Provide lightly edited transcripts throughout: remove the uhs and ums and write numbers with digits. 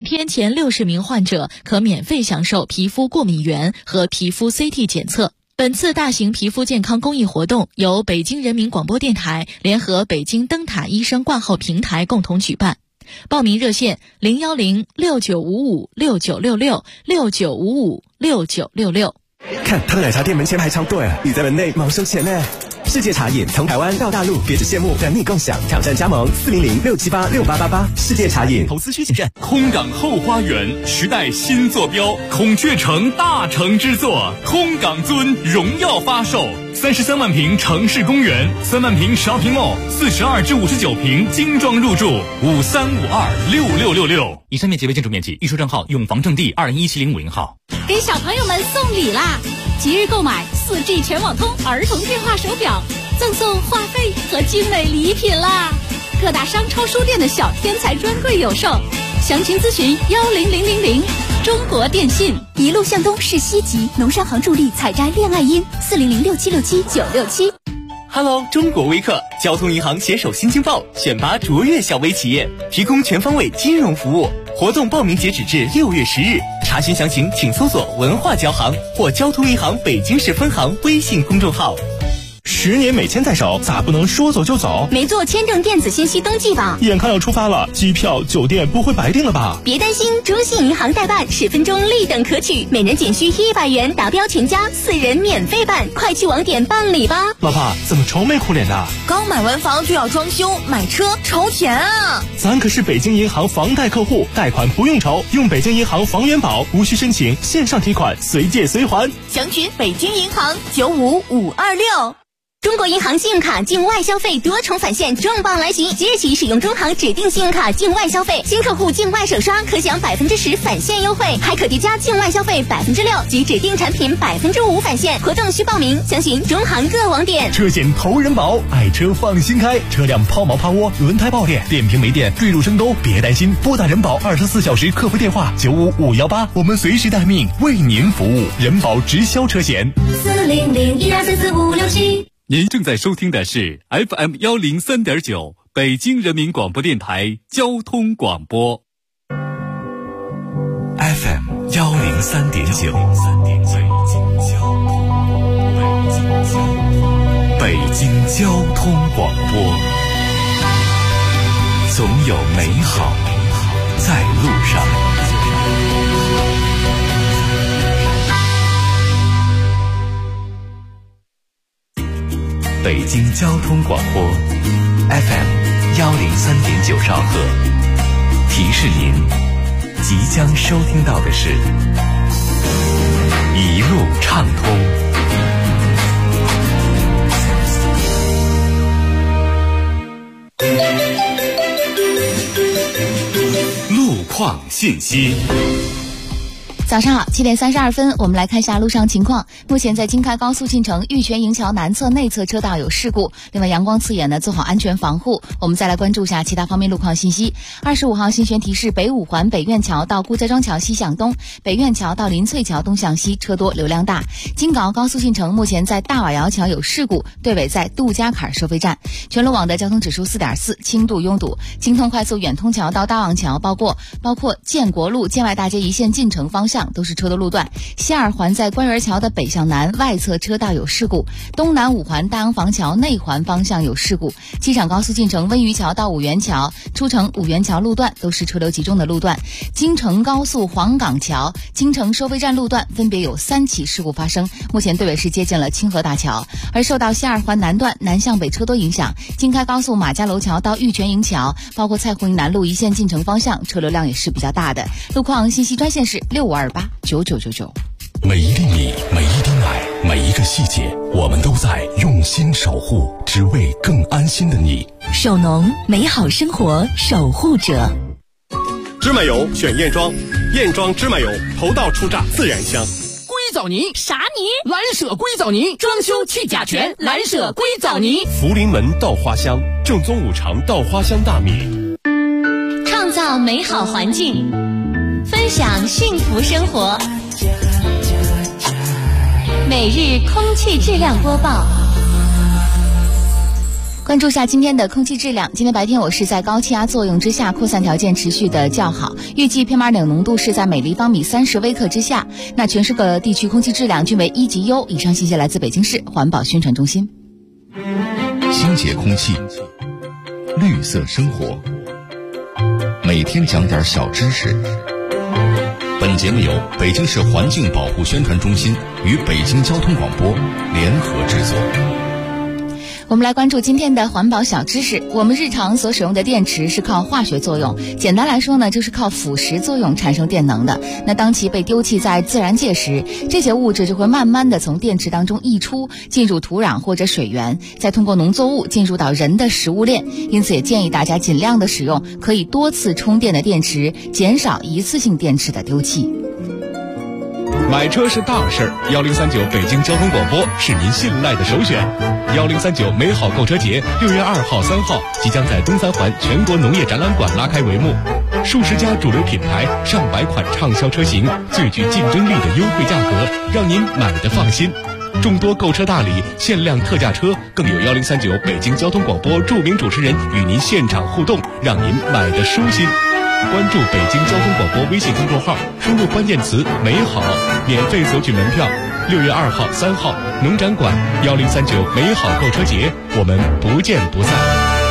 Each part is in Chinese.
天前60名患者可免费享受皮肤过敏原和皮肤 CT 检测。本次大型皮肤健康公益活动由北京人民广播电台联合北京灯塔医生挂号平台共同举办。报名热线0106955696669556966。 看他的奶茶店门前排长队，你在门内忙收钱呢。世界茶饮从台湾到大陆，别只羡慕，等你共享。挑战加盟400-678-6888。世界茶饮，投资需谨慎。 空港后花园，时代新坐标，孔雀城大成之作，空港尊荣耀发售。33万平城市公园，3万平shopping mall，42至59平精装入住，53526666。以上面积为建筑面积，预售账号永房正地2017050号。 给小朋友们送礼啦！即日购买4G 全网通儿童电话手表，赠送话费和精美礼品啦！各大商超书店的小天才专柜有售，详情咨询10000。中国电信。 一路向东是西极，农商行助力采摘恋爱樱，4006767-967。 Hello， 中国微客，交通银行携手新京报选拔卓越小微企业，提供全方位金融服务。活动报名截止至6月10日，查询详情请搜索文化交行或交通银行北京市分行微信公众号。 10年美签在手，咋不能说走就走？ 没做签证电子信息登记吧？ 眼看要出发了，机票、酒店不会白订了吧？ 别担心，中信银行代办10分钟立等可取，每人仅需100元，达标全家4人免费办，快去网点办理吧。 老婆，怎么愁眉苦脸的？ 刚买完房就要装修，买车愁钱啊！ 咱可是北京银行房贷客户，贷款不用愁，用北京银行房源保，无需申请，线上提款，随借随还。 详询北京银行95526。 中国银行信用卡境外消费多重返现重磅来袭！即日起使用中行指定信用卡境外消费，新客户境外首刷可享10%返现优惠，还可叠加境外消费6%及指定产品5%返现。活动需报名，详询中行各网点。 车险投人保，爱车放心开，车辆抛锚趴窝、轮胎爆裂、电瓶没电、坠入深沟，别担心，拨打人保24小时客服电话95518，我们随时待命，为您服务。人保直销车险 40012444567。 您正在收听的是 FM103.9 北京人民广播电台交通广播。 FM103.9 北京交通广播，总有美好在路上。北京交通广播 FM103.9 兆赫，提示您即将收听到的是一路畅通。路况信息。 早上好，7点32分，我们来看一下路上情况。目前在京开高速进城玉泉营桥南侧内侧车道有事故，另外阳光刺眼呢，做好安全防护。我们再来关注一下其他方面路况信息。25号新悬提示：北五环北苑桥到顾家庄桥西向东，北苑桥到林翠桥东向西车多流量大。京港澳高速进城目前在大瓦窑桥有事故，队尾在杜家坎收费站。全路网的交通指数4.4，轻度拥堵。京通快速远通桥到大望桥，包括建国路、建外大街一线进城方向都是车多路段。西二环在官园桥的北向南外侧车道有事故，东南五环大洋房桥内环方向有事故。机场高速进城温榆桥到五元桥，出城五元桥路段都是车流集中的路段。京承高速黄岗桥、京承收费站路段分别有3起事故发生，目前队尾是接近了清河大桥。而受到西二环南段南向北车多影响，京开高速马家楼桥到玉泉营桥，包括蔡湖营南路一线进城方向车流量也是比较大的。路况信息专线是65289999。 每一粒米，每一滴奶，每一个细节，我们都在用心守护，只为更安心的你。 守农，美好生活守护者。 芝麻油选燕庄，燕庄芝麻油头道出榨自然香。 硅藻泥啥泥？ 蓝舍硅藻泥，装修去甲醛，蓝舍硅藻泥。 福临门稻花香，正宗五常稻花香大米。 创造美好环境，分享幸福生活。每日空气质量播报。 关注下今天的空气质量。今天白天我市在高气压作用之下，扩散条件持续的较好，预计 PM2.5浓度是在每立方米30微克之下。那全市各地区空气质量均为1级优。以上信息来自北京市环保宣传中心。 清洁空气，绿色生活，每天讲点小知识。本节目由北京市环境保护宣传中心与北京交通广播联合制作。 我们来关注今天的环保小知识。我们日常所使用的电池是靠化学作用，简单来说呢，就是靠腐蚀作用产生电能的。那当其被丢弃在自然界时，这些物质就会慢慢的从电池当中溢出，进入土壤或者水源，再通过农作物进入到人的食物链。因此也建议大家尽量的使用可以多次充电的电池，减少一次性电池的丢弃。 买车是大事儿，1039北京交通广播是您信赖的首选。1039美好购车节6月2号、3号即将在东三环全国农业展览馆拉开帷幕，数十家主流品牌、上百款畅销车型，最具竞争力的优惠价格，让您买得放心。众多购车大礼、限量特价车，更有1039北京交通广播著名主持人与您现场互动，让您买得舒心。关注北京交通广播微信公众号，输入关键词美好，免费索取门票。6月2号、3号农展馆1039美好购车节，我们不见不散。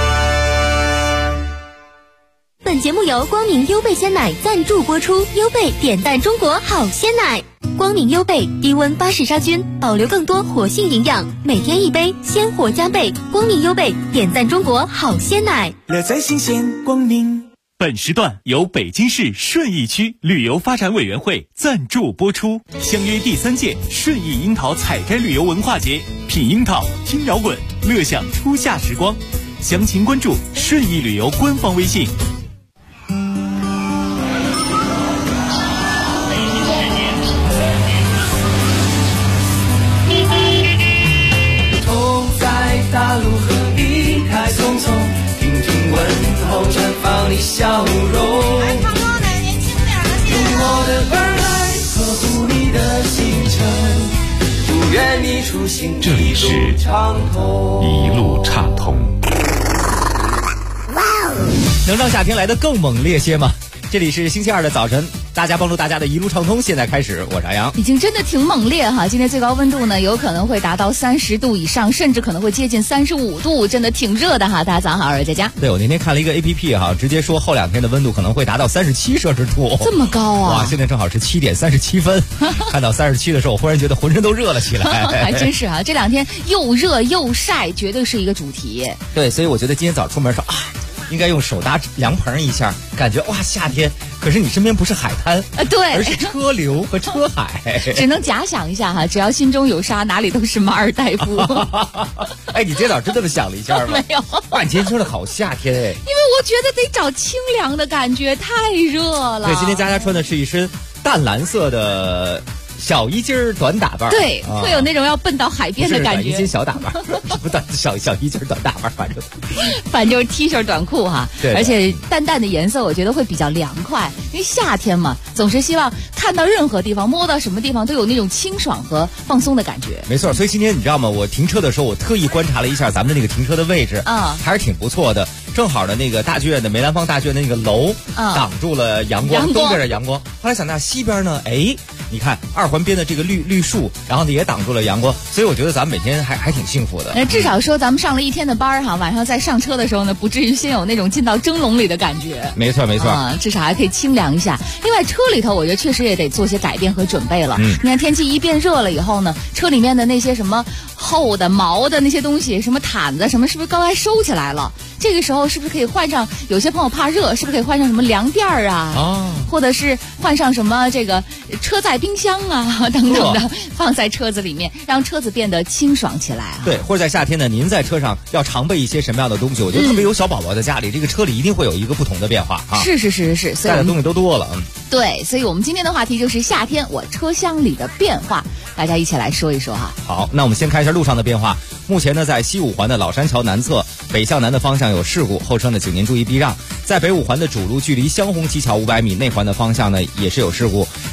本节目由光明优贝鲜奶赞助播出，优贝点赞中国好鲜奶。光明优贝低温巴氏杀菌，保留更多活性营养，每天一杯，鲜活加倍。光明优贝点赞中国好鲜奶， 乐在新鲜光明。 本时段由北京市顺义区旅游发展委员会赞助播出，相约第3届顺义樱桃采摘旅游文化节，品樱桃，听摇滚，乐享初夏时光。详情关注顺义旅游官方微信。 走在大路和离开匆匆，听听问候绽放你笑容，用我的耳来呵护你的行程，祝愿你出行这里是一路畅通。 能让夏天来得更猛烈些吗？这里是星期二的早晨，大家帮助大家的一路畅通，现在开始，我是阿阳。 已经真的挺猛烈哈，今天最高温度呢有可能会达到30度以上，甚至可能会接近35度，真的挺热的哈。大家早上好，二位佳佳。 对，我那天看了一个 APP 哈，直接说后2天的温度可能会达到37摄氏度， 这么高啊！ 哇，现在正好是7点37分，看到37的时候，我忽然觉得浑身都热了起来。 还真是啊，这2天又热又晒，绝对是一个主题。 对，所以我觉得今天早出门说啊，应该用手搭凉棚一下，感觉哇夏天。可是你身边不是海滩对， 而是车流和车海， 只能假想一下哈，只要心中有沙，哪里都是马尔代夫。 哎，你今天早上真的想了一下吗？ 没有。 哇，你今天真的好夏天哎！因为我觉得得找清凉的感觉，太热了。 对，今天佳佳穿的是一身淡蓝色的小衣襟短打扮， 对，会有那种要奔到海边的感觉。 短衣襟小打扮，不短小衣襟短打扮， 反正就是 T 恤短裤哈。 对， 而且淡淡的颜色，我觉得会比较凉快。因为夏天嘛，总是希望看到任何地方、摸到什么地方都有那种清爽和放松的感觉。 没错，所以今天你知道吗？我停车的时候，我特意观察了一下咱们的那个停车的位置，还是挺不错的。正好的那个大剧院的梅兰芳大剧院的那个楼，挡住了阳光，东边的阳光。后来想到西边呢，哎，你看2环边的这个绿树，然后呢也挡住了阳光，所以我觉得咱们每天还挺幸福的。 至少说咱们上了1天的班哈，晚上在上车的时候呢，不至于先有那种进到蒸笼里的感觉。 没错， 至少还可以清凉一下。另外车里头，我觉得确实也得做些改变和准备了。你看天气一变热了以后呢，车里面的那些什么厚的毛的那些东西，什么毯子什么，是不是刚才收起来了？这个时候是不是可以换上？有些朋友怕热，是不是可以换上什么凉垫儿啊？或者是换上什么这个车载冰箱啊等等的，放在车子里面，让车子变得清爽起来啊。 对，或者在夏天呢，您在车上要常备一些什么样的东西？我觉得特别有小宝宝在家里，这个车里一定会有一个不同的变化啊。 是， 带的东西都多了。 对，所以我们今天的话题就是夏天我车厢里的变化，大家一起来说一说哈。 好，那我们先看一下路上的变化。目前呢，在西5环的老山桥南侧北向南的方向有事故，后车呢请您注意避让。在北5环的主路距离湘红旗桥500米，内环的方向呢也是有事故。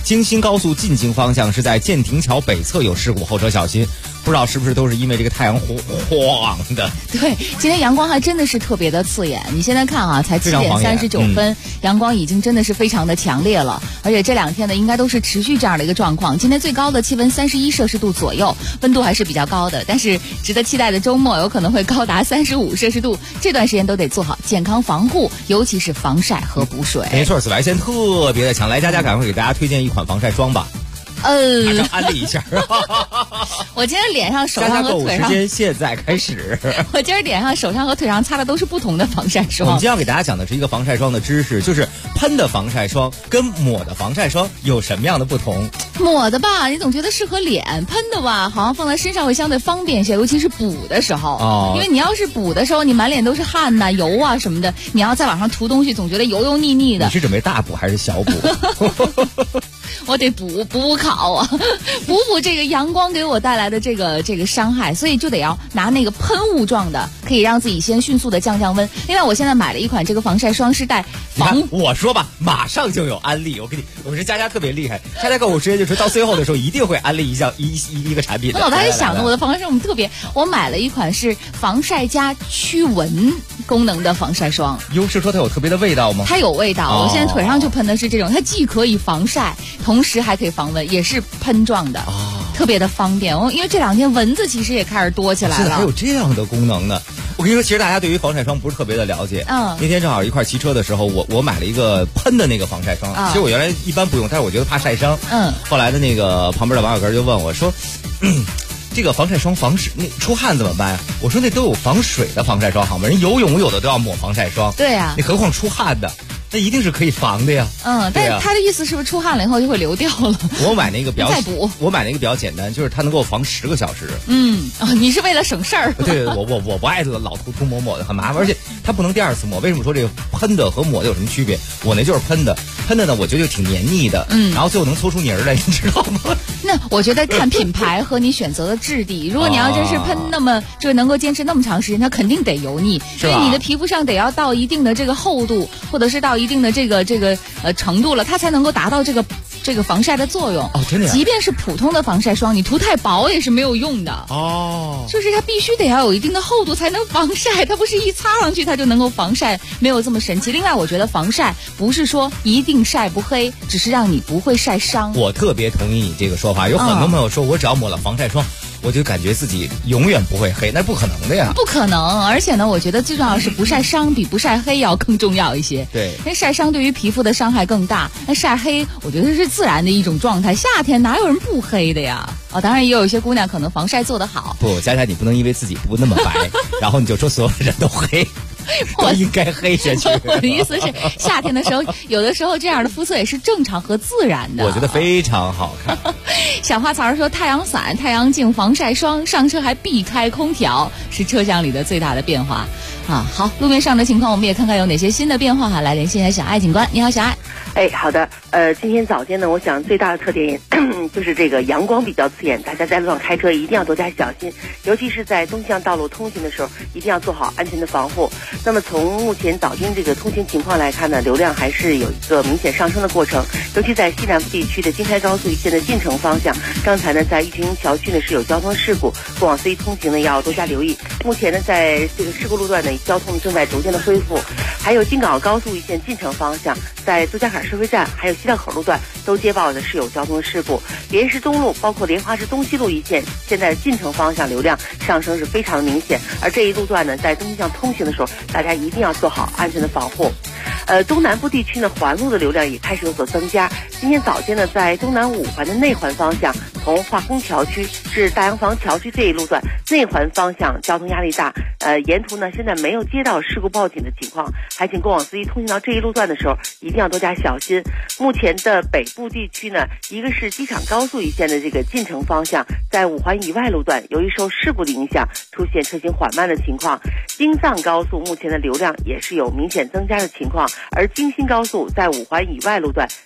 对，今天阳光还真的是特别的刺眼。你现在看啊，才7点39分，阳光已经真的是非常的强烈了。而且这2天呢，应该都是持续这样的一个状况。今天最高的气温31摄氏度左右，温度还是比较高的。但是值得期待的周末有可能会高达35摄氏度，这段时间都得做好健康防护，尤其是防晒和补水。 没错，紫外线特别的强。来，佳佳赶快给大家推荐一款防晒霜吧。马上安利一下。 我今天脸上、手上和腿上， 时间现在开始。 我今儿脸上、手上和腿上擦的都是不同的防晒霜。 我们今天要给大家讲的是一个防晒霜的知识，就是喷的防晒霜跟抹的防晒霜有什么样的不同？ 抹的吧，你总觉得适合脸；喷的吧，好像放在身上会相对方便些，尤其是补的时候。哦。因为你要是补的时候，你满脸都是汗呐、油啊什么的，你要在往上涂东西，总觉得油油腻腻的。 你是准备大补还是小补？ 我得补考啊，补这个阳光给我带来的这个伤害，所以就得要拿那个喷雾状的，可以让自己先迅速的降温。另外，我现在买了一款这个防晒霜，是带防。 我说吧，马上就有安利。我是佳佳特别厉害，佳佳跟我直接就是到最后的时候一定会安利一个产品的。 我在想呢，我的防晒霜我们特别，我买了一款是防晒加驱蚊功能的防晒霜。 是说它有特别的味道吗？ 它有味道，我现在腿上就喷的是这种，它既可以防晒，同时还可以防蚊，也是喷状的，特别的方便。因为这2天蚊子其实也开始多起来了。 现在还有这样的功能呢。我跟你说，其实大家对于防晒霜不是特别的了解。那天正好一块骑车的时候，我买了一个喷的那个防晒霜。其实我原来一般不用，但是我觉得怕晒伤。后来的那个旁边的王小根就问我说：“这个防晒霜防水，那出汗怎么办呀？”我说：“那都有防水的防晒霜好吗？人游泳有的都要抹防晒霜。 对呀， 你何况出汗的？”那一定是可以防的呀。 但是他的意思是不是出汗了以后就会流掉了？ 我买那个比较再补， 我买那个比较简单，就是它能够防10个小时。 你是为了省事儿？ 对，我不爱老涂抹的很麻烦，而且它不能第2次抹。为什么说这个喷的和抹的有什么区别？我那就是喷的呢，我觉得就挺黏腻的，然后最后能搓出泥儿来，你知道吗？ 那我觉得看品牌和你选择的质地，如果你要真是喷那么就能够坚持那么长时间，它肯定得油腻，因为你的皮肤上得要到一定的这个厚度，或者是到一定的这个程度了，它才能够达到这个防晒的作用。 真的。 即便是普通的防晒霜，你涂太薄也是没有用的。就是它必须得要有一定的厚度才能防晒，它不是一擦上去它就能够防晒，没有这么神奇。另外，我觉得防晒不是说一定晒不黑，只是让你不会晒伤。 我特别同意你这个说法。有很多朋友说我只要抹了防晒霜，我就感觉自己永远不会黑，那是不可能的呀。 不可能，而且呢，我觉得最重要的是不晒伤比不晒黑要更重要一些。 对， 因为晒伤对于皮肤的伤害更大，那晒黑我觉得是自然的一种状态。夏天哪有人不黑的呀？当然也有一些姑娘可能防晒做得好。 不，佳佳你不能因为自己不那么白，然后你就说所有人都黑。都应该黑下去。 我的意思是，夏天的时候，有的时候这样的肤色也是正常和自然的。 我觉得非常好看。 小花槽说，太阳伞、太阳镜、防晒霜，上车还避开空调，是车厢里的最大的变化啊。好，路面上的情况我们也看看有哪些新的变化哈。来连线一下小爱警官，你好，小爱。 好的，今天早间呢，我想最大的特点就是这个阳光比较刺眼，大家在路上开车一定要多加小心，尤其是在东向道路通行的时候，一定要做好安全的防护。那么从目前早间这个通行情况来看呢，流量还是有一个明显上升的过程，尤其在西南部地区的京开高速一线的进城方向，刚才呢在玉泉桥区呢是有交通事故，过往 C 通行呢要多加留意。目前呢在这个事故路段呢，交通正在逐渐的恢复。还有京港澳高速一线进城方向，在杜家坎收费站还有西道口路段都接报的是有交通事故。莲石东路包括莲花市东西路一线，现在进城方向流量上升是非常的明显，而这一路段呢，在东向通行的时候，大家一定要做好安全的防护。东南部地区呢，环路的流量也开始有所增加。今天早间呢，在东南5环的内环方向，从化工桥区至大洋房桥区这一路段内环方向交通压力大。沿途呢现在没有接到事故报警的情况，还请过往司机通行到这一路段的时候一定要多加小心。目前的北部地区呢，一个是机场高速一线的这个进城方向，在5环以外路段由于受事故的影响，出现车行缓慢的情况。京藏高速目前的流量也是有明显增加的情况，而京新高速在5环以外路段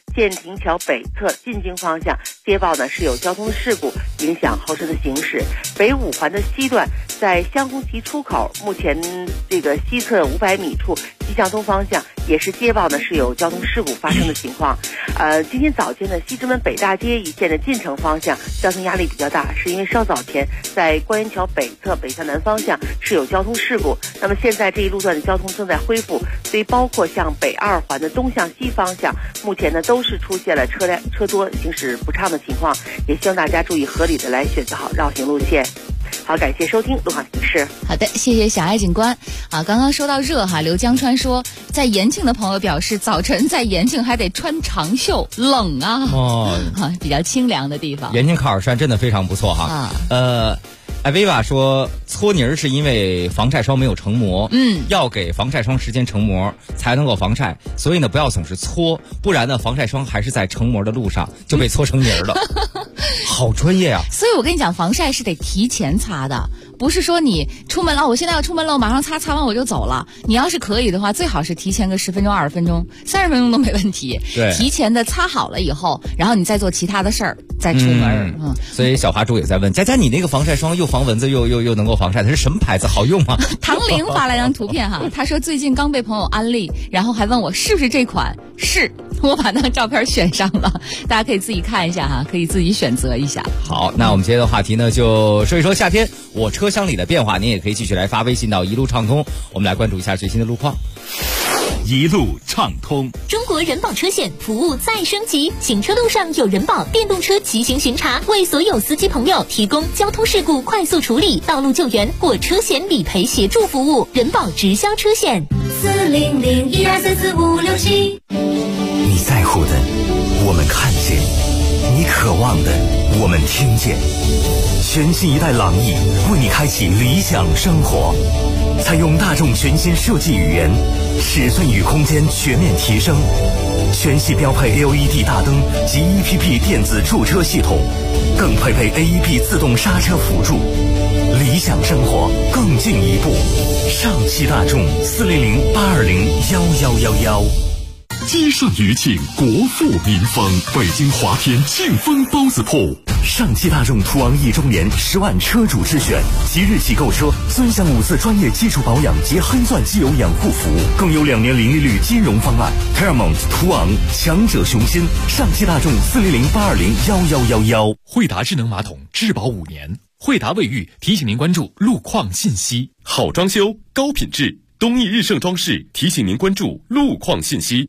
建亭桥北侧进京方向接报呢是有交通事故影响后车的行驶。北五环的西段在香红旗出口，目前这个西侧500米处西向东方向也是接报呢是有交通事故发生的情况。今天早间呢，西直门北大街一线的进城方向交通压力比较大，是因为稍早前在观音桥北侧北向南方向是有交通事故。那么现在这一路段的交通正在恢复，所以包括向北2环的东向西方向，目前呢都是出现了车多行驶不畅的情况，也希望大家注意合理的来选择好绕行路线。好，感谢收听路况提示。 好的，谢谢小爱警官啊。刚刚说到热哈，刘江川说，在延庆的朋友表示，早晨在延庆还得穿长袖，冷啊。比较清凉的地方。 延庆卡尔山真的非常不错哈。艾薇娃说，搓泥儿是因为防晒霜没有成膜，要给防晒霜时间成膜才能够防晒，所以呢不要总是搓，不然呢防晒霜还是在成膜的路上就被搓成泥儿了。好专业啊！ 所以我跟你讲，防晒是得提前擦的，不是说你出门了，我现在要出门了，我马上擦完我就走了。你要是可以的话，最好是提前个10分钟、20分钟、30分钟都没问题。 对， 提前的擦好了以后，然后你再做其他的事儿，再出门。 所以小华主也在问佳佳，你那个防晒霜又防蚊子又能够防晒，它是什么牌子？好用吗？ 唐玲发来张图片哈，他说最近刚被朋友安利，然后还问我是不是这款，是我把那个照片选上了，大家可以自己看一下哈，可以自己选择一下。 好，那我们今天的话题呢，就说一说夏天我车厢里的变化，您也可以继续来发微信到一路畅通，我们来关注一下最新的路况。 一路畅通， 中国人保车险服务再升级，行车路上有人保电动车骑行巡查，为所有司机朋友提供交通事故快速处理、道路救援或车险理赔协助服务。人保直销车险，40012344567。 你在乎的，我们看见；你渴望的，我们听见。全新一代朗逸为你开启理想生活，采用大众全新设计语言，尺寸与空间全面提升，全系标配 LED 大灯及 EPP 电子驻车系统，更配备 AEB 自动刹车辅助，理想生活更进一步。上汽大众400-820-1111。 积盛余庆，国富民丰，北京华天庆丰包子铺。 上汽大众途昂1周年10万车主之选，即日起购车尊享5次专业基础保养及黑钻机油养护服务，更有2年零利率金融方案。Paramount 途昂，强者雄心。上汽大众400-820-1111。 惠达智能马桶质保5年。惠达卫浴提醒您关注路况信息。好装修，高品质，东义日盛装饰提醒您关注路况信息。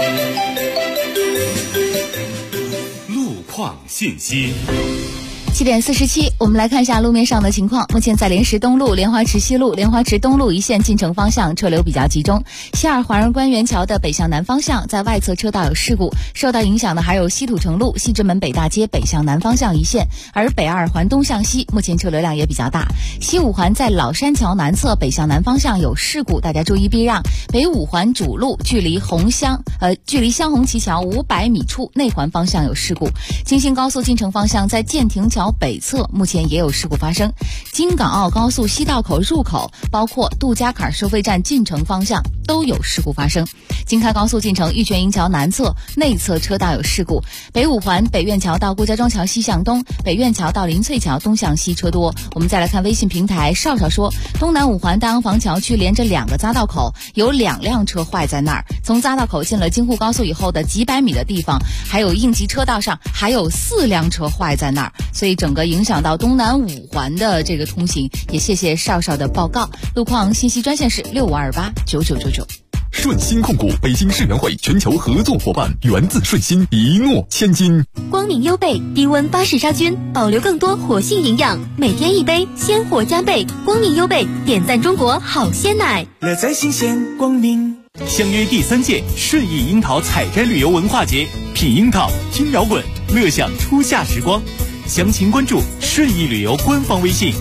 路况信息。 7点47，我们来看一下路面上的情况。目前在莲石东路、莲花池西路、莲花池东路一线进城方向车流比较集中。西二环人官园桥的北向南方向在外侧车道有事故，受到影响的还有西土城路、西直门北大街北向南方向一线，而北二环东向西目前车流量也比较大。西五环在老山桥南侧北向南方向有事故，大家注意避让。北五环主路距离香红旗桥500米处内环方向有事故。京新高速进城方向在建亭桥北侧目前也有事故发生。京港澳高速西道口入口包括杜家坎收费站进城方向都有事故发生。京开高速进城玉泉营桥南侧内侧车道有事故。北五环北苑桥到顾家庄桥西向东，北苑桥到林翠桥东向西车多。我们再来看微信平台，少少说，东南五环大洋房桥区连着2个匝道口有2辆车坏在那儿，从匝道口进了京沪高速以后的几百米的地方，还有应急车道上还有4辆车坏在那儿，所以整个影响到东南五环的这个通行。也谢谢少少的报告。路况信息专线是65289999。 顺鑫控股北京世园会全球合作伙伴，源自顺鑫，一诺千金。 光明优贝低温巴氏杀菌，保留更多活性营养，每天1杯，鲜活加倍。光明优贝点赞中国好鲜奶， 乐在新鲜光明。相约第3届顺义樱桃采摘旅游文化节，品樱桃，听摇滚，乐享初夏时光。详情关注顺义旅游官方微信。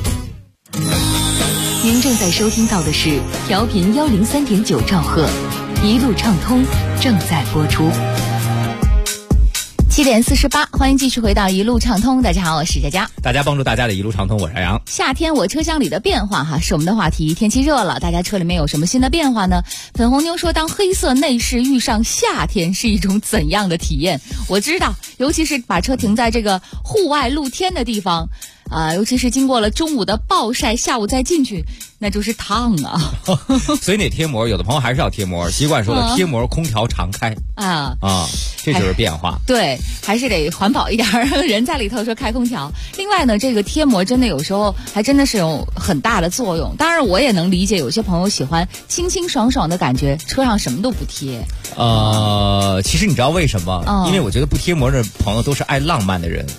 您正在收听到的是调频103.9兆赫，一路畅通正在播出。 7 7点48，欢迎继续回到一路畅通。大家好，我是佳佳。 大家帮助大家的一路畅通，我是杨洋。 夏天我车厢里的变化是我们的话题。天气热了，大家车里面有什么新的变化呢？粉红妞说，当黑色内饰遇上夏天是一种怎样的体验？我知道，尤其是把车停在这个户外露天的地方。尤其是经过了中午的暴晒，下午再进去，那就是烫啊。 所以得贴膜，有的朋友还是要贴膜，习惯说的贴膜，空调常开这就是变化。 对，还是得环保一点，人在里头说开空调。另外呢，这个贴膜真的有时候还真的是有很大的作用。当然，我也能理解有些朋友喜欢清清爽爽的感觉，车上什么都不贴。 其实你知道为什么？因为我觉得不贴膜的朋友都是爱浪漫的人。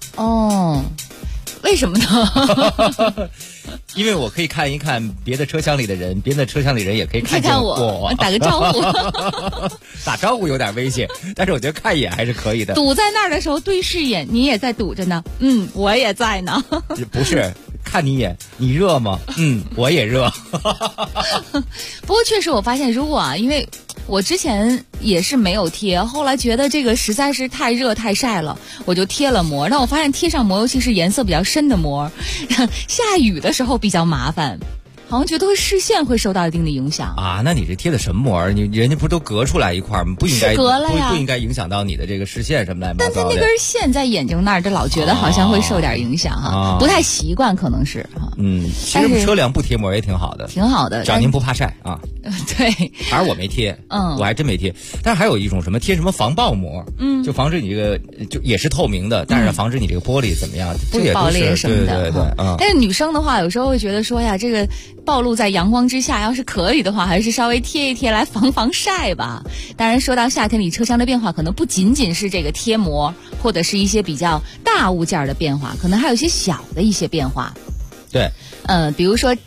为什么呢？ 因为我可以看一看别的车厢里的人，别的车厢里人也可以看见我， 打个招呼。 打招呼有点危险，但是我觉得看一眼还是可以的。 堵在那儿的时候对视一眼，你也在堵着呢。我也在呢。 不是，看你一眼，你热吗？我也热。 不过确实我发现，如果因为我之前也是没有贴，后来觉得这个实在是太热太晒了，我就贴了膜。但我发现贴上膜，尤其是颜色比较深的膜，下雨的时候比较麻烦，好像觉得视线会受到一定的影响啊。那你这贴的什么膜？人家不是都隔出来一块吗？不应该隔了呀， 不应该影响到你的这个视线什么来嘛？ 但它那根线在眼睛那儿，就老觉得好像会受点影响不太习惯，可能是其实车辆不贴膜也挺好的， 挺好的， 只要您不怕晒啊。 对， 反正我没贴，我还真没贴。但是还有一种贴什么防爆膜，就防止你这个就也是透明的，但是防止你这个玻璃怎么样，不也爆裂什么的。对。 但是女生的话，有时候会觉得说呀，这个暴露在阳光之下，要是可以的话，还是稍微贴一贴来防晒吧。当然，说到夏天里车厢的变化，可能不仅仅是这个贴膜，或者是一些比较大物件的变化，可能还有一些小的一些变化。 对， 比如说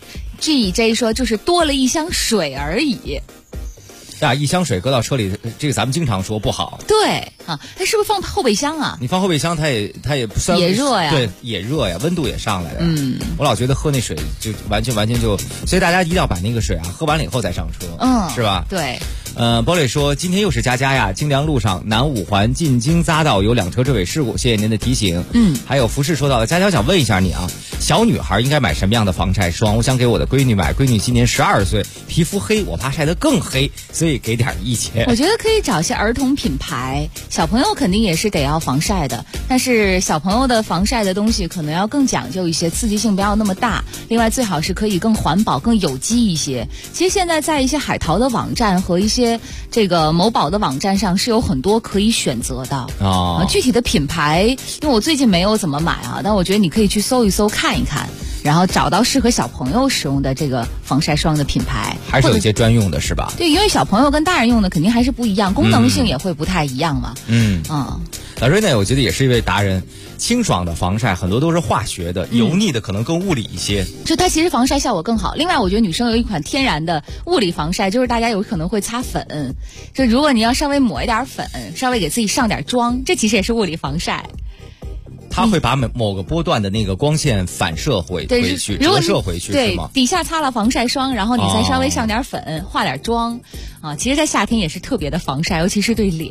GJ 说就是多了一箱水而已。 一箱水搁到车里，这个咱们经常说不好。 对它是不是放后备箱啊？ 你放后备箱，它也不算也热呀。 对，也热呀，温度也上来了。我老觉得喝那水就完全就，所以大家一定要把那个水喝完了以后再上车，是吧？ 对。 包磊说今天又是佳佳呀，京良路上南五环进京匝道有2车追尾事故，谢谢您的提醒。还有服饰说到了，佳佳想问一下你啊，小女孩应该买什么样的防晒霜？我想给我的闺女买，闺女今年12岁，皮肤黑，我怕晒得更黑，所以给点意见。 我觉得可以找些儿童品牌，小朋友肯定也是得要防晒的，但是小朋友的防晒的东西可能要更讲究一些，刺激性不要那么大。另外最好是可以更环保、更有机一些。其实现在在一些海淘的网站和一些这个某宝的网站上是有很多可以选择的具体的品牌，因为我最近没有怎么买但我觉得你可以去搜一搜看一看，然后找到适合小朋友使用的这个防晒霜的品牌， 还是有一些专用的是吧？ 对，因为小朋友跟大人用的肯定还是不一样，功能性也会不太一样嘛。 老瑞呢，我觉得也是一位达人。清爽的防晒很多都是化学的，油腻的可能更物理一些。 就它其实防晒效果更好。另外，我觉得女生有一款天然的物理防晒，就是大家有可能会擦粉，就如果你要稍微抹一点粉，稍微给自己上点妆，这其实也是物理防晒。 它会把某个波段的那个光线反射回去，折射回去， 对， 是吗？ 底下擦了防晒霜，然后你再稍微上点粉，化点妆其实在夏天也是特别的防晒，尤其是对脸。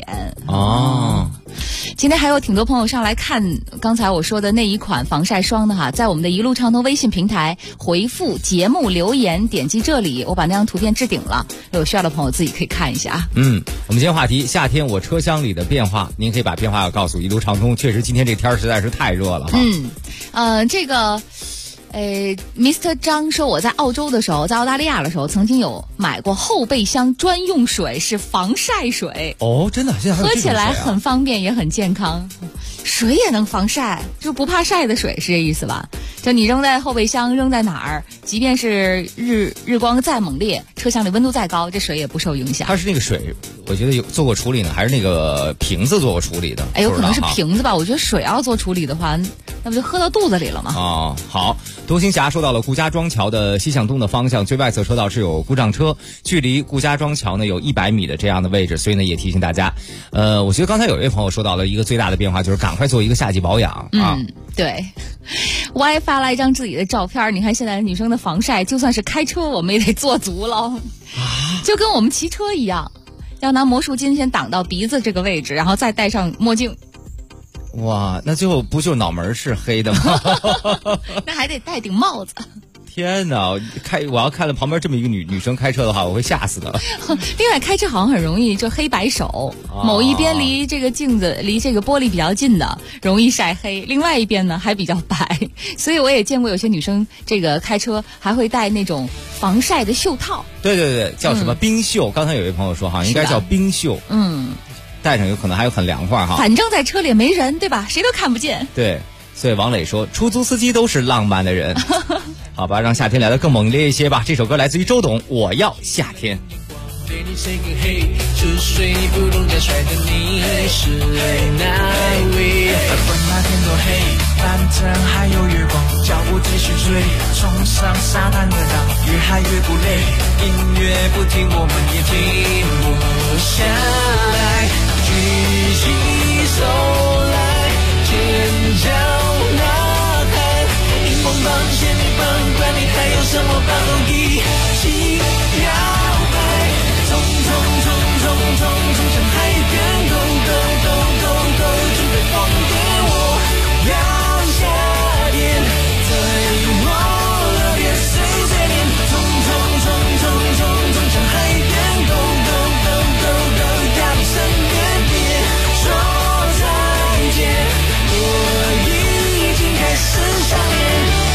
今天还有挺多朋友上来看刚才我说的那一款防晒霜的在我们的一路畅通微信平台回复节目留言，点击这里，我把那张图片置顶了，有需要的朋友自己可以看一下。 我们今天话题夏天我车厢里的变化，您可以把变化告诉一路畅通。确实今天这天实在是太热了这个Mr. 张说，我在澳洲的时候，在澳大利亚的时候，曾经有买过后备箱专用水，是防晒水。 真的，现在还有这种水喝起来很方便，也很健康。水也能防晒，就不怕晒的水是这意思吧？就你扔在后备箱，扔在哪儿，即便是日光再猛烈，车厢里温度再高，这水也不受影响。 它是那个水，我觉得有做过处理呢，还是那个瓶子做过处理的？ 有可能是瓶子吧。我觉得水要做处理的话，那不就喝到肚子里了吗？ 好。独行侠说到了顾家庄桥的西向东的方向，最外侧车道是有故障车，距离顾家庄桥呢有100米的这样的位置，所以呢也提醒大家。我觉得刚才有一位朋友说到了一个最大的变化，就是赶快做一个夏季保养对。我还发了一张自己的照片，你看现在女生的防晒，就算是开车我们也得做足了就跟我们骑车一样，要拿魔术巾先挡到鼻子这个位置，然后再戴上墨镜。 哇，那最后不就脑门是黑的吗？ 那还得戴顶帽子。 天哪！我要看了旁边这么一个女生开车的话，我会吓死的。 另外，开车好像很容易就黑白手，某一边离这个镜子、离这个玻璃比较近的，容易晒黑；另外一边呢还比较白。所以我也见过有些女生这个开车还会戴那种防晒的袖套。 对，叫什么冰袖？刚才有位朋友说哈，应该叫冰袖。戴上有可能还很凉快哈。 反正在车里没人，对吧？谁都看不见。 对。所以王磊说，出租司机都是浪漫的人。好吧，让夏天来得更猛烈一些吧。这首歌来自于周董，我要夏天。 对你 say 个嘿，出水不动再甩的你是哪位？管那天多黑，反正还有月光，脚步继续追，冲上沙滩热闹，越嗨越不累，音乐不停，我们也停不下来，举起手来，尖叫。光芒仙女棒，管你还有什么把都一起摇摆，冲冲冲冲冲冲向海边 ，Go Go Go Go Go， 准备疯癫，我要夏天，最热热烈碎碎念，冲冲冲冲冲冲向海边 ，Go Go Go Go Go， 到你身边，别说再见，我已经开始想念。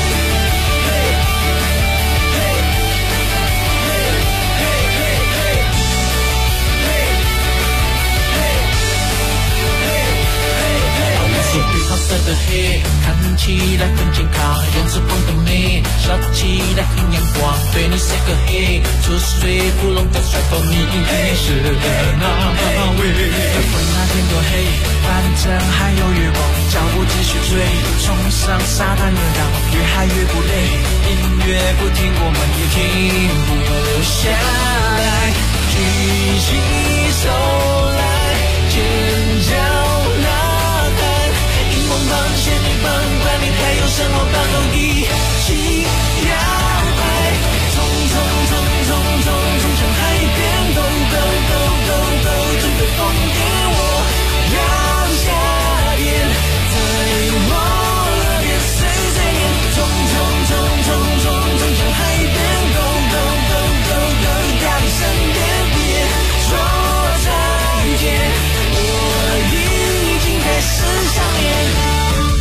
的黑看起来很健康，颜色红的美，笑起来很阳光。对你 say 个嘿，出水芙蓉的甩头，你是哪位？管那天多黑，反正还有月光，脚步继续追，冲上沙滩热闹，越嗨越不累，音乐不停，我们也停不下来，举起手来，尖叫。仙女棒，管你还有什么把都一起摇摆，冲冲冲冲冲冲向海边 ，Go Go Go Go Go， 准备疯癫，我要夏天，最热烈碎碎念，冲冲冲冲冲冲向海边 ，Go Go Go Go Go， 到你身边，别说再见，我已经开始想念。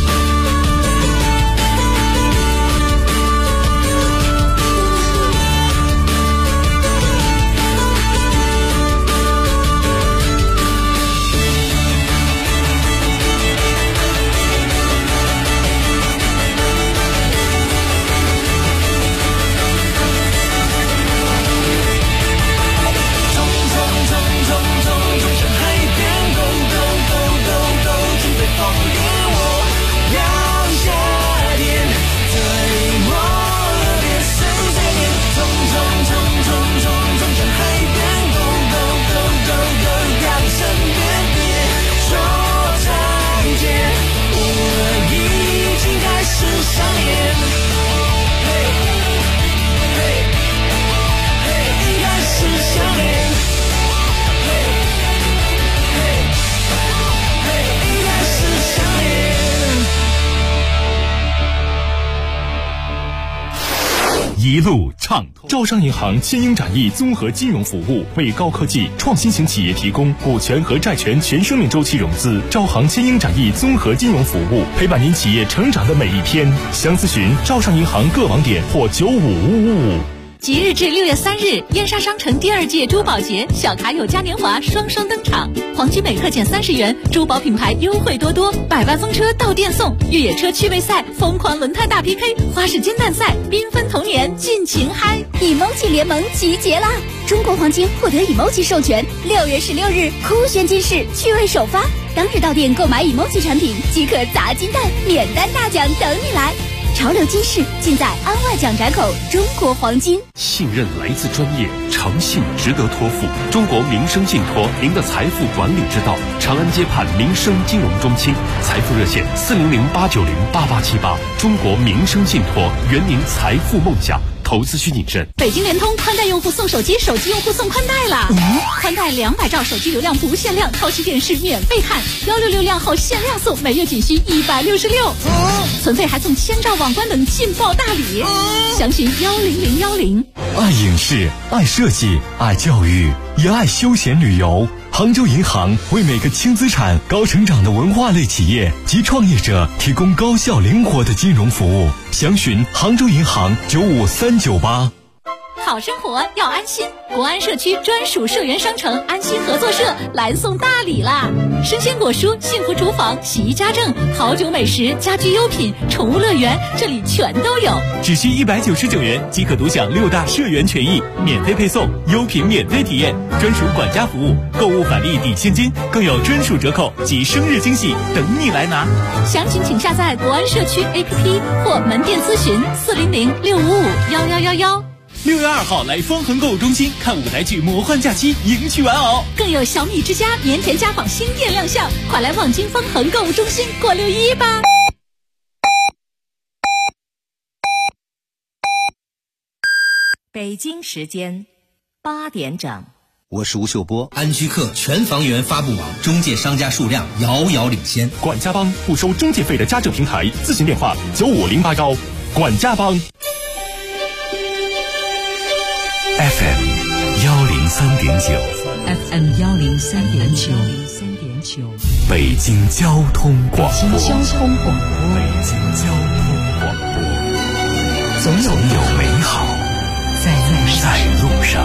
一路畅通。招商银行千英展翼综合金融服务，为高科技创新型企业提供股权和债权全生命周期融资。招行千英展翼综合金融服务，陪伴您企业成长的每一天。详咨询招商银行各网点或95555。 即日至6月3日，燕莎商城第2届珠宝节小卡友嘉年华双双登场，黄金每克减30元，珠宝品牌优惠多多，100万风车到店送，越野车趣味赛，疯狂轮胎大 PK， 花式煎蛋赛，缤纷童年尽情嗨！emoji 联盟集结啦！中国黄金获得 emoji 授权，6月16日酷炫金市趣味首发，当日到店购买 emoji 产品即可砸金蛋，免单大奖等你来！潮流金饰尽在安外蒋宅口中国黄金。 信任来自专业，诚信值得托付。中国民生信托，您的财富管理之道。长安街畔民生金融中心，财富热线400-890-8878。中国民生信托，圆您财富梦想。 投资需谨慎。 北京联通宽带用户送手机，手机用户送宽带啦！宽带200兆手机流量不限量，超级电视免费看，166量后限量送，每月仅需166。存费还送1000兆网关等劲爆大礼，详询10010。 爱影视，爱设计，爱教育，也爱休闲旅游。杭州银行为每个轻资产、高成长的文化类企业及创业者提供高效灵活的金融服务。详询杭州银行95398。 好生活要安心，国安社区专属社员商城安心合作社蓝送大礼啦！生鲜果蔬、幸福厨房、洗衣家政、好酒美食、家居优品、宠物乐园，这里全都有。 只需199元即可独享6大社员权益，免费配送，优品免费体验，专属管家服务，购物返利抵现金，更有专属折扣及生日惊喜等你来拿。 详情请下载国安社区 APP 或门店咨询40065511111。 6月2号来方恒购物中心看舞台剧《魔幻假期》，迎娶玩偶， 更有小米之家年田家纺新店亮相，快来望京方恒购物中心过6·1吧！ 北京时间8点整。 我是吴秀波。安居客全房源发布网中介商家数量遥遥领先， 管家帮不收中介费的家政平台，咨询电话9508管家帮。 FM 103.9 FM 103.9 北京交通广播。 北京交通广播。 总有美好在路上。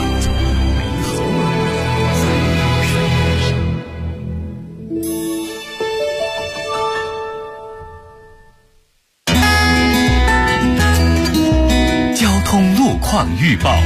交通路况预报。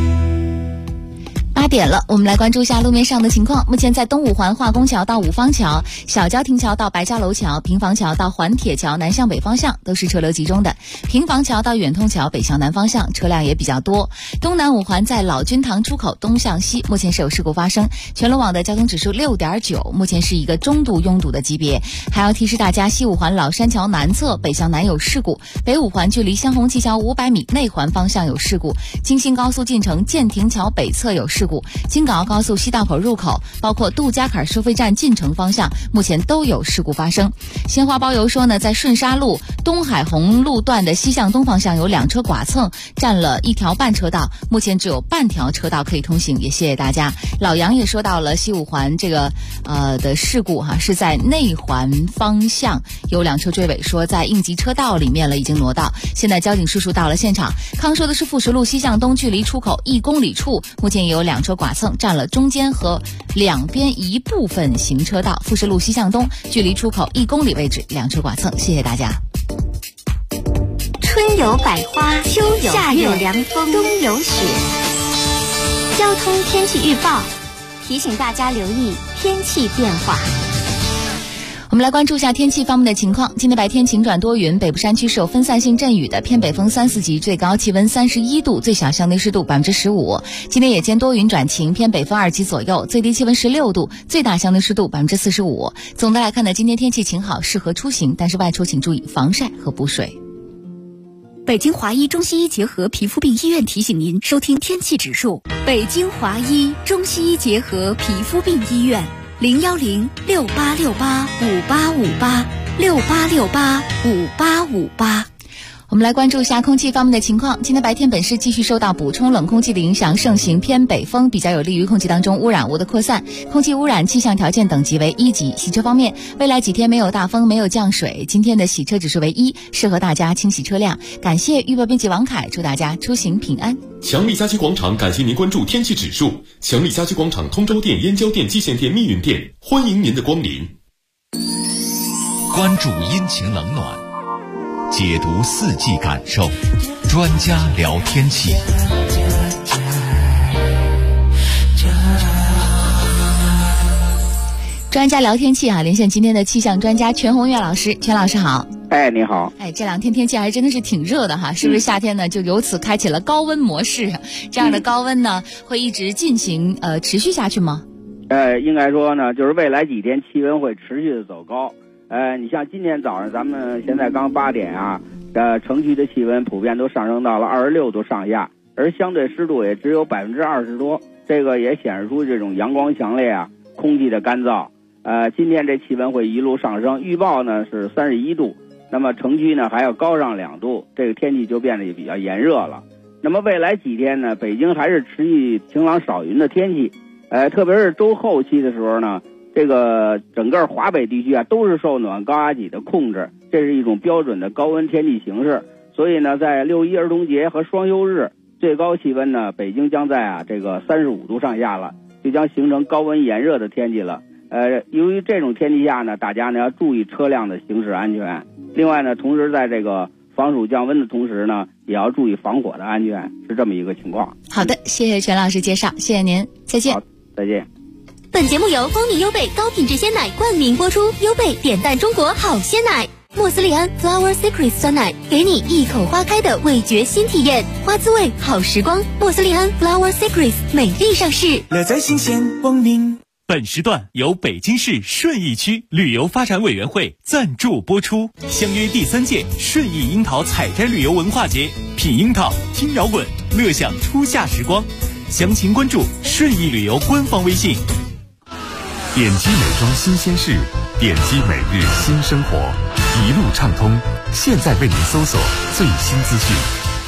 8点了，我们来关注一下路面上的情况。目前在东五环化工桥到五方桥、小郊亭桥到白家楼桥、平房桥到环铁桥南向北方向都是车流集中的，平房桥到远通桥北向南方向车辆也比较多。东南五环在老君堂出口东向西目前是有事故发生，全路网的交通指数6.9，目前是一个中度拥堵的级别。还要提示大家，西五环老山桥南侧北向南有事故，北五环距离香红旗桥500米内环方向有事故，京新高速进城建亭桥北侧有事故，京港澳高速西大口入口包括杜家坎收费站进城方向目前都有事故发生。鲜花包邮说呢，在顺沙路东海红路段的西向东方向有2车剐蹭，占了1条半车道，目前只有半条车道可以通行，也谢谢大家。老杨也说到了西五环这个的事故是在内环方向有2车追尾，说在应急车道里面了，已经挪到，现在交警叔叔到了现场。康说的是富石路西向东距离出口1公里处目前也有2车剐蹭，占了中间和两边一部分行车道。富石路西向东距离出口1公里位置2车剐蹭，谢谢大家。 春有百花，秋有夏有凉风，冬有雪。交通天气预报提醒大家留意天气变化。 我们来关注一下天气方面的情况。今天白天晴转多云，北部山区是有分散性阵雨的，偏北风3、4级，最高气温31度，最小相对湿度15%。今天夜间多云转晴，偏北风2级左右，最低气温16度，最大相对湿度45%。总的来看呢，今天天气晴好，适合出行，但是外出请注意防晒和补水。 北京华医中西医结合皮肤病医院提醒您收听天气指数。北京华医中西医结合皮肤病医院，010-6868-5858，6868-5858。 我们来关注一下空气方面的情况。今天白天本市继续受到补充冷空气的影响，盛行偏北风，比较有利于空气当中污染物的扩散，空气污染气象条件等级为1级。洗车方面，未来几天没有大风，没有降水，今天的洗车指数为1，适合大家清洗车辆。感谢预报编辑王凯，祝大家出行平安。 强力家居广场感谢您关注天气指数。强力家居广场通州店、燕郊店、蓟县店、密云店，欢迎您的光临。 关注阴晴冷暖，解读四季感受，专家聊天气。 专家聊天气连线今天的气象专家全红月老师。全老师好。 你好。 这2天天气还真的是挺热的是不是夏天呢就由此开启了高温模式？这样的高温呢会一直进行持续下去吗？ 应该说呢，就是未来几天气温会持续的走高。你像今天早上咱们现在刚8点城区的气温普遍都上升到了26度上下，而相对湿度也只有20%多，这个也显示出这种阳光强烈啊，空气的干燥。今天这气温会一路上升，预报呢是31度，那么城区呢还要高上2度，这个天气就变得比较炎热了。那么未来几天呢，北京还是持续晴朗少云的天气，特别是周后期的时候呢，这个整个华北地区啊都是受暖高压脊的控制，这是一种标准的高温天气形势。所以呢，在6·1儿童节和双休日，最高气温呢，北京将在这个35度上下了，就将形成高温炎热的天气了。由于这种天气下呢，大家呢要注意车辆的行驶安全。另外呢，同时在这个防暑降温的同时呢，也要注意防火的安全，是这么一个情况。 好的，谢谢全老师介绍，谢谢您，再见。 好，再见。 本节目由蜂蜜优贝高品质鲜奶冠名播出，优贝点赞中国好鲜奶。莫斯利安 Flower Secret 酸奶，给你一口花开的味觉新体验，花滋味好时光。莫斯利安 Flower Secret 美丽上市， 乐在新鲜光明。 本时段由北京市顺义区旅游发展委员会赞助播出，相约第3届顺义樱桃采摘旅游文化节，品樱桃，听摇滚，乐享初夏时光。详情关注顺义旅游官方微信。 点击美妆新鲜事，点击每日新生活，一路畅通，现在为您搜索最新资讯。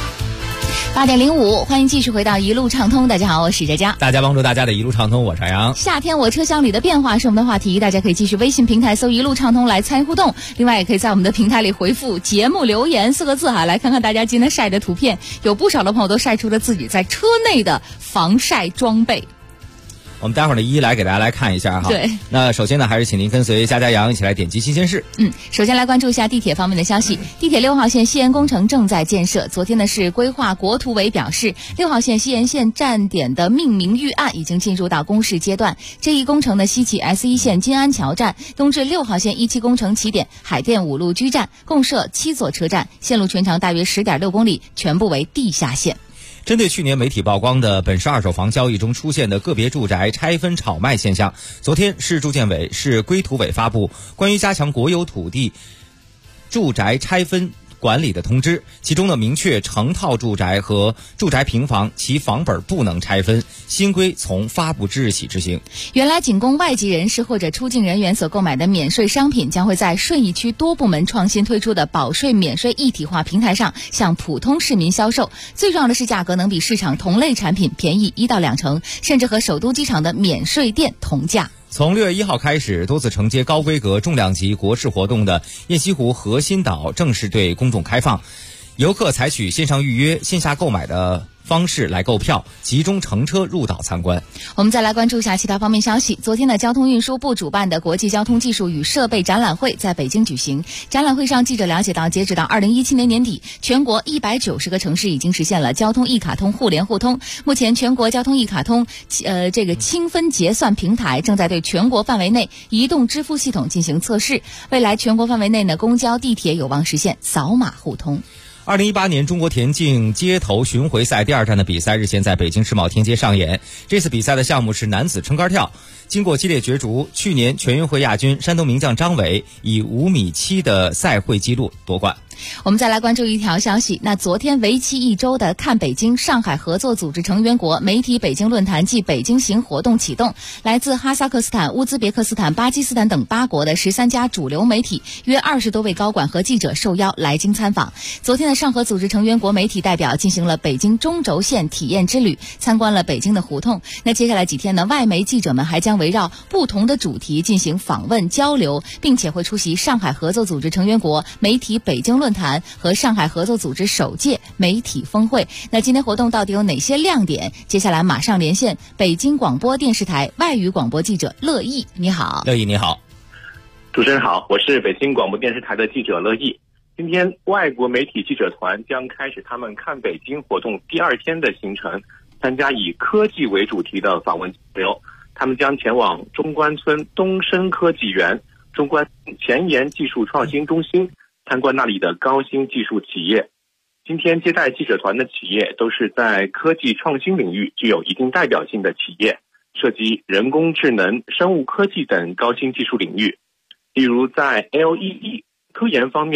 8点05，欢迎继续回到一路畅通。大家好，我是佳佳。 大家帮助大家的一路畅通，我是杨。 夏天我车厢里的变化是我们的话题，大家可以继续微信平台搜一路畅通来参与互动。另外也可以在我们的平台里回复节目留言4个字来看看大家今天晒的图片，有不少的朋友都晒出了自己在车内的防晒装备。 我们待会儿呢一一来给大家来看一下哈。 对。那首先呢，还是请您跟随佳佳杨一起来点击新鲜事。 首先来关注一下地铁方面的消息。地铁6号线西延工程正在建设。昨天的市规划国土委表示，6号线西延线站点的命名预案已经进入到公示阶段。这一工程的西起 S1 线金安桥站，东至6号线1期工程起点海淀五路居站，共设7座车站，线路全长大约10.6公里，全部为地下线。 针对去年媒体曝光的本市二手房交易中出现的个别住宅拆分炒卖现象，昨天市住建委、市规土委发布关于加强国有土地住宅拆分管理的通知，其中呢明确成套住宅和住宅平房其房本不能拆分，新规从发布之日起执行。 原来仅供外籍人士或者出境人员所购买的免税商品，将会在顺义区多部门创新推出的保税免税一体化平台上向普通市民销售。最重要的是价格能比市场同类产品便宜1到2成，甚至和首都机场的免税店同价。 从6月1号开始，多次承接高规格重量级国事活动的雁西湖核心岛正式对公众开放，游客采取线上预约、线下购买的方式来购票，集中乘车入岛参观。 我们再来关注一下其他方面消息。昨天的交通运输部主办的国际交通技术与设备展览会在北京举行。展览会上，记者了解到，截止到2017年年底，全国190个城市已经实现了交通一卡通互联互通。目前，全国交通一卡通这个清分结算平台正在对全国范围内移动支付系统进行测试。未来全国范围内呢，公交、地铁有望实现扫码互通。 2018年中国田径街头巡回赛第2站的比赛日前在北京世贸天阶上演。这次比赛的项目是男子撑杆跳，经过激烈角逐，去年全运会亚军山东名将张伟以5.7米的赛会纪录夺冠。 我们再来关注一条消息。那昨天为期1周的看北京上海合作组织成员国媒体北京论坛暨北京行活动启动，来自哈萨克斯坦、乌兹别克斯坦、巴基斯坦等8国的13家主流媒体约20多位高管和记者受邀来京参访。昨天的上合组织成员国媒体代表进行了北京中轴线体验之旅，参观了北京的胡同。那接下来几天呢，外媒记者们还将围绕不同的主题进行访问交流，并且会出席上海合作组织成员国媒体北京论坛和上海合作组织首届媒体峰会。那今天活动到底有哪些亮点？接下来马上连线北京广播电视台外语广播记者乐毅。你好。 乐毅你好。 主持人好，我是北京广播电视台的记者乐毅。今天外国媒体记者团将开始他们看北京活动第2天的行程，参加以科技为主题的访问交流。他们将前往中关村东升科技园、中关前沿技术创新中心，参观那里的高新技术企业。今天接待记者团的企业都是在科技创新领域具有一定代表性的企业，涉及人工智能、生物科技等高新技术领域。例如在 LED 科研方面，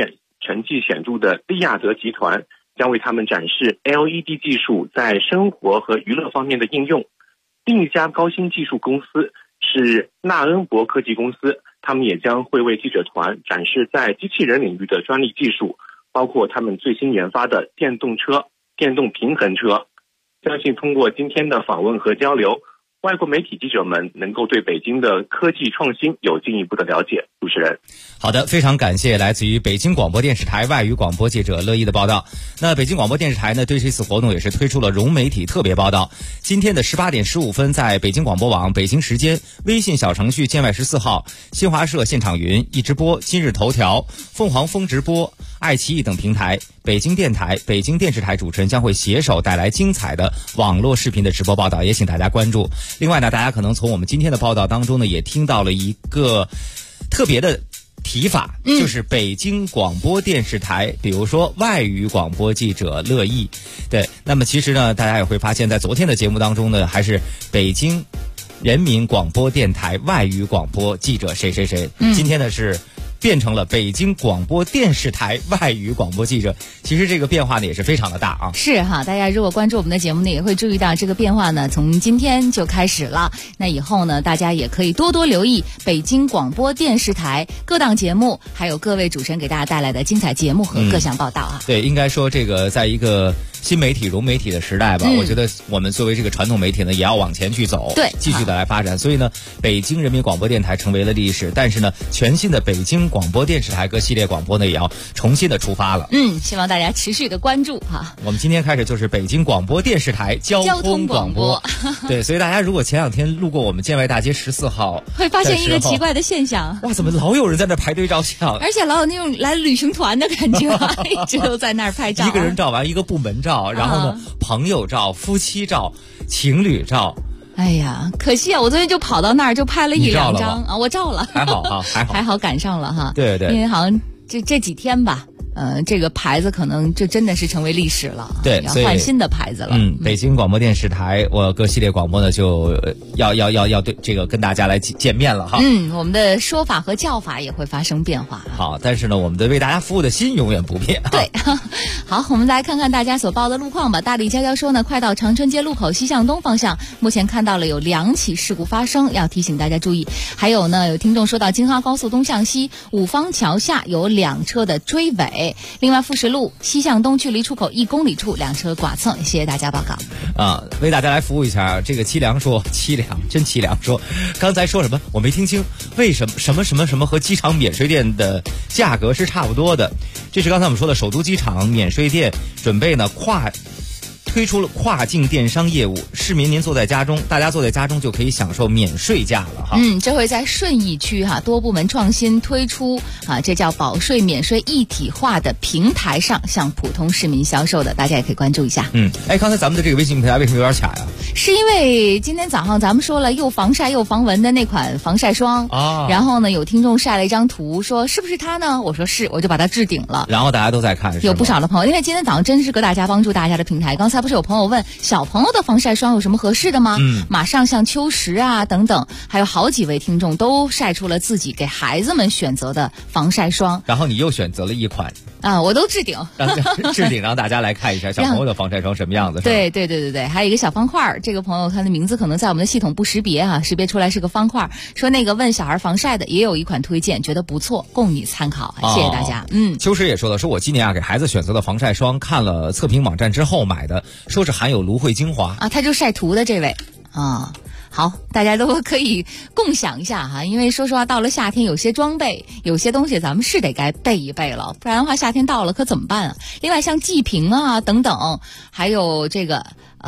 成绩显著的利亚德集团将为他们展示 LED 技术在生活和娱乐方面的应用。另一家高新技术公司是纳恩博科技公司，他们也将会为记者团展示在机器人领域的专利技术，包括他们最新研发的电动车、电动平衡车。相信通过今天的访问和交流，外国媒体记者们能够对北京的科技创新有进一步的了解。主持人， 好的，非常感谢来自于北京广播电视台外语广播记者乐意的报道。那北京广播电视台呢，对这次活动也是推出了融媒体特别报道。今天的18点15分，在北京广播网北京时间微信小程序建外14号、新华社现场云、一直播、今日头条、凤凰风直播、爱奇艺等平台，北京电台、北京电视台主持人将会携手带来精彩的网络视频的直播报道，也请大家关注。另外呢，大家可能从我们今天的报道当中呢，也听到了一个特别的提法，就是北京广播电视台，比如说外语广播记者乐意。对，那么其实呢，大家也会发现，在昨天的节目当中呢，还是北京人民广播电台外语广播记者谁谁谁。今天呢是变成了北京广播电视台外语广播记者。其实这个变化呢也是非常的大啊。 是哈，大家如果关注我们的节目呢，也会注意到这个变化呢从今天就开始了。那以后呢，大家也可以多多留意北京广播电视台各档节目，还有各位主持人给大家带来的精彩节目和各项报道啊。 对，应该说这个在一个新媒体融媒体的时代吧，我觉得我们作为这个传统媒体呢，也要往前去走， 对， 继续的来发展。所以呢，北京人民广播电台成为了历史，但是呢，全新的北京广播电视台各系列广播呢，也要重新的出发了。 希望大家持续的关注哈。 我们今天开始就是北京广播电视台交通广播，对，所以大家如果前2天路过我们建外大街14号， 会发现一个奇怪的现象， 哇，怎么老有人在那排队照相， 而且老有那种来旅行团的感觉，一直都在那儿拍照， 一个人照完一个部门照，然后呢，朋友照、夫妻照、情侣照。 哎呀，可惜啊！我昨天就跑到那儿就拍了1、2张啊，我照了， 还好啊， 还好赶上了哈。 对对， 因为好像这几天吧。这个牌子可能就真的是成为历史了， 对， 要换新的牌子了。 北京广播电视台，我各系列广播呢就要对这个跟大家来见面了哈。 我们的说法和叫法也会发生变化。 好，但是呢，我们的为大家服务的心永远不变。 对，好，我们来看看大家所报的路况吧。大力娇娇说呢，快到长春街路口西向东方向，目前看到了有2起事故发生，要提醒大家注意。还有呢，有听众说到京哈高速东向西五方桥下有2车的追尾。另外，富石路西向东距离出口1公里处2车剐蹭，谢谢大家报告。 为大家来服务一下。这个凄凉说，真凄凉说，刚才说什么我没听清，为什么什么和机场免税店的价格是差不多的？这是刚才我们说的首都机场免税店准备呢推出了跨境电商业务，市民您坐在家中，大家坐在家中就可以享受免税价了哈。 这回在顺义区哈，多部门创新推出这叫保税免税一体化的平台上向普通市民销售的，大家也可以关注一下。 刚才咱们的这个微信平台为什么有点卡呀？ 是因为今天早上咱们说了又防晒又防蚊的那款防晒霜啊，然后呢有听众晒了一张图说是不是它呢？我说是，我就把它置顶了。 然后大家都在看， 有不少的朋友，因为今天早上真是个大家帮助大家的平台。刚才不是有朋友问小朋友的防晒霜有什么合适的吗？马上像秋实啊等等，还有好几位听众都晒出了自己给孩子们选择的防晒霜。 然后你又选择了一款我都置顶， 让大家来看一下小朋友的防晒霜什么样子。 对，还有一个小方块，这个朋友他的名字可能在我们的系统不识别识别出来是个方块，说那个问小孩防晒的也有一款推荐，觉得不错，供你参考，谢谢大家。 秋实也说了，说我今年给孩子选择的防晒霜，看了测评网站之后买的，说是含有芦荟精华他就晒图的这位好，大家都可以共享一下哈，因为说实话，到了夏天，有些装备、有些东西咱们是得该备一备了，不然的话，夏天到了可怎么办啊？另外，像季萍等等，还有这个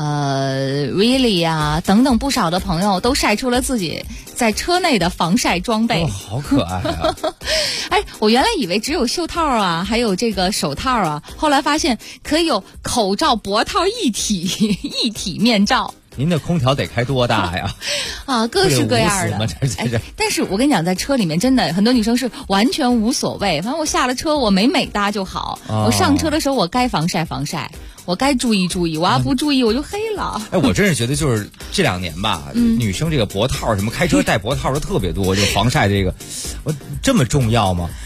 really 等等，不少的朋友都晒出了自己在车内的防晒装备， 好可爱啊！ 我原来以为只有袖套还有这个手套后来发现可以有口罩、脖套一体面罩。 您的空调得开多大呀？ 各式各样的。但是我跟你讲，在车里面真的很多女生是完全无所谓，反正我下了车我美搭就好。我上车的时候我该防晒，我该注意，我要不注意我就黑了。 我真是觉得就是这2年吧，女生这个脖套什么开车戴脖套的特别多，这个防晒这个这么重要吗？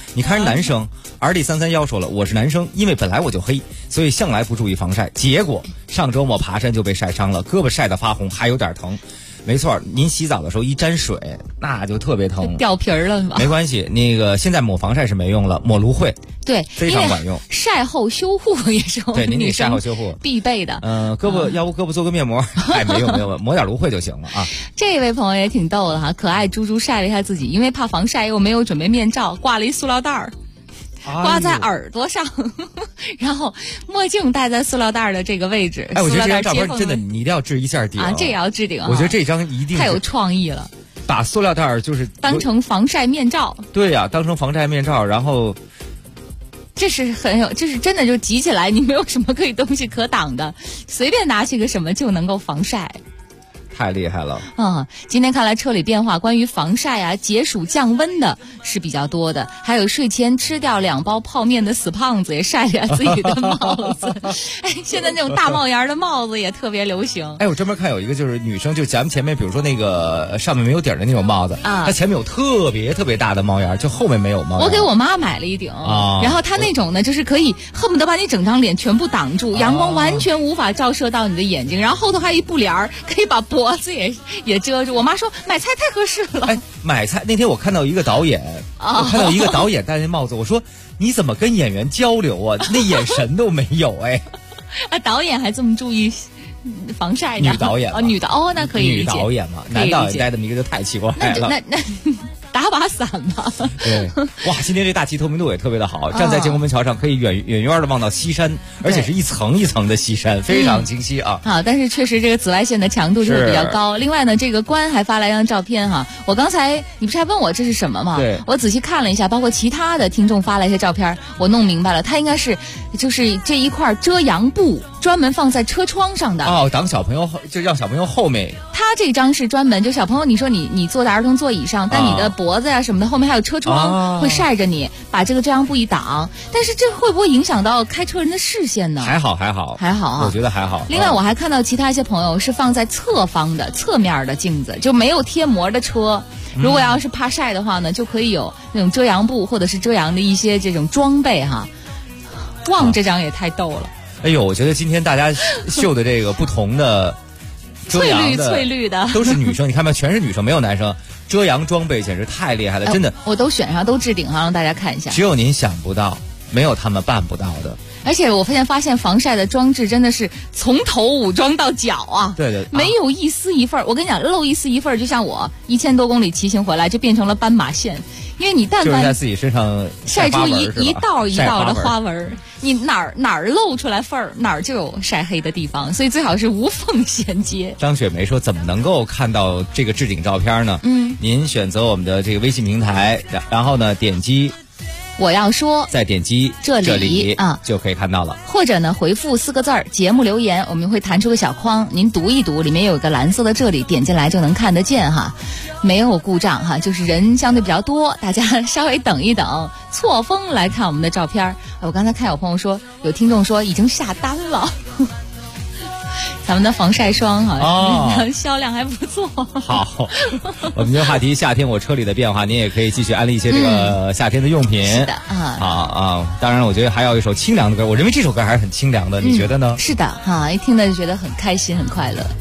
你看人男生，RD331说了，我是男生，因为本来我就黑，所以向来不注意防晒，结果上周末爬山就被晒伤了，胳膊晒得发红，还有点疼。没错，您洗澡的时候一沾水，那就特别疼， 掉皮儿了嘛。 没关系，那个现在抹防晒是没用了，抹芦荟， 对， 非常管用。 晒后修护也是我们女生晒后修护必备的。 胳膊要不胳膊做个面膜，哎，没用，抹点芦荟就行了啊。 这位朋友也挺逗的哈，可爱猪猪晒了一下自己，因为怕防晒又没有准备面罩，挂了一塑料袋儿。挂在耳朵上，然后墨镜戴在塑料袋的这个位置。 哎，我觉得这张照片真的你一定要置一下顶啊，这也要置顶。 我觉得这张一定太有创意了， 把塑料袋就是当成防晒面罩。 对呀，当成防晒面罩，然后这是真的就挤起来，你没有什么东西可挡的，随便拿起个什么就能够防晒。 太厉害了今天看来车里变化，关于防晒啊、解暑降温的是比较多的，还有睡前吃掉2包泡面的死胖子也晒了自己的帽子。哎，现在那种大帽檐的帽子也特别流行。 哎，我专门看有一个就是女生，就咱们前面比如说那个上面没有顶的那种帽子啊，它前面有特别特别大的帽檐，就后面没有帽檐。 我给我妈买了一顶然后它那种呢，就是可以恨不得把你整张脸全部挡住，阳光完全无法照射到你的眼睛，然后后头还有一布帘儿，可以把脖子也遮住。我妈说买菜太合适了。 哎，买菜那天我看到一个导演，戴那帽子，我说你怎么跟演员交流啊？那眼神都没有哎。 导演还这么注意防晒呢？ 女导演女的那可以理解。 女导演嘛，男导演戴的名字就太奇怪了。 那打把伞吧。 对，哇，今天这大气透明度也特别的好，站在建国门桥上可以远远的望到西山，而且是一层一层的西山，非常清晰啊。 但是确实这个紫外线的强度就是比较高。另外呢，这个官还发来一张照片哈，我刚才你不是还问我这是什么吗？ 对， 我仔细看了一下，包括其他的听众发来一些照片，我弄明白了，它应该是就是这一块遮阳布，专门放在车窗上的。 挡小朋友，就让小朋友后面。 他这张是专门就小朋友，你说你坐在儿童座椅上，但你的脖子呀什么的后面还有车窗，会晒着你，把这个遮阳布一挡。但是这会不会影响到开车人的视线呢？ 还好我觉得还好。 另外我还看到其他一些朋友是放在侧面的镜子，就没有贴膜的车，如果要是怕晒的话呢，就可以有那种遮阳布或者是遮阳的一些这种装备哈。这张也太逗了。 哎呦，我觉得今天大家秀的这个不同的翠绿的都是女生，你看没有，全是女生，没有男生。遮阳装备简直太厉害了，真的。 我都选上，都置顶上，让大家看一下。 只有您想不到，没有他们办不到的。 而且我发现防晒的装置真的是从头武装到脚啊！ 对， 没有一丝一份。我跟你讲，漏一丝一份，就像我1000多公里骑行回来，就变成了斑马线。因为你但凡就是在自己身上晒出一道一道的花纹，你哪儿露出来缝儿，哪儿就有晒黑的地方，所以最好是无缝衔接。 张雪梅说：“怎么能够看到这个置顶照片呢？”您选择我们的这个微信平台，然后呢点击。 我要说， 再点击这里就可以看到了。 或者呢，回复4个字节目留言，我们会弹出个小框，您读一读，里面有一个蓝色的这里，点进来就能看得见哈，没有故障哈，就是人相对比较多，大家稍微等一等，错峰来看我们的照片。我刚才看有朋友说，有听众说已经下单了。咱们的防晒霜销量还不错。 好，我们今天话题夏天我车里的变化，您也可以继续安利一些这个夏天的用品。 是的当然我觉得还要一首清凉的歌，我认为这首歌还是很清凉的，你觉得呢？ 是的一听了就觉得很开心很快乐。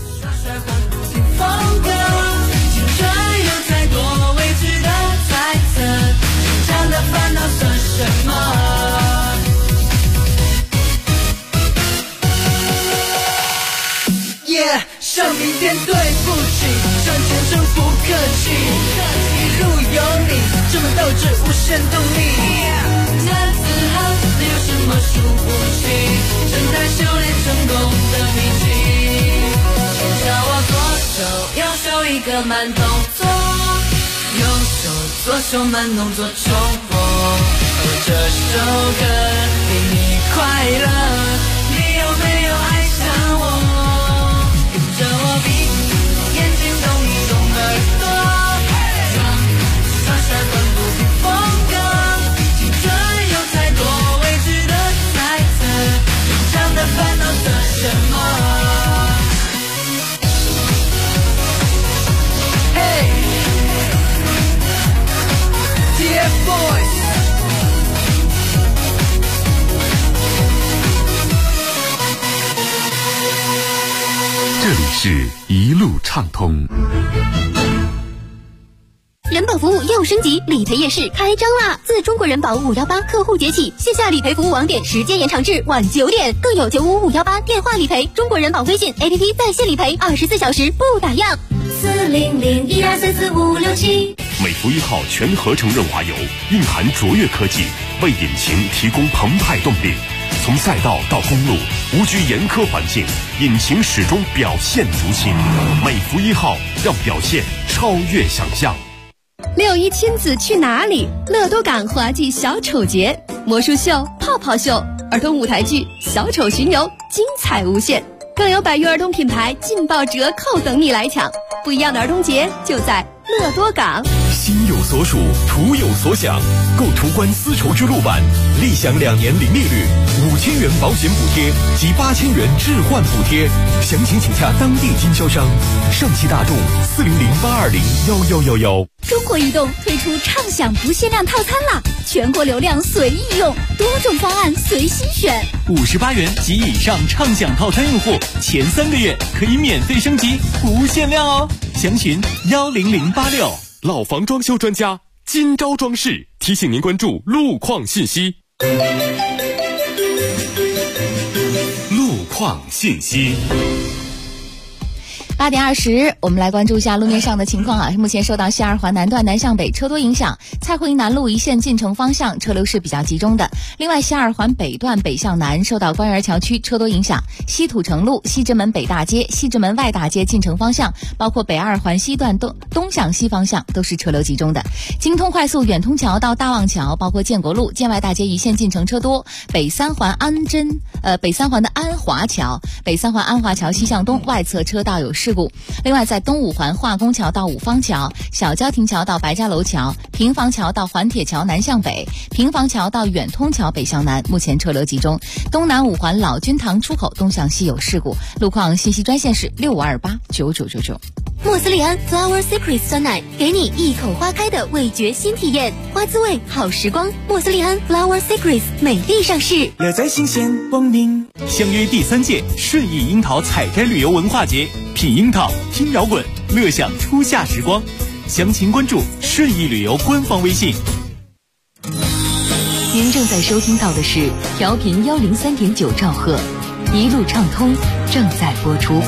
向明天对不起，向前程不客气，一路有你，这么斗志无限动力。太自豪，没有什么输不起，正在修炼成功的秘籍。请叫我左手右手一个慢动作，右手左手慢动作重播。这首歌给你快乐，你有没有爱上我？着我闭眼睛动一动耳朵，让闪魂不停风格，青春有太多未知的猜测，成长的烦恼算什么？嘿 TFBOYS 是一路畅通。 人保服务又升级，理赔夜市开张啦！自中国人保518客户节起，线下理赔服务网点时间延长至晚9点，更有95518电话理赔，中国人保微信 APP 在线理赔，24小时不打烊。40012344567。 美孚1号全合成润滑油蕴含卓越科技，为引擎提供澎湃动力。从赛道到公路，无惧严苛环境，引擎始终表现如新。美孚1号让表现超越想象。 6·1亲子去哪里？乐多港滑稽小丑节、魔术秀、泡泡秀、儿童舞台剧、小丑巡游，精彩无限。更有100余儿童品牌劲爆折扣等你来抢。不一样的儿童节就在乐多港。 心有所属，图有所想。购途观丝绸之路版，立享2年零利率，5000元保险补贴及8000元置换补贴。详情请洽当地经销商。上汽大众40082011111。 中国移动推出畅享不限量套餐啦，全国流量随意用，多种方案随心选。 58元及以上畅享套餐用户，前3个月可以免费升级，不限量哦。详询10086。 老房装修专家金招装饰提醒您关注路况信息。路况信息。 8点20，我们来关注一下路面上的情况啊。目前受到西2环南段南向北车多影响，蔡慧营南路一线进城方向车流是比较集中的。另外，西2环北段北向南受到官园桥区车多影响，西土城路、西直门北大街、西直门外大街进城方向，包括北2环西段东向西方向都是车流集中的。京通快速远通桥到大望桥，包括建国路、建外大街一线进城车多。北3环的安华桥，北3环安华桥西向东外侧车道有事故。另外，在东5环化工桥到五方桥、小交亭桥到白家楼桥、平房桥到环铁桥南向北、平房桥到远通桥北向南，目前车流集中。东南5环老君堂出口东向西有事故。路况信息专线是65289999。 莫斯利安 Flower Secrets 酸奶，给你一口花开的味觉新体验，花滋味好时光。莫斯利安 Flower Secrets 美丽上市， 乐在新鲜光明。相约第3届顺义樱桃采摘旅游文化节，品樱桃，听摇滚，乐享初夏时光。详情关注顺义旅游官方微信。 您正在收听到的是调频103.9兆赫，一路畅通正在播出。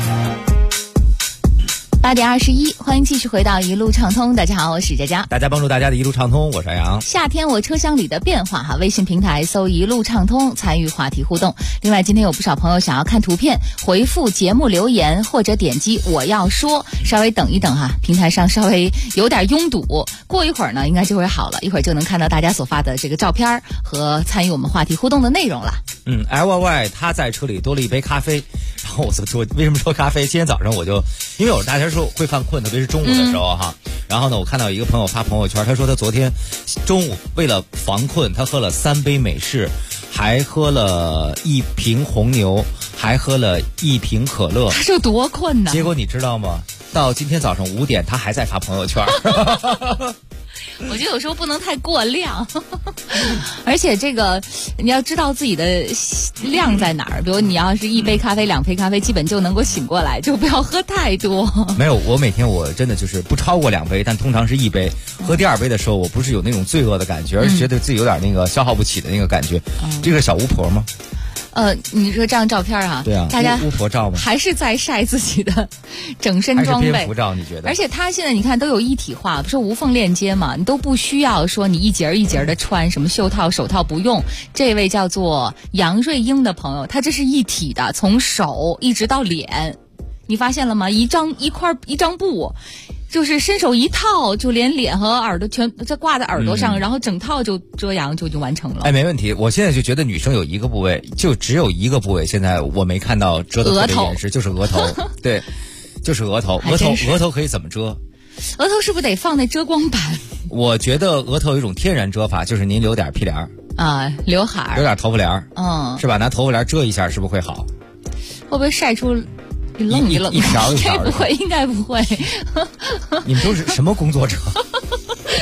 8点21，欢迎继续回到一路畅通。大家好，我是佳佳。 大家帮助大家的一路畅通，我是杨。 夏天我车厢里的变化哈，微信平台搜一路畅通，参与话题互动。另外，今天有不少朋友想要看图片，回复节目留言或者点击我要说，稍微等一等哈，平台上稍微有点拥堵，过一会儿呢应该就会好了，一会儿就能看到大家所发的这个照片和参与我们话题互动的内容了。 LYY 他在车里多了一杯咖啡，然后我为什么说咖啡？今天早上我就因为大家说会犯困，特别是中午的时候哈。然后呢，我看到一个朋友发朋友圈，他说他昨天中午为了防困，他喝了3杯美式，还喝了1瓶红牛，还喝了1瓶可乐。 他是有多困呢？ 结果你知道吗？到今天早上5点，他还在发朋友圈。 我觉得有时候不能太过量，而且这个你要知道自己的量在哪儿。比如你要是1杯咖啡、2杯咖啡，基本就能够醒过来，就不要喝太多。 没有，我每天我真的就是不超过2杯，但通常是1杯。喝第2杯的时候，我不是有那种罪恶的感觉，而是觉得自己有点那个消耗不起的那个感觉。这个小巫婆吗？ 你说这张照片啊， 对啊， 大家巫婆照吗？ 还是在晒自己的整身装备？ 还是蝙蝠照？你觉得？ 而且它现在你看都有一体化，不是无缝链接嘛？你都不需要说你一节一节的穿什么袖套、手套不用。这位叫做杨瑞英的朋友，他这是一体的，从手一直到脸，你发现了吗？一张布。就是伸手一套，就连脸和耳朵全这挂在耳朵上，然后整套就遮阳就完成了。 没问题。我现在就觉得女生有一个部位，就只有一个部位，现在我没看到遮得特别严实，就是额头。对，就是额头。额头可以怎么遮？ 额头是不是得放那遮光板？ 我觉得额头有一种天然遮法，就是您留点屁帘啊，刘海， 留点头发帘，是吧？拿头发帘遮一下，是不是会好？ 会不会晒出？愣一条一条应该不会。 你们都是什么工作者？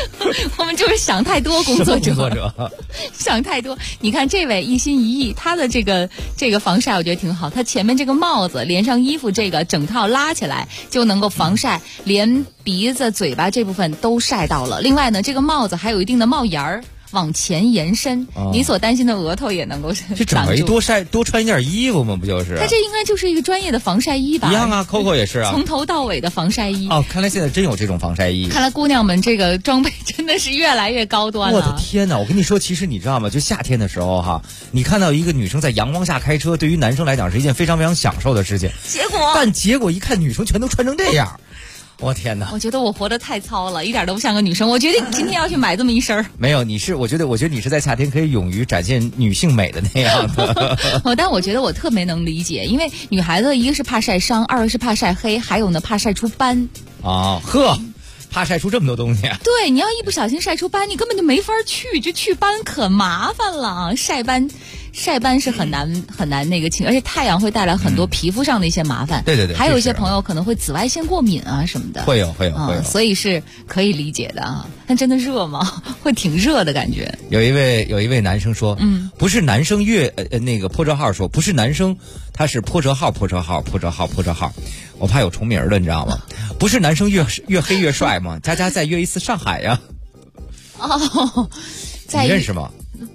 我们就是想太多工作者，想太多。你看这位一心一意，他的这个防晒我觉得挺好。他前面这个帽子连上衣服，这个整套拉起来就能够防晒，连鼻子、嘴巴这部分都晒到了。另外呢，这个帽子还有一定的帽檐儿。往前延伸，你所担心的额头也能够这整个多穿一件衣服嘛，不就是？ 它这应该就是一个专业的防晒衣吧？ 一样啊 ，Coco 也是啊， 从头到尾的防晒衣。 哦，看来现在真有这种防晒衣。 看来姑娘们这个装备真的是越来越高端了。 我的天哪！我跟你说，其实你知道吗？就夏天的时候哈，你看到一个女生在阳光下开车，对于男生来讲是一件非常非常享受的事情。结果一看，女生全都穿成这样。我天哪！ 我觉得我活得太糙了，一点都不像个女生。我决定今天要去买这么一身。 没有，我觉得你是在夏天可以勇于展现女性美的那样的。 但我觉得我特别能理解，因为女孩子一个是怕晒伤，二个是怕晒黑，还有呢怕晒出斑。 啊，怕晒出这么多东西。 对，你要一不小心晒出斑，你根本就没法去，这去斑可麻烦了。晒斑是很难那个清，而且太阳会带来很多皮肤上的一些麻烦。 对， 还有一些朋友可能会紫外线过敏啊什么的。 会有， 所以是可以理解的啊。但真的热吗？会挺热的感觉。 有一位男生说，不是男生那个破折号说不是男生，他是破折号。我怕有重名的，你知道吗？不是男生越黑越帅吗？佳佳再约一次上海呀。 哦， 你认识吗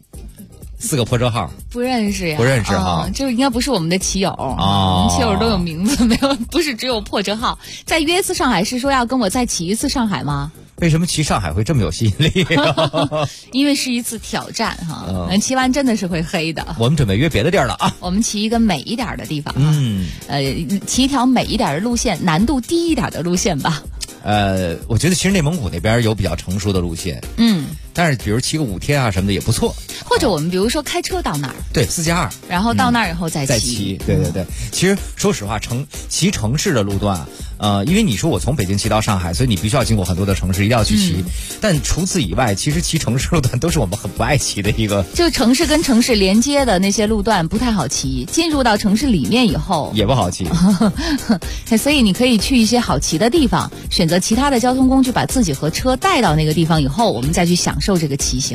？4个破折号不认识呀？ 不认识哈， 这应该不是我们的骑友我们骑友都有名字，没有，不是只有破折号。再约一次上海是说要跟我再骑一次上海吗？ 为什么骑上海会这么有吸引力？ 因为是一次挑战哈，骑完真的是会黑的。 我们准备约别的地儿了啊！ 我们骑一个美一点的地方，骑一条美一点的路线，难度低一点的路线吧。 我觉得其实内蒙古那边有比较成熟的路线，但是比如骑个5天啊什么的也不错。 或者我们比如说开车到那儿， 对，4+2， 然后到那儿以后再骑。 对。其实说实话，骑城市的路段，因为你说我从北京骑到上海，所以你必须要经过很多的城市，一定要去骑。但除此以外，其实骑城市路段都是我们很不爱骑的一个。 就城市跟城市连接的那些路段不太好骑，进入到城市里面以后也不好骑。 所以你可以去一些好骑的地方，选择其他的交通工具，把自己和车带到那个地方以后，我们再去享受这个骑行。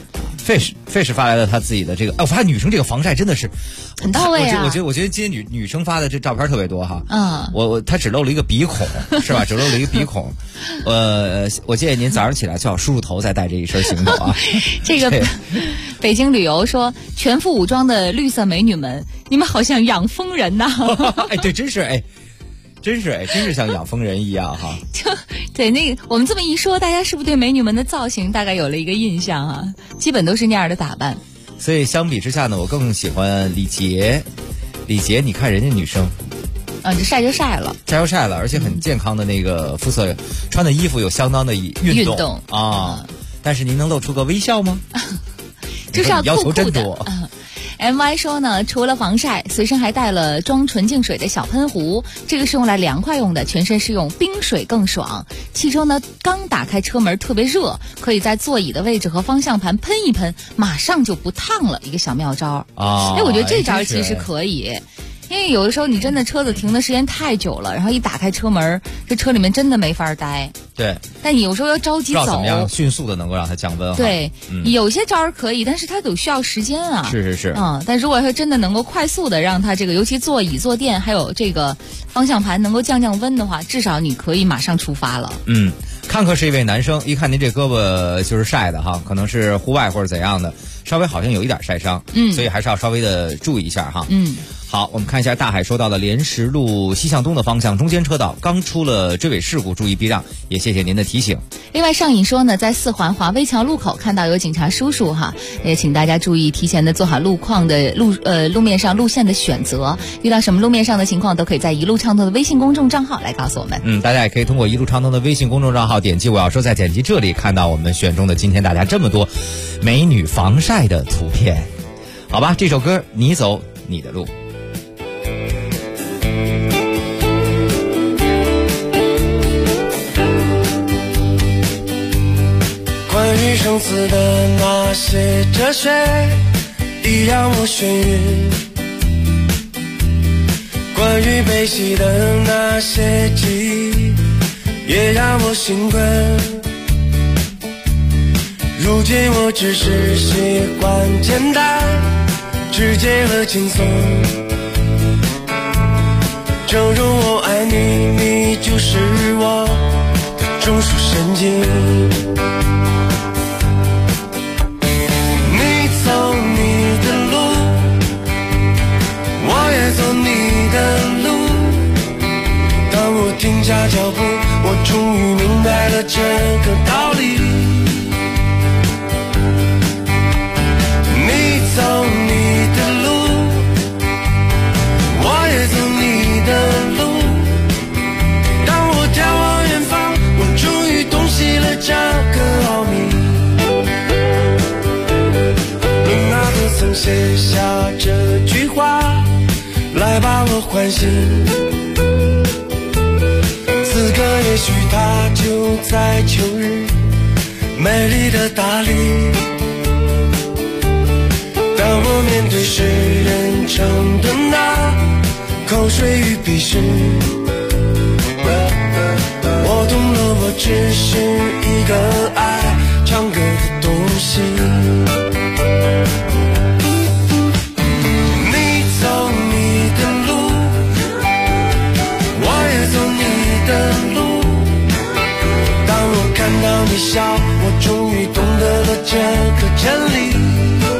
Fish 发来的他自己的这个，我发现女生这个防晒真的是很到位啊！ 我觉得今天女生发的这照片特别多哈。她只露了一个鼻孔，是吧？只露了一个鼻孔。我建议您早上起来最好梳梳头，再带这一身行头啊。 这个北京旅游说，全副武装的绿色美女们，你们好像养蜂人呐！ 对，真是像养蜂人一样哈。 对，那个我们这么一说，大家是不是对美女们的造型大概有了一个印象啊？基本都是那样的打扮。 所以相比之下呢，我更喜欢李洁。李洁，你看人家女生， 这晒就晒了， 而且很健康的那个肤色，穿的衣服有相当的运动啊。但是您能露出个微笑吗？ 就是要要求真多。 MY 说呢，除了防晒，随身还带了装纯净水的小喷壶，这个是用来凉快用的，全身适用，冰水更爽。汽车呢，刚打开车门特别热，可以在座椅的位置和方向盘喷一喷，马上就不烫了，一个小妙招啊！我觉得这招其实可以。因为有的时候你真的车子停的时间太久了，然后一打开车门，这车里面真的没法待。 对， 但你有时候要着急走， 不知道怎么样迅速的能够让它降温。 对，有些招可以，但是它都需要时间啊。 是。 但如果说真的能够快速的让它这个，尤其座椅、坐垫还有这个方向盘能够降温的话，至少你可以马上出发了。 康克是一位男生，一看您这胳膊就是晒的哈，可能是户外或者怎样的，稍微好像有一点晒伤，所以还是要稍微的注意一下哈。好，我们看一下大海说到的莲石路西向东的方向，中间车道刚出了追尾事故，注意避让，也谢谢您的提醒。 另外上瘾说呢，在4环华威桥路口看到有警察叔叔哈，也请大家注意提前的做好路况的路面上路线的选择，遇到什么路面上的情况都可以在一路畅通的微信公众账号来告诉我们。 大家也可以通过一路畅通的微信公众账号点击我要说，再点击这里看到我们选中的今天大家这么多美女防晒的图片。好吧，这首歌你走你的路。 关于生死的那些哲学，已让我眩晕；关于悲喜的那些记忆，也让我心困。 如今我只是习惯简单、直接和轻松。正如我爱你，你就是我的中枢神经。你走你的路，我也走你的路。当我停下脚步，我终于明白了这个道理。你走你的路，我也走你的路。当我眺望远方，我终于洞悉了这个奥秘。你那可曾写下这句话，来把我唤醒。此刻也许它就在秋日美丽的大理。当我面对世人称的那口水与鄙视，我懂了，我只是一个爱唱歌的东西。你走你的路，我也走你的路。当我看到你笑，我终于懂得了这个真理。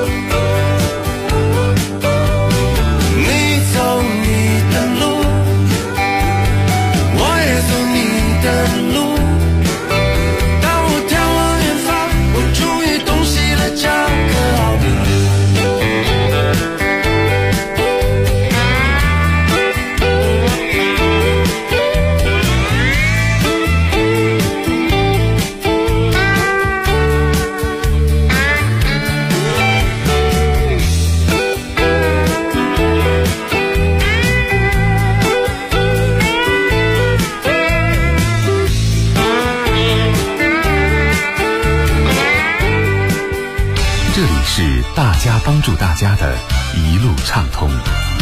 大家帮助大家的一路畅通。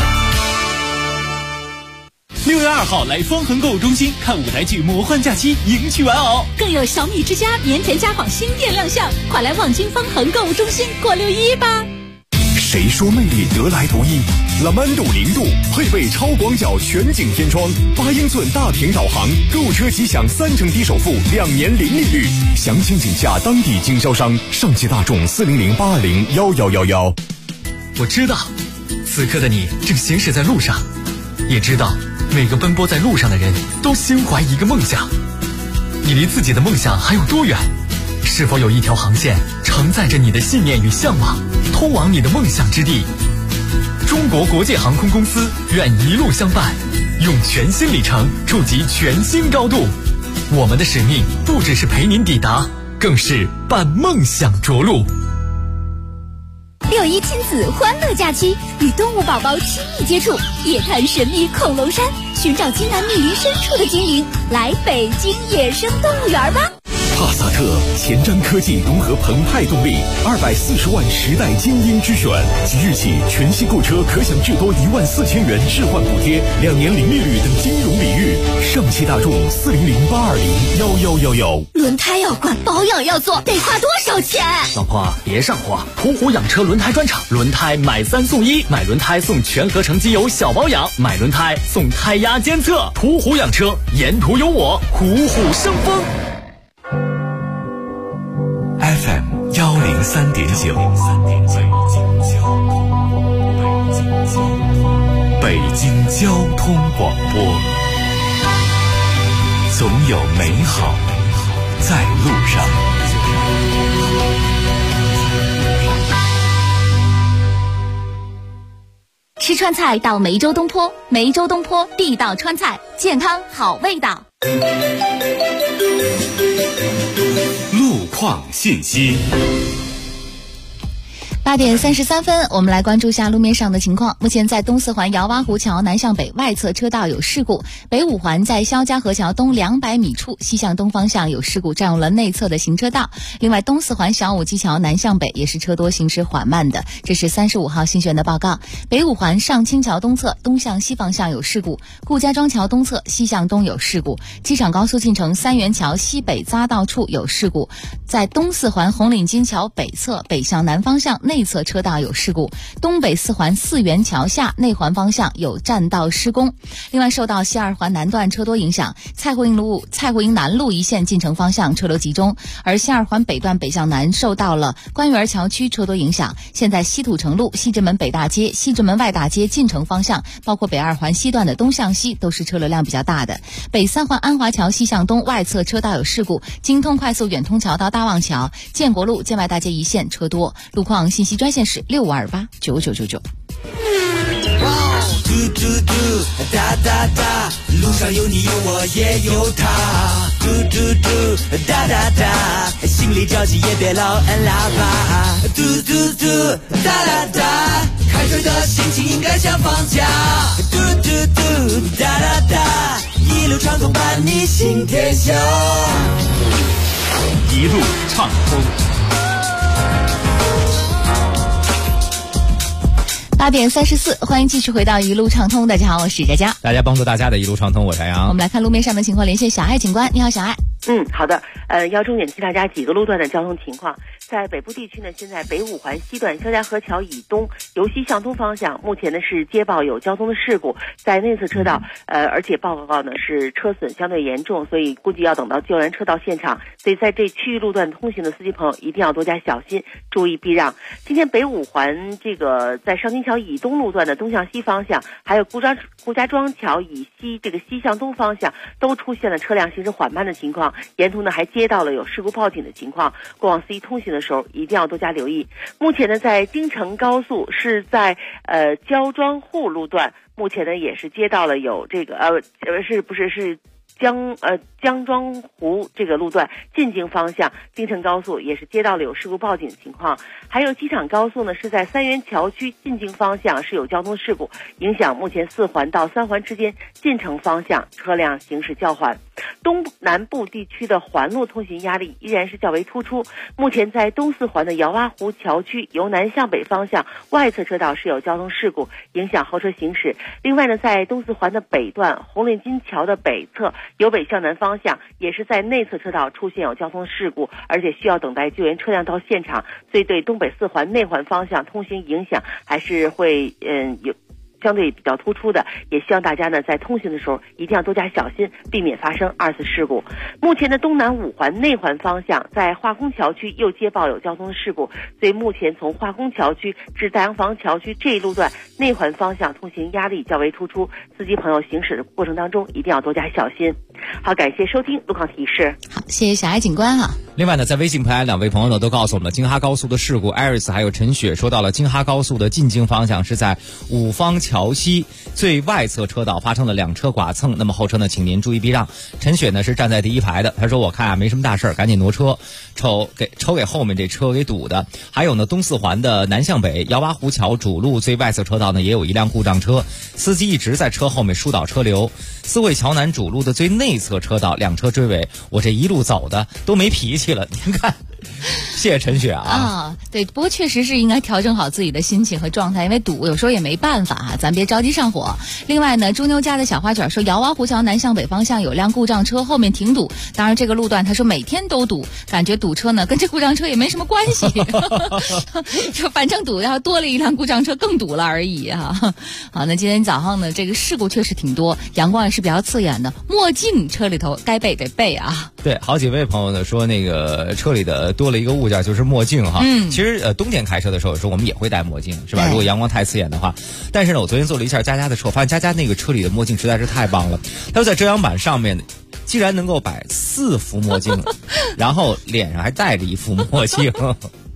6月2号来方恒购物中心看舞台剧《魔幻假期》，迎娶玩偶， 更有小米之家年前家纺新店亮相，快来望京方恒购物中心过6·1吧！ 谁说魅力得来独一？拉曼度0度配备超广角全景天窗，8英寸大屏导航，购车即享3成低首付，2年零利率。详情请洽当地经销商，上汽大众400-820-1111。 我知道，此刻的你正行驶在路上，也知道每个奔波在路上的人都心怀一个梦想。你离自己的梦想还有多远？是否有一条航线承载着你的信念与向往，通往你的梦想之地？中国国际航空公司愿一路相伴，用全新里程触及全新高度。我们的使命不只是陪您抵达，更是伴梦想着陆。 6·1亲子欢乐假期，与动物宝宝亲密接触，夜探神秘恐龙山，寻找津南密林深处的精灵，来北京野生动物园吧！ 帕萨特前瞻科技融合澎湃动力，240万时代精英之选。即日起，全系购车可享至多14000元置换补贴，2年零利率等金融礼遇。上汽大众400-820-1111。 轮胎要换，保养要做，得花多少钱？ 老婆别上火，途虎养车轮胎专场，轮胎买3送1，买轮胎送全合成机油小保养，买轮胎送胎压监测。途虎养车，沿途有我，虎虎生风。 FM 103.9，北京交通广播，总有美好在路上。 吃川菜到梅州东坡，梅州东坡地道川菜，健康好味道。 路况信息。 8点33分，我们来关注下路面上的情况。目前在东四环姚洼湖桥南向北外侧车道有事故，北五环在肖家河桥东200米处西向东方向有事故，占用了内侧的行车道。另外，东四环小武基桥南向北也是车多，行驶缓慢的。这是35号新选的报告。北五环上清桥东侧东向西方向有事故，顾家庄桥东侧西向东有事故，机场高速进城三元桥西北匝道处有事故，在东四环红领巾桥北侧北向南方向内侧车道有事故，东北四环四元桥下内环方向有占道施工。另外，受到西二环南段车多影响，蔡胡营南路一线进城方向车流集中，而西二环北段北向南受到了官园桥区车多影响，现在西土城路、西直门北大街、西直门外大街进城方向，包括北二环西段的东向西都是车流量比较大的。北三环安华桥西向东外侧车道有事故，京通快速远通桥到大望桥、建国路、建外大街一线车多。路况信息专线是6528999999。 嘟嘟嘟哒哒哒，路上有你有我也有他，嘟嘟嘟哒哒哒，心里着急也别老按喇叭，嘟嘟嘟哒哒哒，开车的心情应该想放假，嘟嘟嘟哒哒哒，一路畅通伴你行天下， 一路畅通。 8点34，欢迎继续回到一路畅通。大家好，我是佳佳。 大家帮助大家的一路畅通，我是杨洋。 我们来看路面上的情况，连线小爱警官。你好，小爱。 好的。要重点提大家几个路段的交通情况。在北部地区呢，现在北五环西段肖家河桥以东由西向东方向，目前呢是接报有交通的事故，在内侧车道，而且报告呢是车损相对严重，所以估计要等到救援车到现场。所以在这区域路段通行的司机朋友一定要多加小心，注意避让。今天北五环这个在上清桥以东路段的东向西方向，还有顾家庄桥以西这个西向东方向都出现了车辆行驶缓慢的情况，沿途呢还接到了有事故报警的情况，过往司机通行的时候一定要多加留意。目前呢，在京承高速是在焦庄户路段，目前呢也是接到了有这个是江庄湖这个路段进京方向，京承高速也是接到了有事故报警的情况。还有机场高速呢是在三元桥区进京方向是有交通事故，影响目前4环到3环之间进城方向车辆行驶较缓。东南部地区的环路通行压力依然是较为突出，目前在东四环的姚洼湖桥区由南向北方向外侧车道是有交通事故，影响后车行驶。另外呢，在东四环的北段红领巾桥的北侧由北向南方向也是在内侧车道出现有交通事故，而且需要等待救援车辆到现场，所以对东北4环内环方向通行影响还是会有相对比较突出的，也希望大家呢在通行的时候一定要多加小心，避免发生2次事故。目前的东南5环内环方向在化工桥区又接报有交通事故，所以目前从化工桥区至大洋房桥区这一路段内环方向通行压力较为突出，司机朋友行驶的过程当中一定要多加小心。好，感谢收听路况提示。 好，谢谢小爱警官哈。 另外呢，在微信平台2位朋友呢都告诉我们了京哈高速的事故，艾瑞斯还有陈雪说到了京哈高速的进京方向是在五方桥西最外侧车道发生了2车剐蹭，那么后车呢请您注意避让。陈雪呢是站在第一排的，他说我看没什么大事，赶紧挪车，瞅给后面这车给堵的。还有呢，东四环的南向北姚洼湖桥主路最外侧车道呢也有一辆故障车，司机一直在车后面疏导车流。四惠桥南主路的最内侧车道2车追尾，我这一路走的都没脾气了，您看。谢谢陈雪啊。 对，不过确实是应该调整好自己的心情和状态，因为堵有时候也没办法啊，咱别着急上火。另外呢，猪妞家的小花卷说姚洼湖桥南向北方向有辆故障车，后面停堵。当然这个路段他说每天都堵，感觉堵车呢跟这故障车也没什么关系就反正堵，要多了一辆故障车更堵了而已啊。好，那今天早上呢这个事故确实挺多，阳光也是比较刺眼的，墨镜车里头该备得备啊。 对，好几位朋友呢说那个车里的多了一个物件就是墨镜哈。其实冬天开车的时候有时候我们也会戴墨镜是吧，如果阳光太刺眼的话。但是呢，我昨天做了一下佳佳的车，发现佳佳那个车里的墨镜实在是太棒了，他说在遮阳板上面竟然能够摆4副墨镜然后脸上还戴着1副墨镜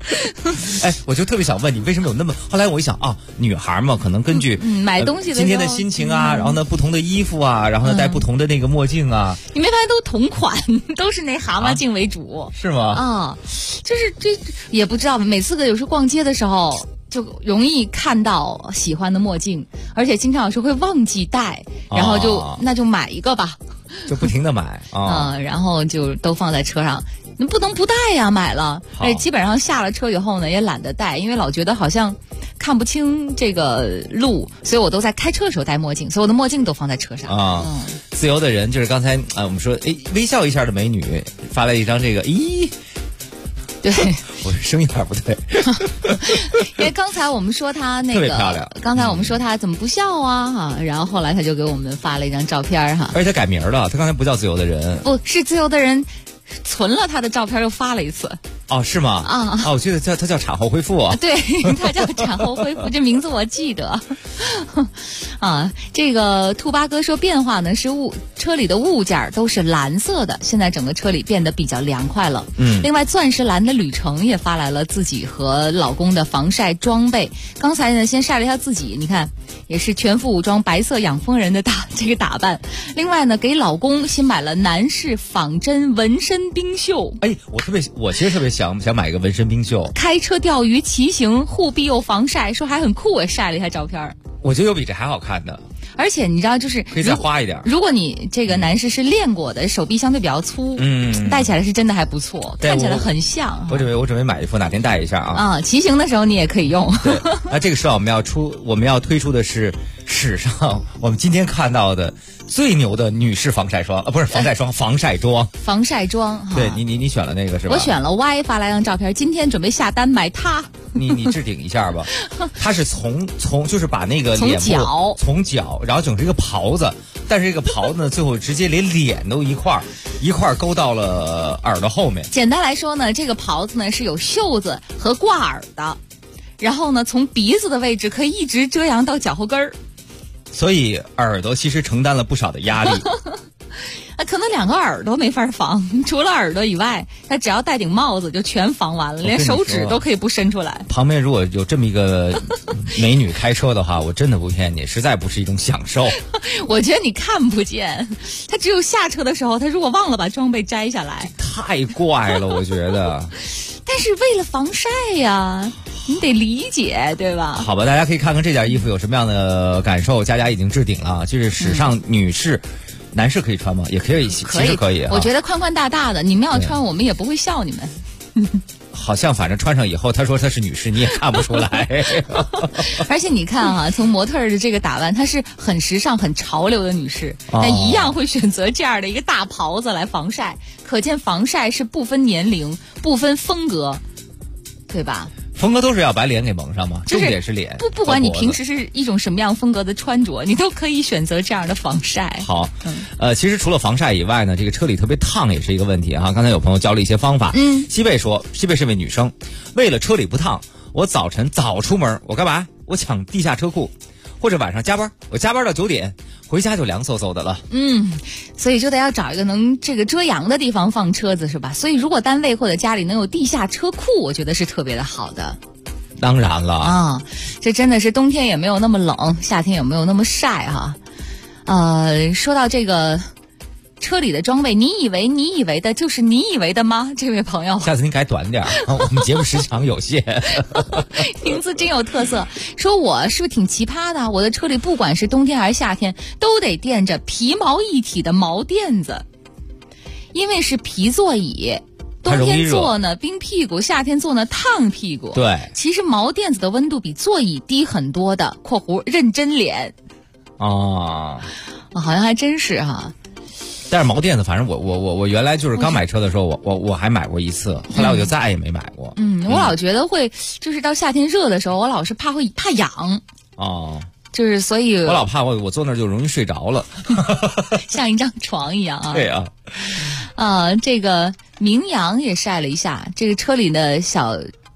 哎，我就特别想问你，为什么有那么？后来我一想啊，女孩嘛，可能根据买东西的时候今天的心情啊，然后呢不同的衣服啊，然后呢戴不同的那个墨镜啊。 你没发现都同款，都是那蛤蟆镜为主， 是吗？ 啊，就是这也不知道，每次有时候逛街的时候。就容易看到喜欢的墨镜，而且经常有时候会忘记带，然后那就买一个吧， 就不停的买啊， 然后就都放在车上，你不能不带呀，买了，而且基本上下了车以后呢，也懒得带，因为老觉得好像看不清这个路，所以我都在开车的时候戴墨镜，所以我的墨镜都放在车上啊。自由的人就是刚才我们说，微笑一下的美女发来一张这个， 对， 我声音有点不对， 因为刚才我们说他那个特别漂亮， 刚才我们说他怎么不笑啊然后后来他就给我们发了一张照片哈， 而且他改名了，他刚才不叫自由的人， 不是自由的人，存了他的照片又发了一次。 哦，是吗？啊，我记得他叫产后恢复啊。 对，他叫产后恢复，这名字我记得。啊，这个兔八哥说变化呢是车里的物件都是蓝色的，现在整个车里变得比较凉快了。另外钻石蓝的旅程也发来了自己和老公的防晒装备。刚才呢先晒了一下自己，你看也是全副武装白色养蜂人的打扮。另外呢给老公新买了男士仿真纹身冰袖。 哎，我其实特别想买一个纹身冰袖。 开车钓鱼骑行护臂又防晒，说还很酷，我晒了一下照片。 我觉得有比这还好看的。 而且你知道，就是可以再花一点。 如果你这个男士是练过的，手臂相对比较粗，戴起来是真的还不错，看起来很像。 我准备买一副，哪天戴一下啊。 骑行的时候你也可以用。 对，那这个时候我们要推出的是史上我们今天看到的最牛的女士防晒霜不是防晒霜，防晒妆。 防晒妆， 对你选了那个是吧？ 我选了 Y 发来张照片，今天准备下单买它。 你置顶一下吧。它是从就是把那个脸部从脚，然后整成一个袍子，但是这个袍子呢，最后直接连脸都一块勾到了耳朵后面。 简单来说呢，这个袍子呢是有袖子和挂耳的，然后呢从鼻子的位置可以一直遮阳到脚后跟儿。 所以耳朵其实承担了不少的压力。 可能两个耳朵没法防，除了耳朵以外，他只要戴顶帽子就全防完了，连手指都可以不伸出来。 旁边如果有这么一个美女开车的话，我真的不骗你，实在不是一种享受。 我觉得你看不见，他只有下车的时候，他如果忘了把装备摘下来， 太怪了，我觉得。 但是为了防晒呀，你得理解，对吧？ 好吧，大家可以看看这件衣服有什么样的感受。佳佳已经置顶了，就是史上女士。男士可以穿吗？也可以，其实可以。 我觉得宽宽大大的，你们要穿，我们也不会笑你们。 好像反正穿上以后，他说她是女士，你也看不出来。 而且你看啊，从模特儿的这个打扮，她是很时尚、很潮流的女士，但一样会选择这样的一个大袍子来防晒。可见防晒是不分年龄、不分风格，对吧？ 风格都是要把脸给蒙上嘛，重点是脸。 不管你平时是一种什么样风格的穿着，你都可以选择这样的防晒。 好，其实除了防晒以外呢，这个车里特别烫也是一个问题啊。刚才有朋友教了一些方法。西贝说，西贝是位女生，为了车里不烫，我早晨早出门，我干嘛？我抢地下车库，或者晚上加班，我加班到9点。回家就凉飕飕的了。 所以就得要找一个能这个遮阳的地方放车子，是吧？所以如果单位或者家里能有地下车库，我觉得是特别的好的。 当然了啊，这真的是冬天也没有那么冷，夏天也没有那么晒哈。说到这个车里的装备，你以为的就是你以为的吗？这位朋友， 下次您改短点我们节目时长有限。 名字真有特色。说我是不是挺奇葩的？我的车里不管是冬天还是夏天，都得垫着皮毛一体的毛垫子，因为是皮座椅。冬天坐呢冰屁股，夏天坐呢烫屁股。 对， 其实毛垫子的温度比座椅低很多的。（括弧认真脸）好像还真是哈。 但是毛垫子，反正我原来就是刚买车的时候，我还买过一次，后来我就再也没买过。 我老觉得会，就是到夏天热的时候，我老是怕痒。就是所以我老怕我坐那儿就容易睡着了， 像一张床一样啊。 对啊。 这个明阳也晒了一下，这个车里的小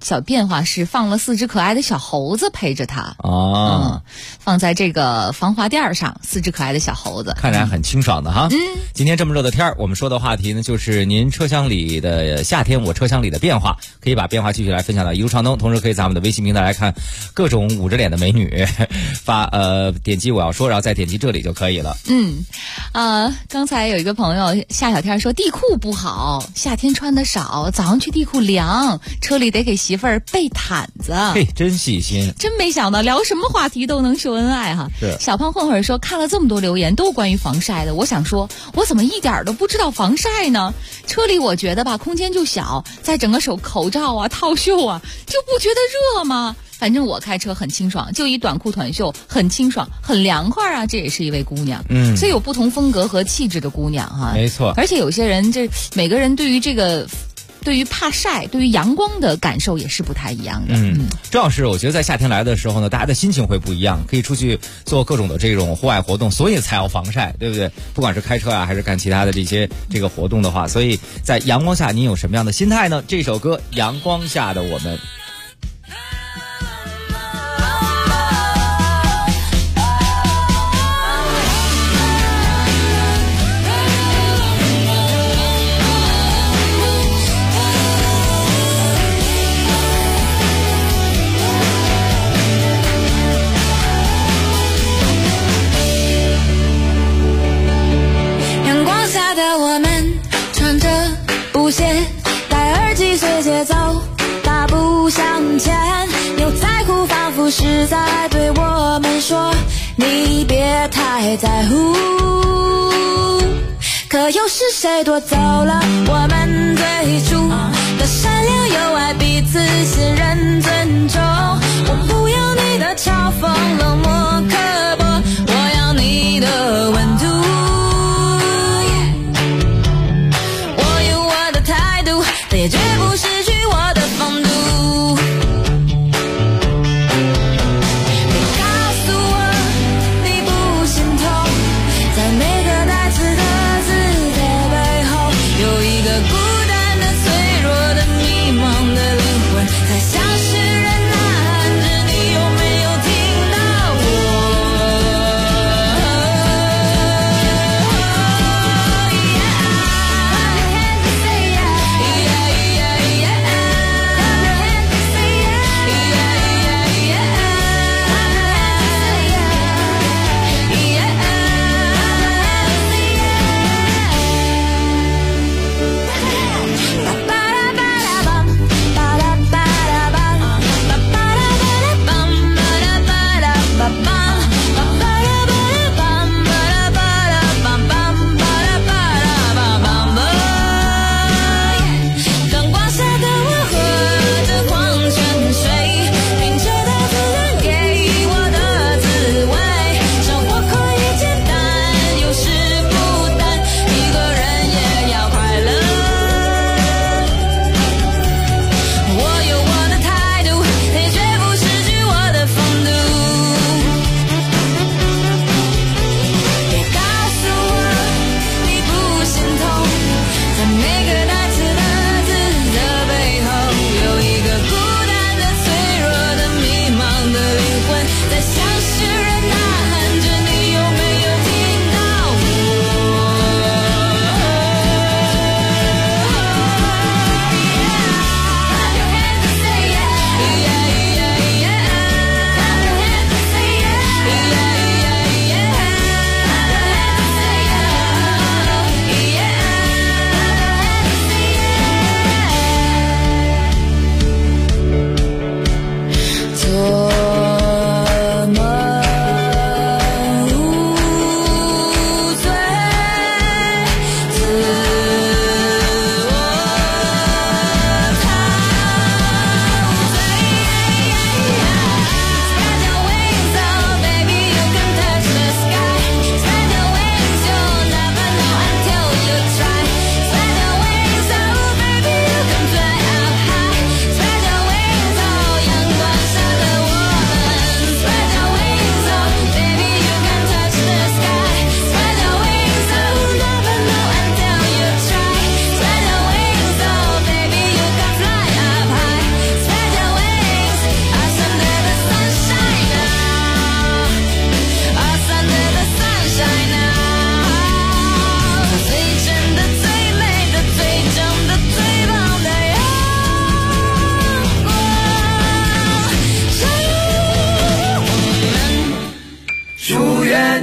小变化是放了4只可爱的小猴子陪着他放在这个防滑垫上，4只可爱的小猴子， 看起来很清爽的哈。今天这么热的天儿，我们说的话题呢，就是您车厢里的夏天，我车厢里的变化，可以把变化继续来分享到一路畅通，同时可以在我们的微信平台来看各种捂着脸的美女，点击我要说，然后再点击这里就可以了。 刚才有一个朋友夏小天说地裤不好，夏天穿的少，早上去地裤凉，车里得给媳妇儿备毯子。 嘿，真细心， 真没想到聊什么话题都能秀恩爱哈。小胖混混说看了这么多留言都关于防晒的，我想说我怎么一点都不知道防晒呢？车里我觉得吧空间就小，再整个手口罩啊套袖啊，就不觉得热吗？反正我开车很清爽，就一短裤短袖很清爽很凉快啊，这也是一位姑娘。所以有不同风格和气质的姑娘哈。 没错， 而且有些人每个人对于怕晒对于阳光的感受也是不太一样的。 重要是我觉得在夏天来的时候呢，大家的心情会不一样，可以出去做各种的这种户外活动，所以才要防晒，对不对？不管是开车啊还是干其他的这个活动的话，所以在阳光下您有什么样的心态呢？这首歌《阳光下的我们》。 布鞋戴耳机随节奏大步向前，牛仔裤仿佛是在对我们说你别太在乎，可又是谁夺走了我们最初的善良友爱，彼此信任尊重。我不要你的嘲讽冷漠刻薄，我要你的温度，也绝不失去我的风度。别告诉我你不心痛，在每个带刺的字的背后，有一个孤单的、脆弱的、迷茫的灵魂，在向世人呐喊着，你有没有听到？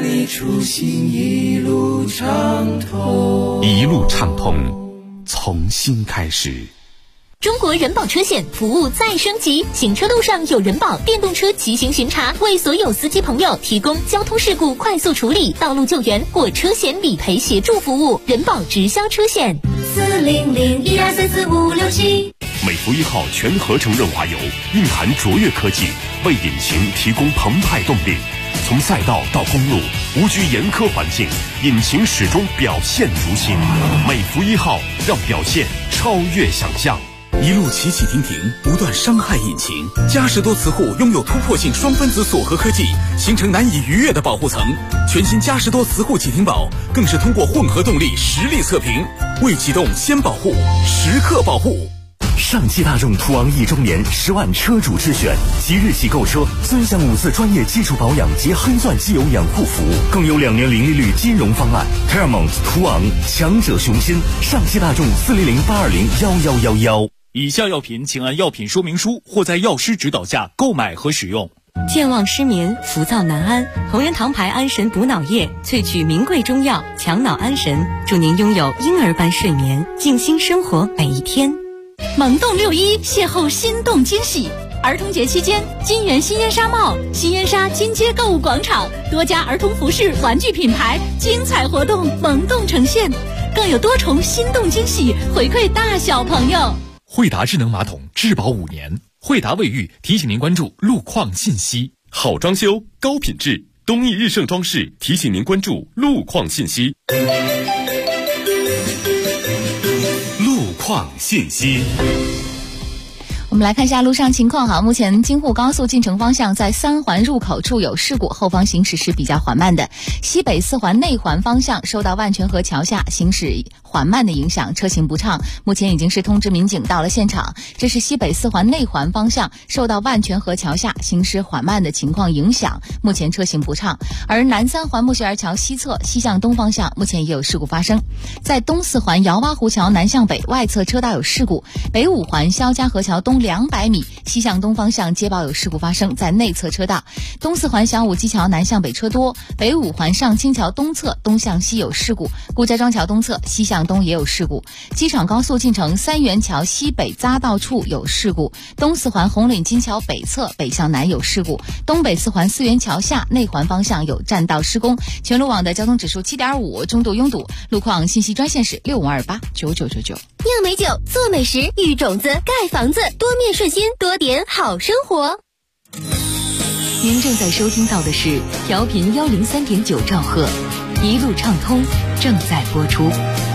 愿你出行一路畅通， 一路畅通，从新开始。 中国人保车险服务再升级，行车路上有人保电动车骑行巡查，为所有司机朋友提供交通事故快速处理、道路救援或车险理赔协助服务。人保直销车险40012344567。 美孚1号全合成润滑油蕴含卓越科技，为引擎提供澎湃动力。从赛道到公路，无拘严苛环境，引擎始终表现如新。美孚1号让表现超越想象。 一路起起停停，不断伤害引擎。嘉实多磁护拥有突破性双分子锁合科技，形成难以逾越的保护层。全新嘉实多磁护启停宝更是通过混合动力实力测评，未启动先保护，时刻保护。 上汽大众途昂1周年10万车主之选，即日起购车尊享5次专业基础保养及黑钻机油养护服务，更有2年零利率金融方案。Paramount 途昂，强者雄心。上汽大众400-820-1111。 以下药品请按药品说明书或在药师指导下购买和使用。 健忘失眠、浮躁难安，同仁堂牌安神补脑液萃取名贵中药，强脑安神，祝您拥有婴儿般睡眠，静心生活每一天。 萌动61邂逅心动惊喜。儿童节期间，金源新烟纱帽、新烟纱金街购物广场多家儿童服饰、玩具品牌精彩活动萌动呈现，更有多重心动惊喜回馈大小朋友。 惠达智能马桶质保5年，惠达卫浴提醒您关注路况信息。 好装修，高品质，东义日盛装饰提醒您关注路况信息。路况信息。 我们来看一下路上情况哈，目前京沪高速进城方向在3环入口处有事故，后方行驶是比较缓慢的。西北4环内环方向受到万泉河桥下行驶缓慢的影响，车行不畅，目前已经是通知民警到了现场。这是西北4环内环方向受到万泉河桥下行驶缓慢的情况影响，目前车行不畅。而南3环木樨园桥西侧西向东方向目前也有事故发生，在东4环姚洼湖桥南向北外侧车道有事故，北5环肖家河桥东200米西向东方向接报有事故发生，在内侧车道。东4环小武基桥南向北车多，北5环上清桥东侧东向西有事故，顾家庄桥东侧西向东也有事故。机场高速进城三元桥西北匝道处有事故，东4环红岭金桥北侧北向南有事故，东北4环四元桥下内环方向有占道施工。全路网的交通指数7.5，中度拥堵。路况信息专线是65289999。 酿美酒，做美食，育种子，盖房子，多面顺心，多点好生活。 您正在收听到的是调频103.9兆赫，一路畅通正在播出。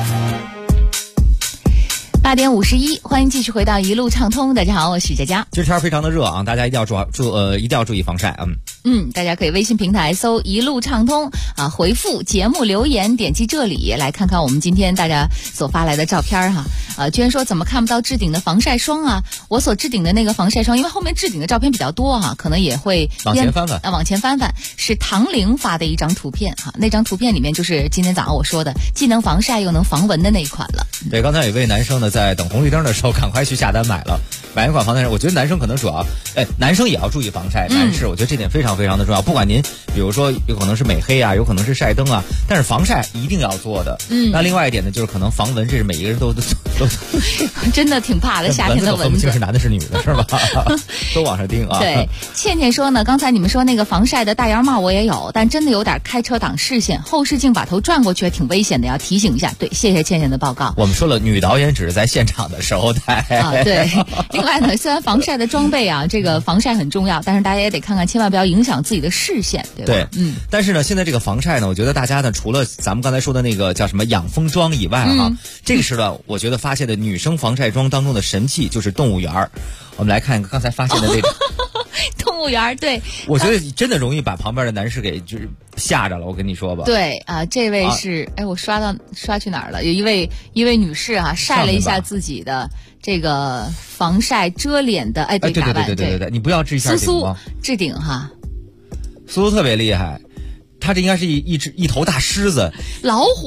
8点51，欢迎继续回到一路畅通。大家好，我是佳佳。 今天非常的热啊，大家一定要注意防晒。 大家可以微信平台搜一路畅通啊，回复节目留言，点击这里来看看我们今天大家所发来的照片哈。居然说怎么看不到置顶的防晒霜啊？我所置顶的那个防晒霜，因为后面置顶的照片比较多哈，可能也会往前翻翻， 是唐玲发的一张图片哈。那张图片里面就是今天早上我说的既能防晒又能防蚊的那一款了。 对，刚才有位男生呢在等红绿灯的时候赶快去下单买一款防晒霜。我觉得男生可能主要男生也要注意防晒，男士我觉得这点非常非常的重要。不管您比如说有可能是美黑啊，有可能是晒灯啊，但是防晒一定要做的。那另外一点呢，就是可能防蚊，这是每一个人都真的挺怕的，夏天的蚊子分不清是男的是女的是吧？都往上盯啊。 对，倩倩说呢，刚才你们说那个防晒的大檐帽我也有，但真的有点开车挡视线，后视镜把头转过去挺危险的，要提醒一下。对，谢谢倩倩的报告。 我们说了，女导演只是在现场的时候戴啊。对，另外呢，虽然防晒的装备啊，这个防晒很重要，但是大家也得看看，千万不要影响自己的视线，对吧？ 对，但是呢，现在这个防晒呢，我觉得大家呢，除了咱们刚才说的那个叫什么养蜂装以外哈，这个时段我觉得发现的女生防晒装当中的神器就是动物园。我们来看刚才发现的这个动物园。对， 我觉得真的容易把旁边的男士给就是吓着了。我跟你说吧。 对啊，这位是我刷去哪儿了？有一位女士啊，晒了一下自己的这个防晒遮脸的对， 你不要置一下顶吗？ 置顶哈， 苏苏特别厉害，他这应该是一头大狮子， 老虎。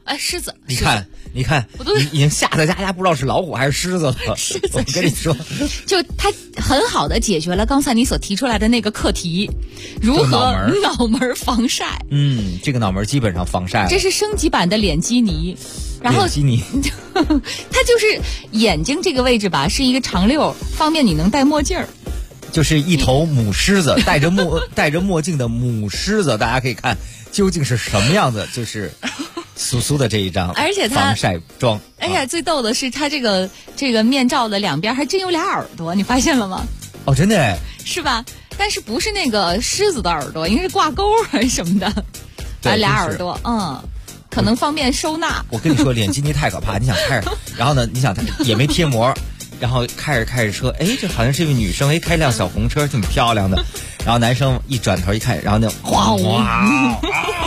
哎，狮子， 你看，你已经吓得大家不知道是老虎还是狮子了。 狮子， 我跟你说， 就它很好的解决了刚才你所提出来的那个课题，如何脑门防晒。 这个脑门基本上防晒了。 这是升级版的脸基尼。然后脸基尼， 它就是眼睛这个位置吧，是一个长溜，方便你能戴墨镜儿。 就是一头母狮子，戴着墨镜的母狮子，大家可以看究竟是什么样子，就是苏苏的这一张， 而且它防晒妆。 哎呀，最逗的是它这个面罩的两边还真有俩耳朵，你发现了吗？ 哦，真的哎， 是吧？但是不是那个狮子的耳朵，应该是挂钩还是什么的？俩耳朵，可能方便收纳。 我跟你说，脸基尼太可怕，你想开始，然后呢，你想它也没贴膜。然后开着车，哎，这好像是一位女生，哎，开辆小红车，挺漂亮的。然后男生一转头一看，然后那哇，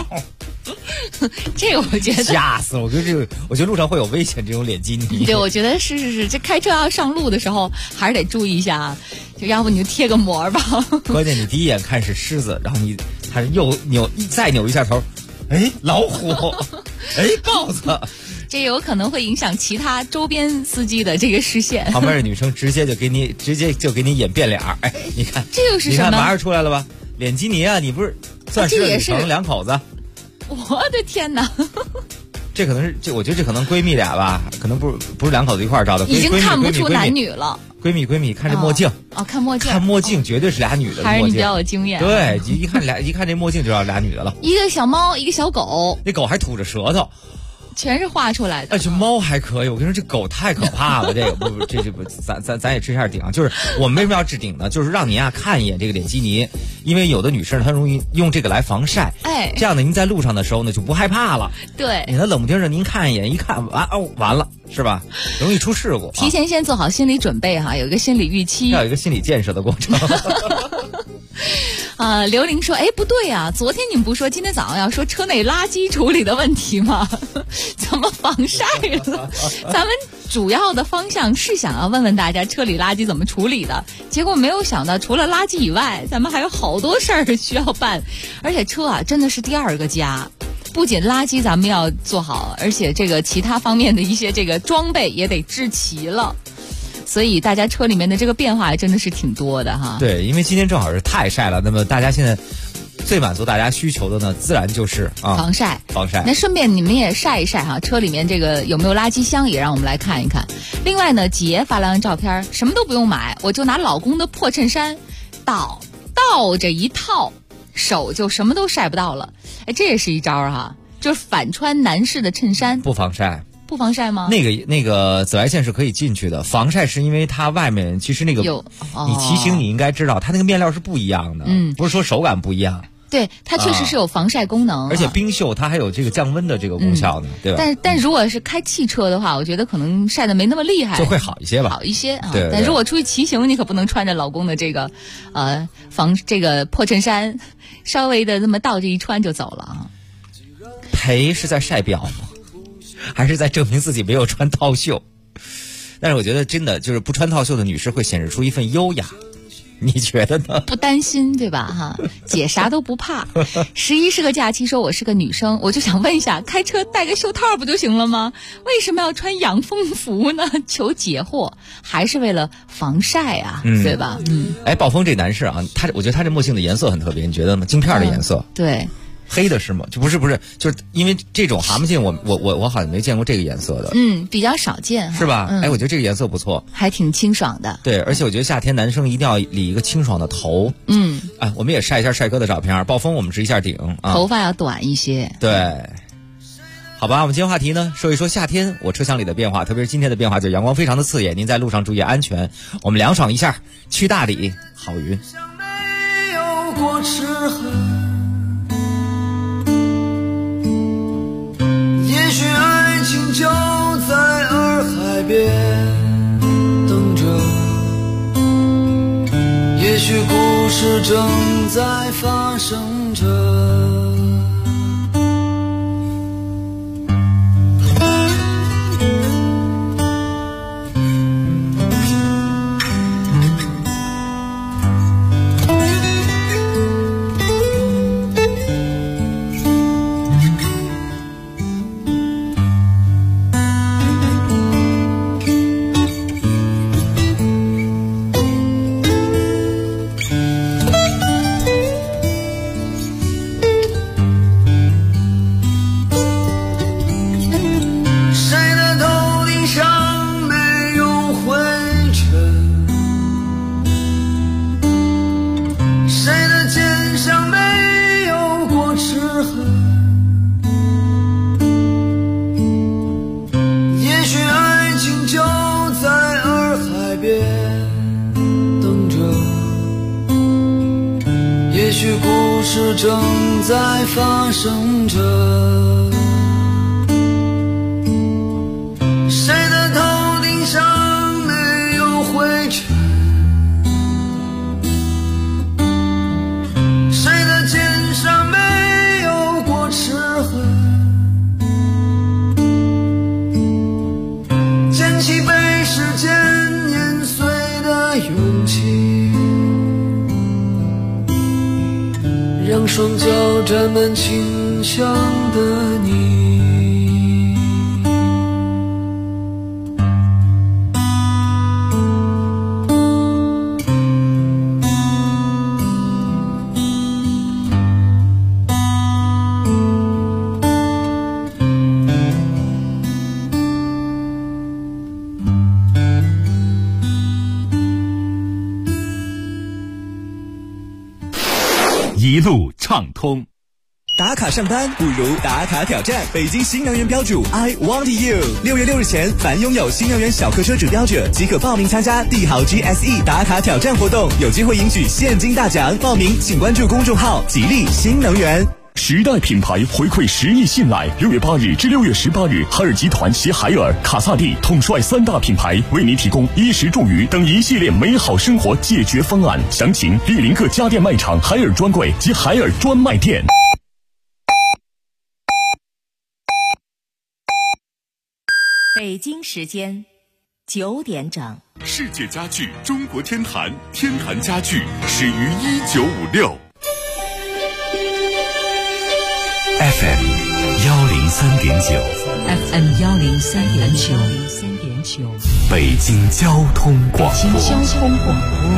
这个我觉得吓死了！我觉得路上会有危险，这种脸基尼。 对，我觉得是，这开车要上路的时候还是得注意一下，就要不你就贴个膜吧。 关键你第一眼看是狮子，然后他再扭一下头，哎，老虎，哎，豹子。 这有可能会影响其他周边司机的这个视线。 旁边的女生直接就给你演变脸，哎，你看， 这又是什么？ 你看马上出来了吧？脸基尼啊，你不是算是旅程两口子？ 我的天哪！ 这可能是我觉得这可能闺蜜俩吧，可能不是两口子一块照的， 已经看不出男女了。 闺蜜看这墨镜看墨镜， 看墨镜绝对是俩女的。 还是你比较有经验。 对，一看这墨镜就知道俩女的了。 一个小猫，一个小狗， 那狗还吐着舌头。 全是画出来的。 这猫还可以，我跟你说，这狗太可怕了。这个不，咱也吃一下顶啊。就是我们为什么要置顶呢？就是让您看一眼这个脸基尼，因为有的女生她容易用这个来防晒。 哎， 这样呢，您在路上的时候呢就不害怕了。 对， 你冷不丁的您看一眼，一看完了，是吧？容易出事故。 提前先做好心理准备哈，有一个心理预期， 要有一个心理建设的过程。 刘玲说：“哎，不对啊，昨天你们不说今天早上要说车内垃圾处理的问题吗？怎么防晒了？咱们主要的方向是想要问问大家车里垃圾怎么处理的，结果没有想到除了垃圾以外，咱们还有好多事儿需要办，而且车啊真的是第二个家。”不仅垃圾咱们要做好，而且这个其他方面的一些这个装备也得置齐了。所以大家车里面的这个变化还真的是挺多的哈。 对，因为今天正好是太晒了，那么大家现在最满足大家需求的呢，自然就是防晒。 那顺便你们也晒一晒哈，车里面这个有没有垃圾箱也让我们来看一看。另外呢，杰发来张照片，什么都不用买，我就拿老公的破衬衫倒着一套，手就什么都晒不到了。哎，这也是一招哈，就是反穿男士的衬衫， 不防晒。 不防晒吗？ 那个紫外线是可以进去的，防晒是因为它外面其实那个你骑行你应该知道，它那个面料是不一样的，不是说手感不一样。 对，它确实是有防晒功能， 而且冰袖它还有这个降温的这个功效呢，对吧？ 但如果是开汽车的话，我觉得可能晒得没那么厉害， 就会好一些吧。 好一些啊。 对。 但如果出去骑行，你可不能穿着老公的这个这个破衬衫，稍微的那么倒着一穿就走了啊。 赔是在晒表吗？还是在证明自己没有穿套袖？但是我觉得真的就是不穿套袖的女士会显示出一份优雅，你觉得呢？ 不担心对吧？哈，姐啥都不怕。11是个假期，说我是个女生，我就想问一下，开车戴个袖套不就行了吗？为什么要穿养蜂服呢？求解惑，还是为了防晒啊，对吧？ 哎，暴风这男士啊，我觉得他这墨镜的颜色很特别，你觉得吗？镜片的颜色， 对。 黑的是吗？就不是，就是因为这种蛤蟆镜，我好像没见过这个颜色的。 比较少见， 是吧？哎，我觉得这个颜色不错， 还挺清爽的。 对，而且我觉得夏天男生一定要理一个清爽的头。我们也晒一下帅哥的照片。暴风我们置一下顶啊， 头发要短一些。 对，好吧，我们今天话题呢，说一说夏天我车厢里的变化，特别是今天的变化，就是阳光非常的刺眼，您在路上注意安全。我们凉爽一下，去大理，好云。 没有过齿痕。也许爱情就在洱海边等着，也许故事正在发生着。 故事正在发生着，谁的头顶上没有灰尘，谁的肩上没有过齿痕，捡起被时间碾碎的勇气，让双脚沾满清香的你。 一路畅通。 打卡上班不如打卡挑战，北京新能源标主 I Want You。6月6日前，凡拥有新能源小客车指标者即可报名参加帝豪 GSE 打卡挑战活动，有机会赢取现金大奖。报名请关注公众号吉利新能源。 时代品牌回馈10亿信赖，6月8日至6月18日，海尔集团携海尔、卡萨帝统帅3大品牌，为您提供衣食住娱等一系列美好生活解决方案。详情莅临各家电卖场、海尔专柜及海尔专卖店。 北京时间9点整。 世界家具中国天坛，天坛家具始于1956。FM 103.9 FM 103.9 北京交通广播。 北京交通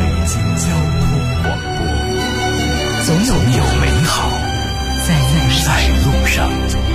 广播，总有美好在路上。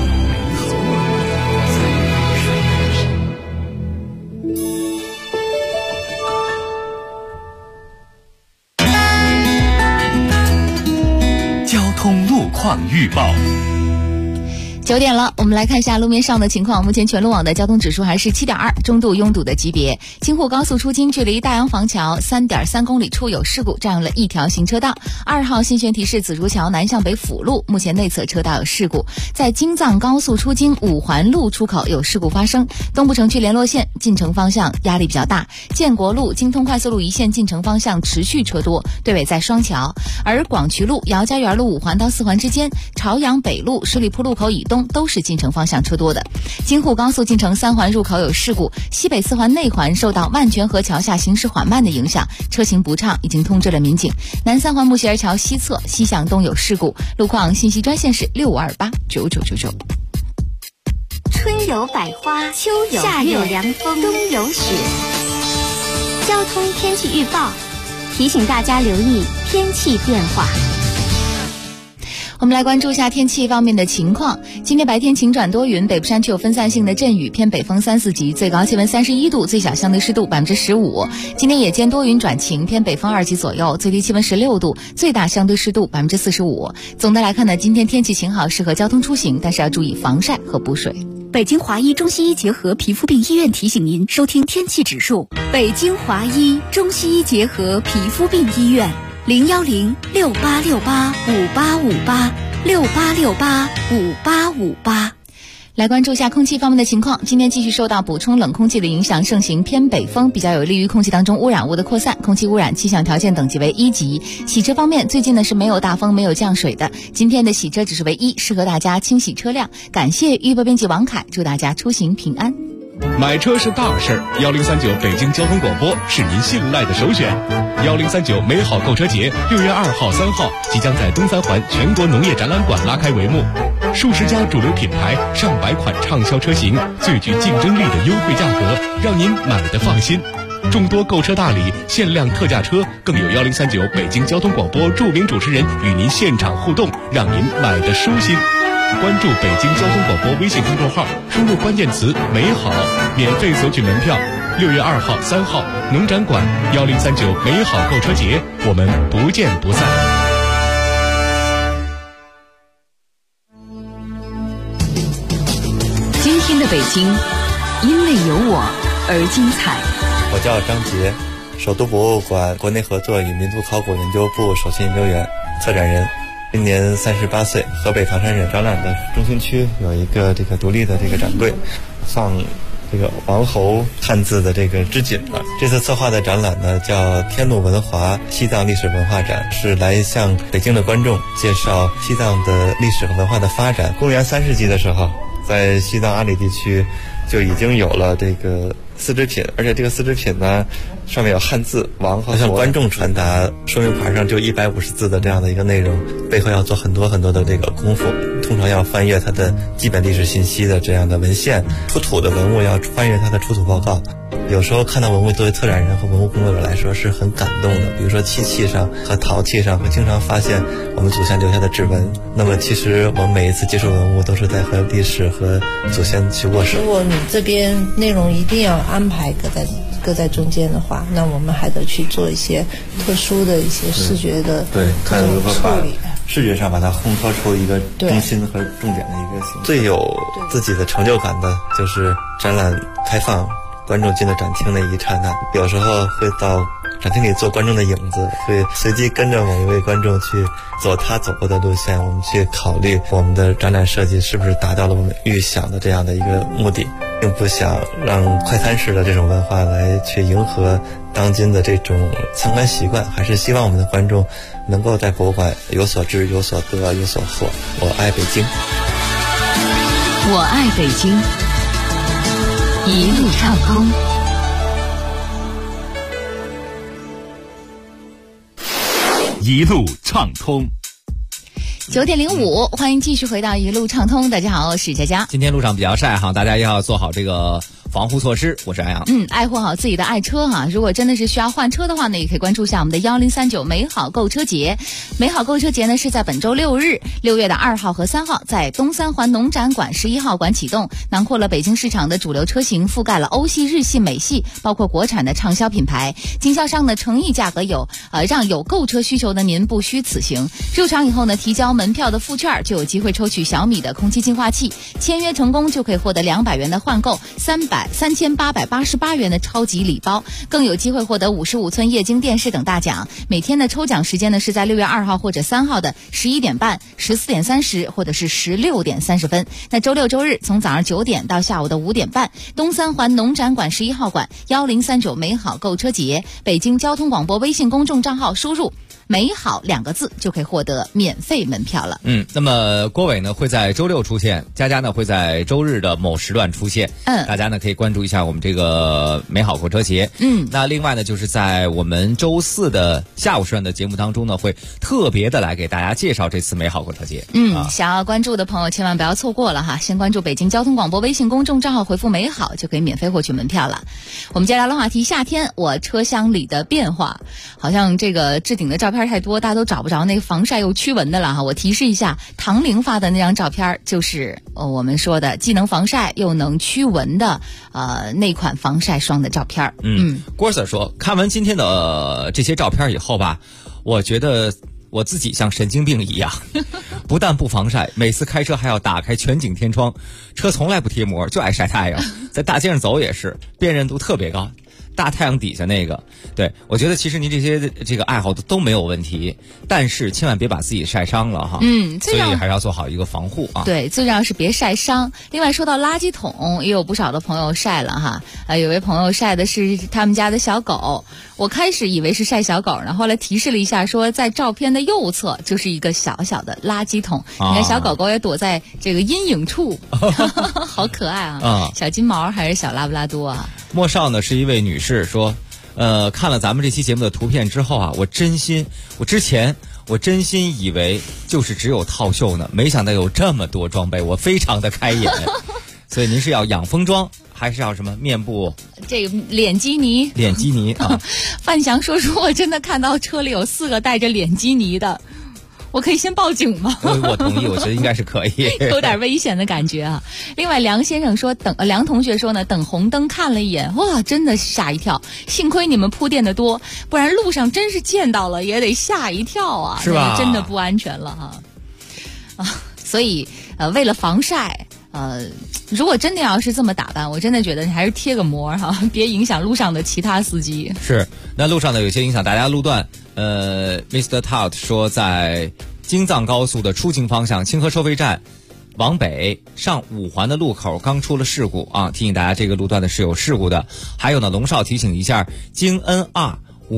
交通路况预报。 9点了，我们来看一下路面上的情况。目前全路网的交通指数还是7.2，中度拥堵的级别。京沪高速出京距离大洋房桥 3.3 公里处有事故，占用了一条行车道。2号信宣提示紫竹桥南向北辅路，目前内侧车道有事故。在京藏高速出京五环路出口有事故发生，东部城区联络线进城方向压力比较大，建国路、京通快速路一线进城方向持续车多，队尾在双桥。而广渠路、姚家园路5环到4环之间，朝阳北路、十里铺路口以东都是进城方向车多的。京沪高速进城3环入口有事故，西北4环内环受到万泉河桥下行驶缓慢的影响，车行不畅，已经通知了民警。南3环木樨桥西侧西向东有事故，路况信息专线是6528999999。 春有百花，秋有夏有凉风，冬有雪。交通天气预报提醒大家留意天气变化。 我们来关注一下天气方面的情况。今天白天晴转多云，北部山区有分散性的阵雨，偏北风3、4级，最高气温31度，最小相对湿度15%。今天夜间多云转晴，偏北风2级左右，最低气温16度，最大相对湿度45%。总的来看呢，今天天气晴好，适合交通出行，但是要注意防晒和补水。 北京华医中西医结合皮肤病医院提醒您收听天气指数。北京华医中西医结合皮肤病医院010-6868-5858，6868-5858。 来关注一下空气方面的情况。今天继续受到补充冷空气的影响，盛行偏北风，比较有利于空气当中污染物的扩散，空气污染气象条件等级为1级。洗车方面，最近呢是没有大风，没有降水的。今天的洗车指数为1，适合大家清洗车辆。感谢预播编辑王凯，祝大家出行平安。 买车是大事，1039北京交通广播是您信赖的首选。1039美好购车节6月2号、3号即将在东三环全国农业展览馆拉开帷幕，数十家主流品牌、上百款畅销车型，最具竞争力的优惠价格，让您买得放心。众多购车大礼、限量特价车，更有1039北京交通广播著名主持人与您现场互动，让您买得舒心。关注北京交通广播微信公众号，输入关键词美好，免费索取门票。6月2号、3号农展馆1039美好购车节，我们不见不散。 今天的北京因为有我而精彩。 我叫张杰，首都博物馆国内合作与民族考古研究部首席研究员、策展人。 今年38岁，河北唐山人。展览的中心区有一个这个独立的这个展柜，放这个王侯汉字的这个织锦了。这次策划的展览呢叫天路文华西藏历史文化展，是来向北京的观众介绍西藏的历史和文化的发展。公元3世纪的时候，在西藏阿里地区就已经有了这个丝织品，而且这个丝织品呢上面有汉字王和向观众传达，说明牌上就150字的这样的一个内容，背后要做很多很多的这个功夫，通常要翻阅它的基本历史信息的这样的文献，出土的文物要翻阅它的出土报告。有时候看到文物作为策展人和文物工作者来说是很感动的，比如说漆器上和陶器上会经常发现我们祖先留下的指纹。那么其实我们每一次接触文物都是在和历史和祖先去握手。 如果你这边内容一定要安排搁在中间的话，那我们还得去做一些特殊的一些视觉的对，看如何把处理， 视觉上把它烘托出一个中心和重点的一个形象。最有自己的成就感的就是展览开放，观众进了展厅那一刹那，有时候会到展厅里做观众的影子，会随机跟着某一位观众去走他走过的路线，我们去考虑我们的展览设计是不是达到了我们预想的这样的一个目的，并不想让快餐式的这种文化来去迎合当今的这种参观习惯，还是希望我们的观众能够在博物馆有所知、有所得、有所获。我爱北京， 我爱北京，一路畅通。 一路畅通。 9点05，欢迎继续回到一路畅通。大家好，我是佳佳。 今天路上比较晒哈，大家要做好这个防护措施。我是安阳。 爱护好自己的爱车哈。如果真的是需要换车的话呢，也可以关注一下我们的1039美好购车节。美好购车节呢是在本周6日，6月的2号和3号，在东三环农展馆11号馆启动，囊括了北京市场的主流车型，覆盖了欧系、日系、美系，包括国产的畅销品牌。经销商的诚意价格有让有购车需求的您不虚此行。入场以后呢，提交门票的附券就有机会抽取小米的空气净化器，签约成功就可以获得200元的换购，3888元的超级礼包，更有机会获得55寸液晶电视等大奖。每天的抽奖时间呢是在6月2号或者3号的11点半、14点30或者是16点30分。那周六周日从早上9点到下午的5点半，东三环农展馆11号馆1039美好购车节，北京交通广播微信公众账号输入美好2个字就可以获得免费门票了。 那么郭伟呢会在周六出现，佳佳呢会在周日的某时段出现。大家呢可以关注一下我们这个美好购车节。那另外呢就是在我们周四的下午时段的节目当中呢，会特别的来给大家介绍这次美好购车节。 想要关注的朋友千万不要错过了哈，先关注北京交通广播微信公众账号，回复美好就可以免费获取门票了。我们接下来聊话题，夏天我车厢里的变化。好像这个置顶的照片太多，大家都找不着那个防晒又驱蚊的了哈。我提示一下，唐玲发的那张照片就是我们说的既能防晒又能驱蚊的那款防晒霜的照片。 郭 Sir 说，看完今天的这些照片以后吧，我觉得我自己像神经病一样，不但不防晒，每次开车还要打开全景天窗，车从来不贴膜，就爱晒太阳，在大街上走也是，辨认度特别高。大太阳底下那个，对，我觉得其实您这个爱好都没有问题，但是千万别把自己晒伤了哈。所以还是要做好一个防护啊。 对，最重要是别晒伤。另外说到垃圾桶，也有不少的朋友晒了哈。有位朋友晒的是他们家的小狗，我开始以为是晒小狗呢，后来提示了一下，说在照片的右侧就是一个小小的垃圾桶。你看小狗狗也躲在这个阴影处，好可爱啊！小金毛还是小拉布拉多啊？ 莫少呢是一位女士说，看了咱们这期节目的图片之后啊，我真心以为就是只有套袖呢，没想到有这么多装备，我非常的开眼。所以您是要养蜂装，还是要什么面部？ 这个脸基尼啊！范翔说我真的看到车里有4个带着脸基尼的。我可以先报警吗？ 我同意，我觉得应该是可以。 有点危险的感觉啊。另外梁先生说梁同学说呢，等红灯看了一眼，哇，真的吓一跳，幸亏你们铺垫的多，不然路上真是见到了也得吓一跳啊， 是吧？ 真的不安全了哈。所以为了防晒，如果真的要是这么打扮，我真的觉得你还是贴个膜哈，别影响路上的其他司机。 是，那路上呢有些影响大家路段。Mr. Tout 说在京藏高速的出京方向清河收费站往北上5环的路口刚出了事故啊，提醒大家这个路段呢是有事故的。还有呢，龙少提醒一下，京 N2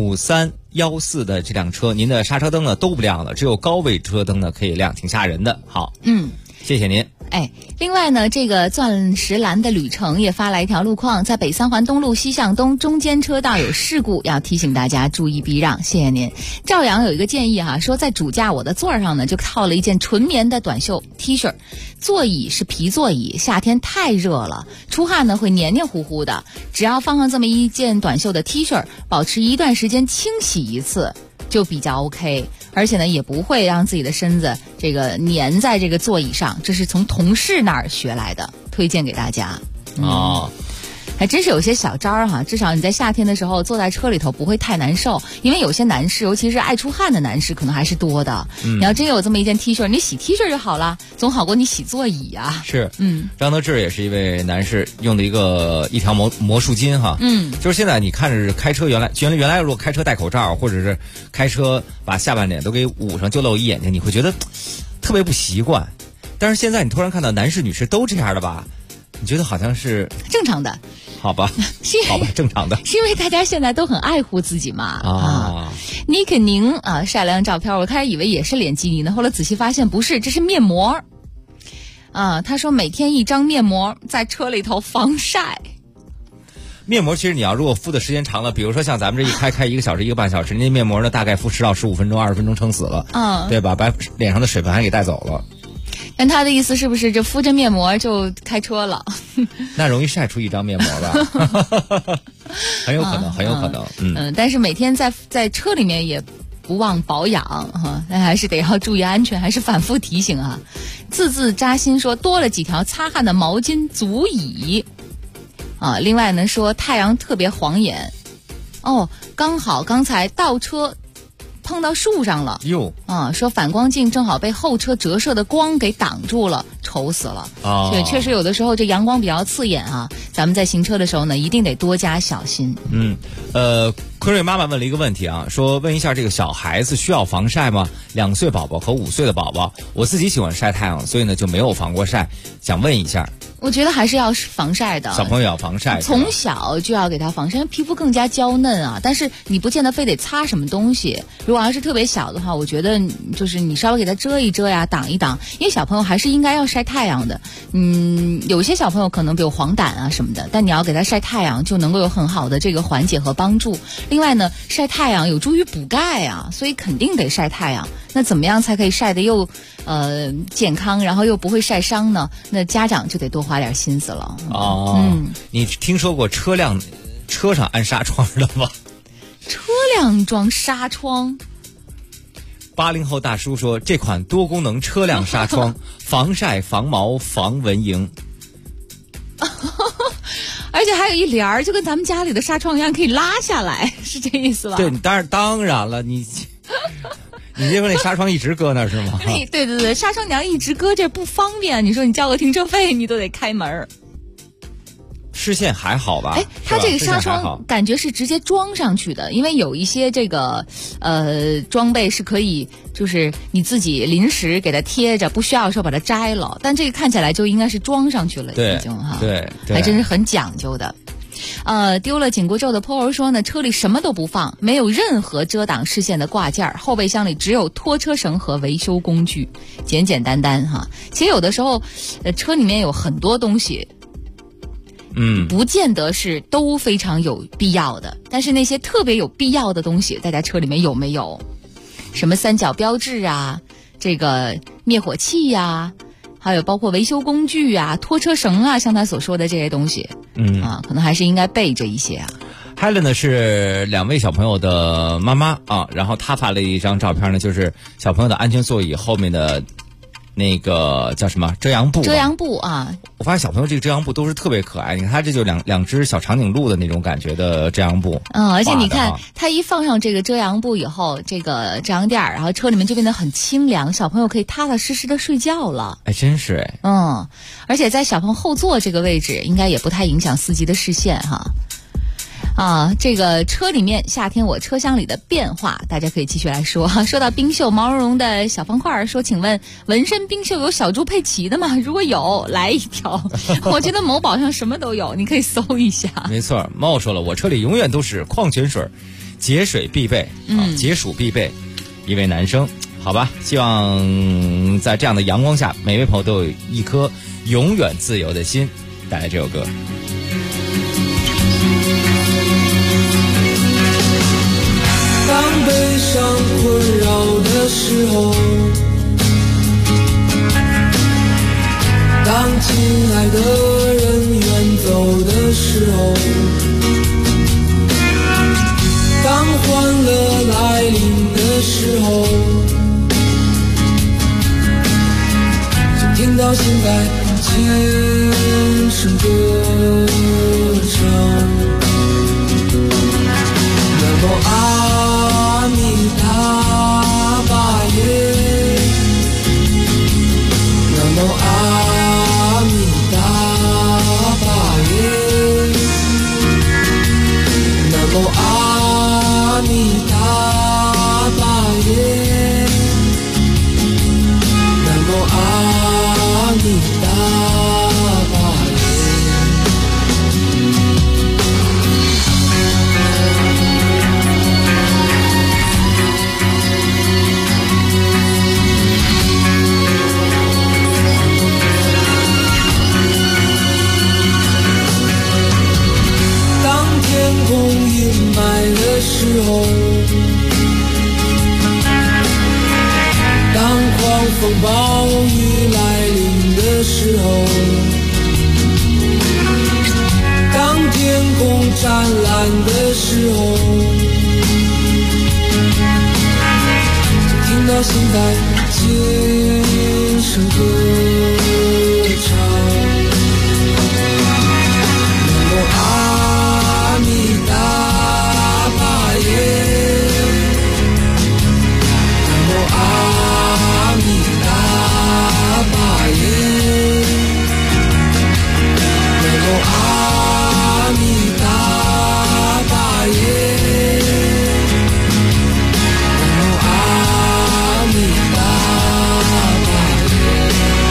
5314的这辆车，您的刹车灯呢都不亮了，只有高位车灯呢可以亮，挺吓人的。好，谢谢您。 另外呢，这个钻石蓝的旅程也发来一条路况，在北3环东路西向东中间车道有事故，要提醒大家注意避让，谢谢您。赵阳有一个建议哈，说在主驾我的座上呢就套了一件纯棉的短袖 T 恤，座椅是皮座椅，夏天太热了，出汗呢会黏黏糊糊的，只要放上这么一件短袖的 T 恤，保持一段时间清洗一次就比较 OK， 而且呢也不会让自己的身子这个粘在这个座椅上，这是从同事那儿学来的，推荐给大家。还真是有些小招儿哈，至少你在夏天的时候坐在车里头不会太难受，因为有些男士，尤其是爱出汗的男士可能还是多的。你要真有这么一件 T 恤，你洗 T 恤就好了，总好过你洗座椅啊。 是，张德志也是一位男士用的一条魔术巾哈，就是现在你看着开车原来如果开车戴口罩，或者是开车把下半脸都给捂上就露一眼睛，你会觉得特别不习惯，但是现在你突然看到男士女士都这样的吧，你觉得好像是正常的。 好吧，正常的， 是因为大家现在都很爱护自己嘛。妮肯宁啊晒了张照片，我开始以为也是脸基尼呢，后来仔细发现不是，这是面膜。他说每天1张面膜，在车里头防晒。 面膜其实你要如果敷的时间长了，比如说像咱们这一开1个小时1个半小时，那面膜呢大概敷10到15分钟20分钟撑死了，对吧？把脸上的水分还给带走了。 但他的意思是不是就敷着面膜就开车了？ 那容易晒出1张面膜吧？很有可能，很有可能。 但是每天在车里面也不忘保养哈，那还是得要注意安全，还是反复提醒啊。字扎心说多了几条擦汗的毛巾足矣。另外呢说太阳特别晃眼。刚好刚才倒车碰到树上了说反光镜正好被后车折射的光给挡住了，愁死了。对，确实有的时候这阳光比较刺眼啊，咱们在行车的时候呢一定得多加小心。 坤瑞妈妈问了一个问题啊，说问一下这个小孩子需要防晒吗？2岁宝宝和5岁的宝宝，我自己喜欢晒太阳，所以呢就没有防过晒，想问一下。 我觉得还是要防晒的， 小朋友要防晒， 从小就要给他防晒，因为皮肤更加娇嫩啊。但是你不见得非得擦什么东西，如果要是特别小的话，我觉得就是你稍微给他遮一遮呀，挡一挡，因为小朋友还是应该要晒太阳的。有些小朋友可能比如黄疸啊什么的，但你要给他晒太阳，就能够有很好的这个缓解和帮助。另外呢，晒太阳有助于补钙啊，所以肯定得晒太阳。那怎么样才可以晒得又健康，然后又不会晒伤呢？那家长就得多花点心思了。 你听说过车上安纱窗的吗？ 车辆装纱窗 ？80后大叔说，这款多功能车辆纱窗防晒、防毛、防蚊蝇。 而且还有一帘儿，就跟咱们家里的纱窗一样，可以拉下来，是这意思吧？ 对，当然了，你这边那纱窗一直搁那是吗？ 对，纱窗你要一直搁这不方便，你说你交个停车费你都得开门。 视线还好吧？ 它这个纱窗感觉是直接装上去的，因为有一些这个装备是可以就是你自己临时给它贴着，不需要说把它摘了，但这个看起来就应该是装上去了，已经哈。 对， 还真是很讲究的。丢了紧箍咒的 Paul 说呢，车里什么都不放，没有任何遮挡视线的挂件，后备箱里只有拖车绳和维修工具，简简单单哈。其实有的时候车里面有很多东西不见得是都非常有必要的，但是那些特别有必要的东西大家车里面有没有？什么3角标志啊，这个灭火器啊，还有包括维修工具啊，拖车绳啊，像他所说的这些东西可能还是应该备着一些啊。 Helen 呢是2位小朋友的妈妈啊，然后她发了一张照片呢，就是小朋友的安全座椅后面的那个叫什么遮阳布？遮阳布啊！ 我发现小朋友这个遮阳布都是特别可爱，你看它这就两只小长颈鹿的那种感觉的遮阳布。 而且你看它一放上这个遮阳布以后，这个遮阳垫，然后车里面就变得很清凉，小朋友可以踏踏实实的睡觉了。 真是而且在小朋友后座这个位置，应该也不太影响司机的视线哈。 这个车里面夏天我车厢里的变化，大家可以继续来说。说到冰袖，毛茸茸的小方块说，请问纹身冰袖有小猪佩奇的吗？如果有，来一条。我觉得某宝上什么都有，你可以搜一下。 没错，猫说了，我车里永远都是矿泉水，节水必备，解暑必备。一位男生，好吧，希望在这样的阳光下，每位朋友都有一颗永远自由的心。带来这首歌。 当悲伤困扰的时候，当亲爱的人远走的时候，当欢乐来临的时候，就听到心在轻声歌唱。南无阿弥达巴耶，南无阿弥达巴耶，南无阿弥达巴耶，南无阿弥达巴耶。当天空阴霾的时候，当狂风暴雨来临的时候，当天空湛蓝的时候，就听到心在轻声歌唱。南无阿弥达巴耶，南无阿弥达巴耶，南无阿弥达巴耶，南无阿弥达巴耶。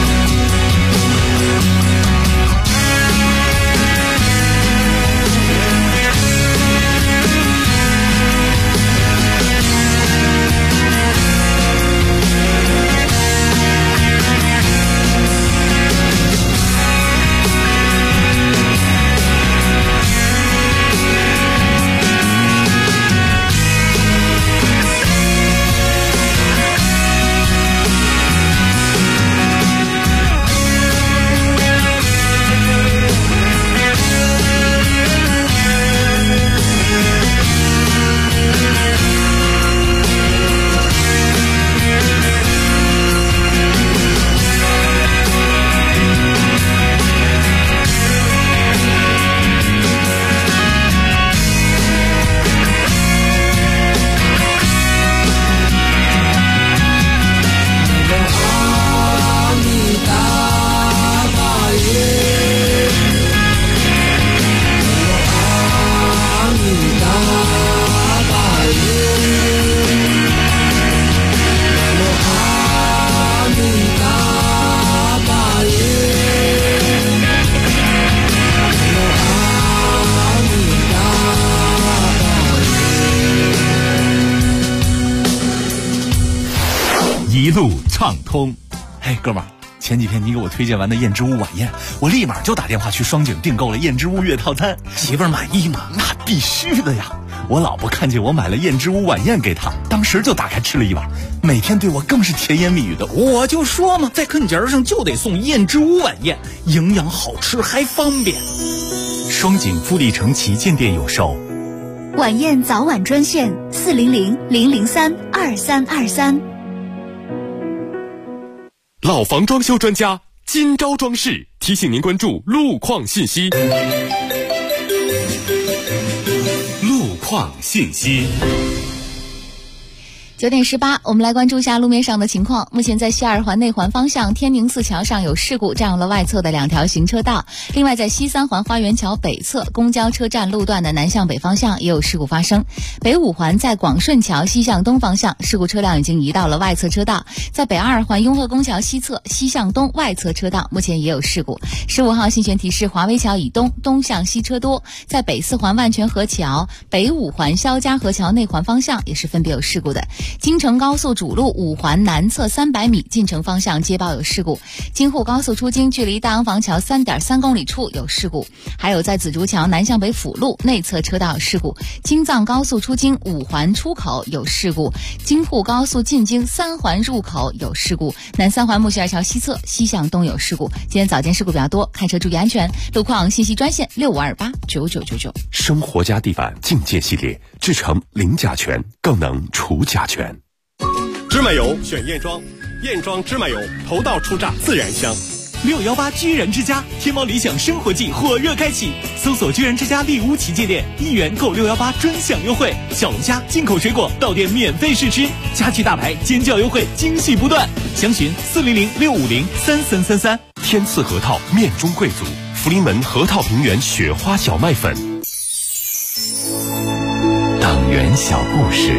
一路畅通。嘿，哥们儿，前几天你给我推荐完的燕之屋晚宴，我立马就打电话去双井订购了燕之屋月套餐。媳妇儿满意吗？那必须的呀！我老婆看见我买了燕之屋晚宴给她，当时就打开吃了一碗，每天对我更是甜言蜜语的。我就说嘛，在坑节上就得送燕之屋晚宴，营养好吃还方便。双井富力城旗舰店有售。 晚宴早晚专线400-003-2323。 老房装修专家金招装饰提醒您关注路况信息。 路况信息。 9点18，我们来关注一下路面上的情况。目前在西二环内环方向天宁寺桥上有事故，占用了外侧的2条行车道。另外，在西3环花园桥北侧公交车站路段的南向北方向也有事故发生。北5环在广顺桥西向东方向，事故车辆已经移到了外侧车道。在北2环雍和宫桥西侧西向东外侧车道，目前也有事故。15号信悬提示：华威桥以东东向西车多。在北4环万泉河桥、北5环肖家河桥内环方向也是分别有事故的。京承高速主路5环南侧300米进城方向接报有事故，京沪高速出京距离大洋房桥 3.3 公里处有事故，还有在紫竹桥南向北辅路内侧车道有事故，京藏高速出京5环出口有事故，京沪高速进京3环入口有事故，南3环木樨桥西侧西向东有事故。今天早间事故比较多，开车注意安全。路况信息专线65289999。 生活家地板境界系列，制成零甲醛，更能除甲醛。 芝麻油选燕庄，燕庄芝麻油头道出榨，自然香。 618居然之家天猫理想生活季火热开启，搜索居然之家丽屋旗舰店，1元购618专享优惠，小龙虾、进口水果到店免费试吃，佳琦大牌尖叫优惠惊喜不断，详询400-650-3333。 天赐核桃面中贵族，福临门核桃平原雪花小麦粉。 党员小故事。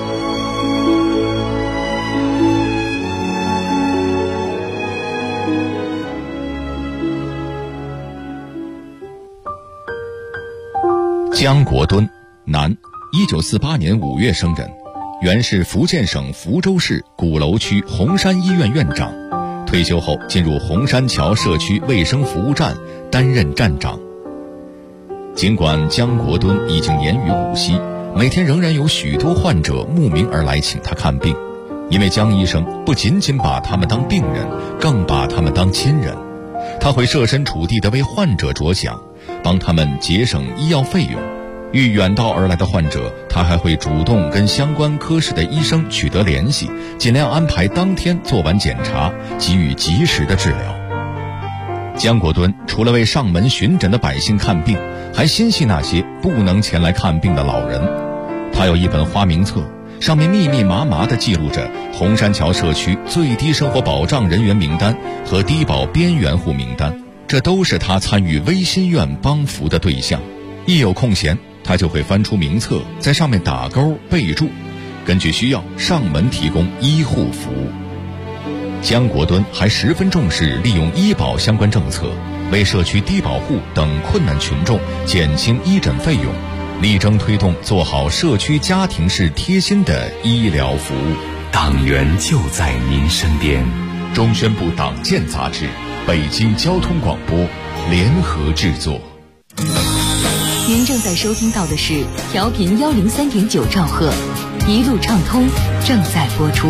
姜国敦，男，1948年5月生人，原是福建省福州市鼓楼区红山医院院长，退休后进入红山桥社区卫生服务站担任站长。尽管姜国敦已经年逾古稀，每天仍然有许多患者慕名而来请他看病，因为姜医生不仅仅把他们当病人，更把他们当亲人。他会设身处地地为患者着想，帮他们节省医药费用。遇远道而来的患者，他还会主动跟相关科室的医生取得联系，尽量安排当天做完检查，给予及时的治疗。姜国敦除了为上门巡诊的百姓看病，还心系那些不能前来看病的老人。他有一本花名册，上面密密麻麻地记录着红山桥社区最低生活保障人员名单和低保边缘户名单，这都是他参与微心院帮扶的对象。一有空闲，他就会翻出名册，在上面打勾备注，根据需要上门提供医护服务。姜国敦还十分重视利用医保相关政策，为社区低保户等困难群众减轻医诊费用，力争推动做好社区家庭式贴心的医疗服务。 党员就在您身边。 中宣部党建杂志、北京交通广播联合制作。 您正在收听到的是调频103.9兆赫，一路畅通正在播出。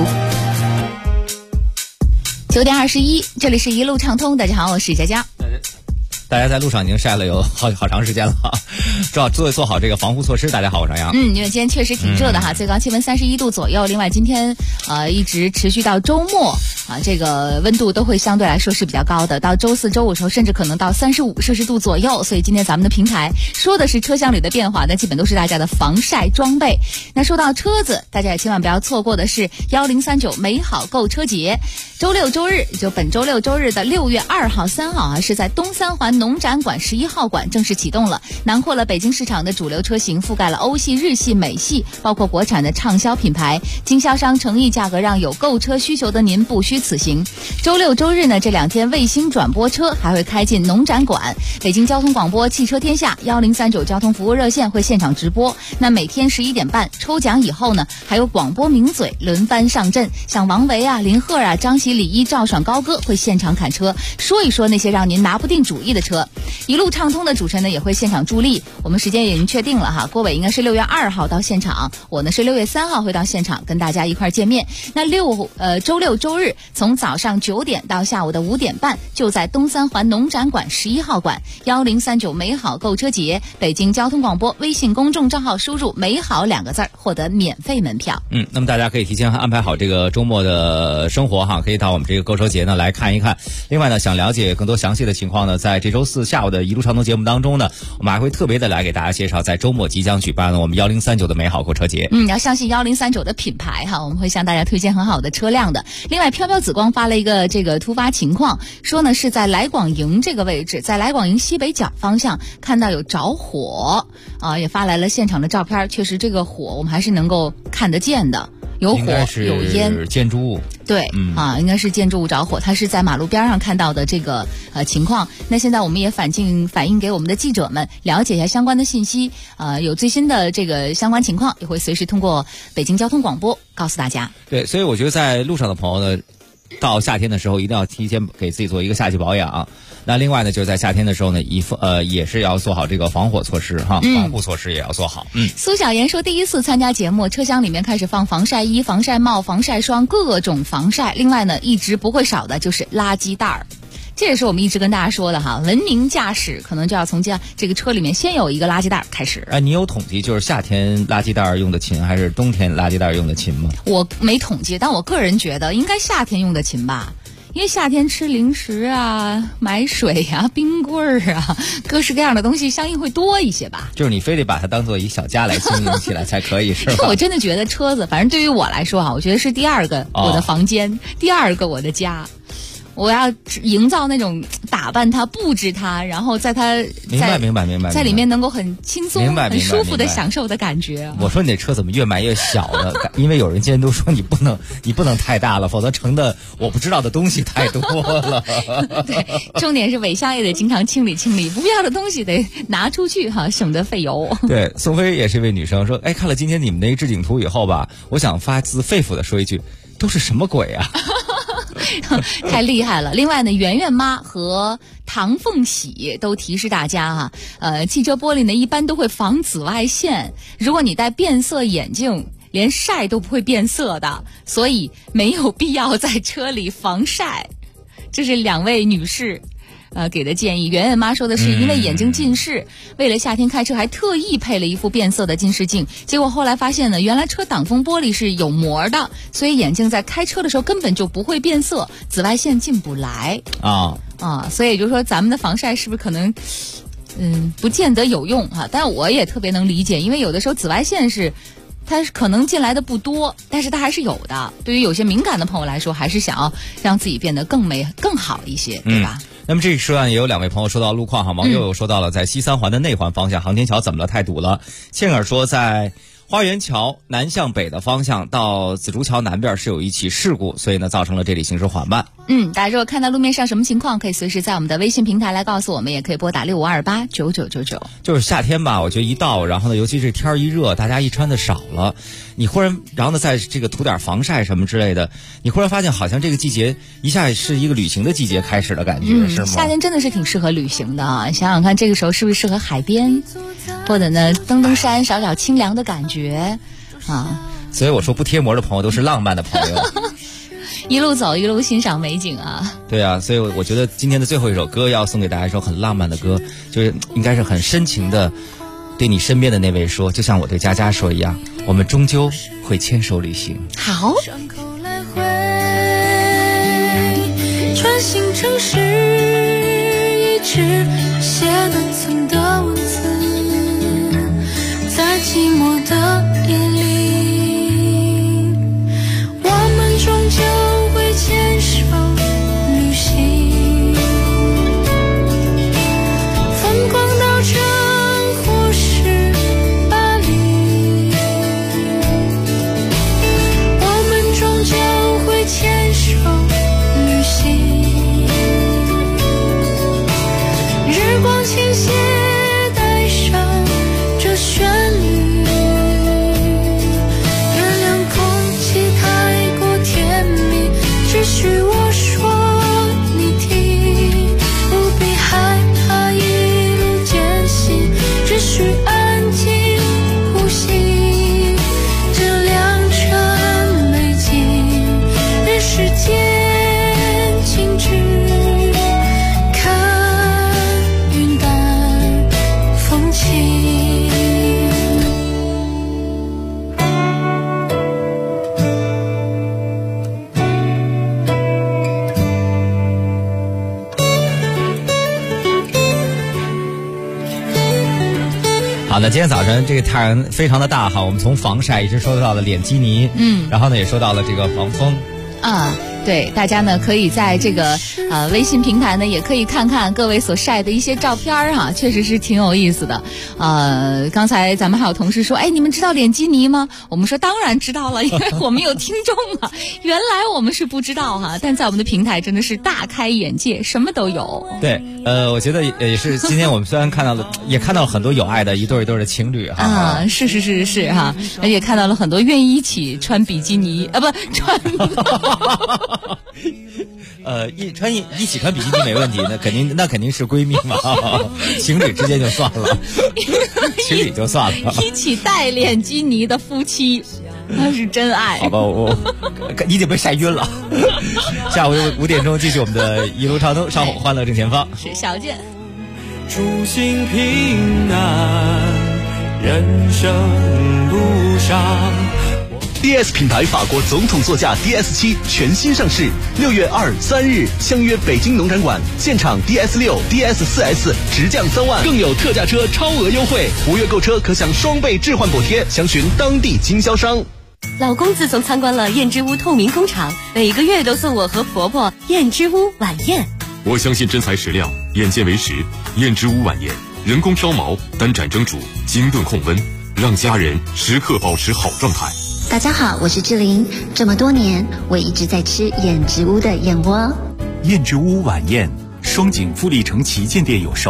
9点21，这里是一路畅通。大家好，我是佳佳。 大家在路上已经晒了有好长时间了，做好这个防护措施。大家好，我是杨洋。 因为今天确实挺热的哈，最高气温31度左右。另外今天一直持续到周末这个温度都会相对来说是比较高的，到周4、周5时候甚至可能到35摄氏度左右。所以今天咱们的平台说的是车厢里的变化，那基本都是大家的防晒装备。那说到车子，大家也千万不要错过的是1039美好购车节。周6、周日，就本周6、周日的6月2号、3号是在东3环农展馆11号馆正式启动了，囊括了北京市场的主流车型，覆盖了欧系、日系、美系，包括国产的畅销品牌，经销商诚意价格让有购车需求的您不虚此行。周6、周日呢，这2天卫星转播车还会开进农展馆，北京交通广播汽车天下1039交通服务热线会现场直播。那每天11点半抽奖以后呢，还有广播名嘴轮番上阵，像王维林鹤张喜、李一、赵爽、高歌会现场侃车，说一说那些让您拿不定主意的车。一路畅通的主持人呢也会现场助力，我们时间已经确定了哈，郭伟应该是6月2号到现场，我呢是6月3号会到现场跟大家一块见面。那周6、周日从早上9点到下午的5点半，就在东三环农展馆11号馆1039美好购车节，北京交通广播微信公众账号输入“美好”2个字，获得免费门票。 那么大家可以提前安排好这个周末的生活哈，可以到我们这个购车节呢来看一看。另外呢，想了解更多详细的情况呢，在这周四下午的一路畅通节目当中呢，我们还会特别的来给大家介绍在周末即将举办的我们1039的美好购车节。 要相信1039的品牌哈，我们会向大家推荐很好的车辆的。另外，飘飘紫光发了一个这个突发情况，说呢是在来广营这个位置，在来广营西北角方向看到有着火也发来了现场的照片，确实这个火我们还是能够看得见的。有火有烟， 建筑物对，应该是建筑物着火，它是在马路边上看到的这个情况。那现在我们也反映给我们的记者们，了解一下相关的信息，有最新的这个相关情况，也会随时通过北京交通广播告诉大家。 对，所以我觉得在路上的朋友呢，到夏天的时候一定要提前给自己做一个夏季保养。那另外呢，就是在夏天的时候呢，也是要做好这个防火措施哈，防护措施也要做好。 苏小妍说，第一次参加节目，车厢里面开始放防晒衣、防晒帽、防晒霜，各种防晒。另外呢，一直不会少的就是垃圾袋儿。这也是我们一直跟大家说的哈，文明驾驶可能就要从这个车里面先有一个垃圾袋开始。 你有统计就是夏天垃圾袋用的勤还是冬天垃圾袋用的勤吗？ 我没统计，但我个人觉得应该夏天用的勤吧。因为夏天吃零食啊、买水啊、冰棍儿啊，各式各样的东西相应会多一些吧。 就是你非得把它当做一小家来经营起来才可以，是吧？ 我真的觉得车子，反正对于我来说我觉得是第二个我的房间，第二个我的家。我要营造那种打扮它、布置它，然后在它明白， 在里面能够很轻松、很舒服的享受的感觉。 我说你这车怎么越买越小呢？因为有人监督说你不能太大了，否则盛的我不知道的东西太多了。 对，重点是尾箱也得经常清理，不必要的东西得拿出去哈，省得费油。 对，宋飞也是一位女生说，看了今天你们那置景图以后吧，我想发自肺腑的说一句，都是什么鬼啊？ 太厉害了！另外呢，圆圆妈和唐凤喜都提示大家汽车玻璃呢一般都会防紫外线，如果你戴变色眼镜，连晒都不会变色的，所以没有必要在车里防晒。这是2位女士给的建议。圆圆妈说的是因为眼睛近视，为了夏天开车还特意配了一副变色的近视镜，结果后来发现呢，原来车挡风玻璃是有膜的，所以眼镜在开车的时候根本就不会变色，紫外线进不来所以也就是说咱们的防晒是不是可能不见得有用但我也特别能理解，因为有的时候紫外线它可能进来的不多，但是它还是有的。对于有些敏感的朋友来说，还是想要让自己变得更美更好一些，对吧？ 那么这个时段也有2位朋友说到路况网友有说到了在西三环的内环方向航天桥怎么了，太堵了。倩儿说在花园桥南向北的方向到紫竹桥南边是有一起事故，所以呢造成了这里行驶缓慢。 大家如果看到路面上什么情况，可以随时在我们的微信平台来告诉我们，也可以拨打65289999。 就是夏天吧，我觉得一到，然后呢，尤其是天儿一热，大家一穿的少了，你忽然，然后呢，在这个涂点防晒什么之类的，你忽然发现好像这个季节一下是一个旅行的季节开始的感觉，是吗？ 夏天真的是挺适合旅行的想想看，这个时候是不是适合海边，或者呢登山，少少清凉的感觉所以我说不贴膜的朋友都是浪漫的朋友。 一路走一路欣赏美景对啊，所以我觉得今天的最后一首歌要送给大家一首很浪漫的歌，就是应该是很深情的对你身边的那位说，就像我对佳佳说一样，我们终究会牵手旅行。 好， 伤口来回穿行城市，一直写短寸的文字，在寂寞的夜里，我们终究会牵手旅行，疯狂到这或是巴黎，我们终究会牵手旅行，日光倾斜带上这旋律。 好，那今天早晨这个太阳非常的大哈，我们从防晒一直说到了脸基尼，然后呢也说到了这个防风啊。对，大家呢可以在这个微信平台呢，也可以看看各位所晒的一些照片哈，确实是挺有意思的。刚才咱们还有同事说，哎，你们知道脸基尼吗？我们说当然知道了，因为我们有听众啊。原来我们是不知道哈，但在我们的平台真的是大开眼界，什么都有。 对，我觉得也是今天我们虽然看到了，也看到了很多有爱的一对一对的情侣哈。 是哈，而且看到了很多愿意一起穿比基尼不穿。 一起穿比基尼没问题，那肯定是闺蜜嘛，情侣之间就算了，情侣就算了， 一起戴脸基尼的夫妻，那是真爱。 好吧，我你已经被晒晕了。下午5点钟继续我们的一路畅通，稍后欢乐正前方。 是小健。 诸行平安，人生路上。 DS 品牌法国总统座驾 DS7 全新上市，6月2、3日相约北京农展馆，现场 DS6、DS4S 直降3万，更有特价车超额优惠，5月购车可享双倍置换补贴，详询当地经销商。 老公自从参观了燕之屋透明工厂，每个月都送我和婆婆燕之屋晚宴。 我相信真材实料，眼见为实。燕之屋晚宴，人工挑毛，单盏蒸煮，精炖控温，让家人时刻保持好状态。 大家好，我是志玲。这么多年，我一直在吃燕之屋的燕窝。 燕之屋晚宴，双井富力城旗舰店有售。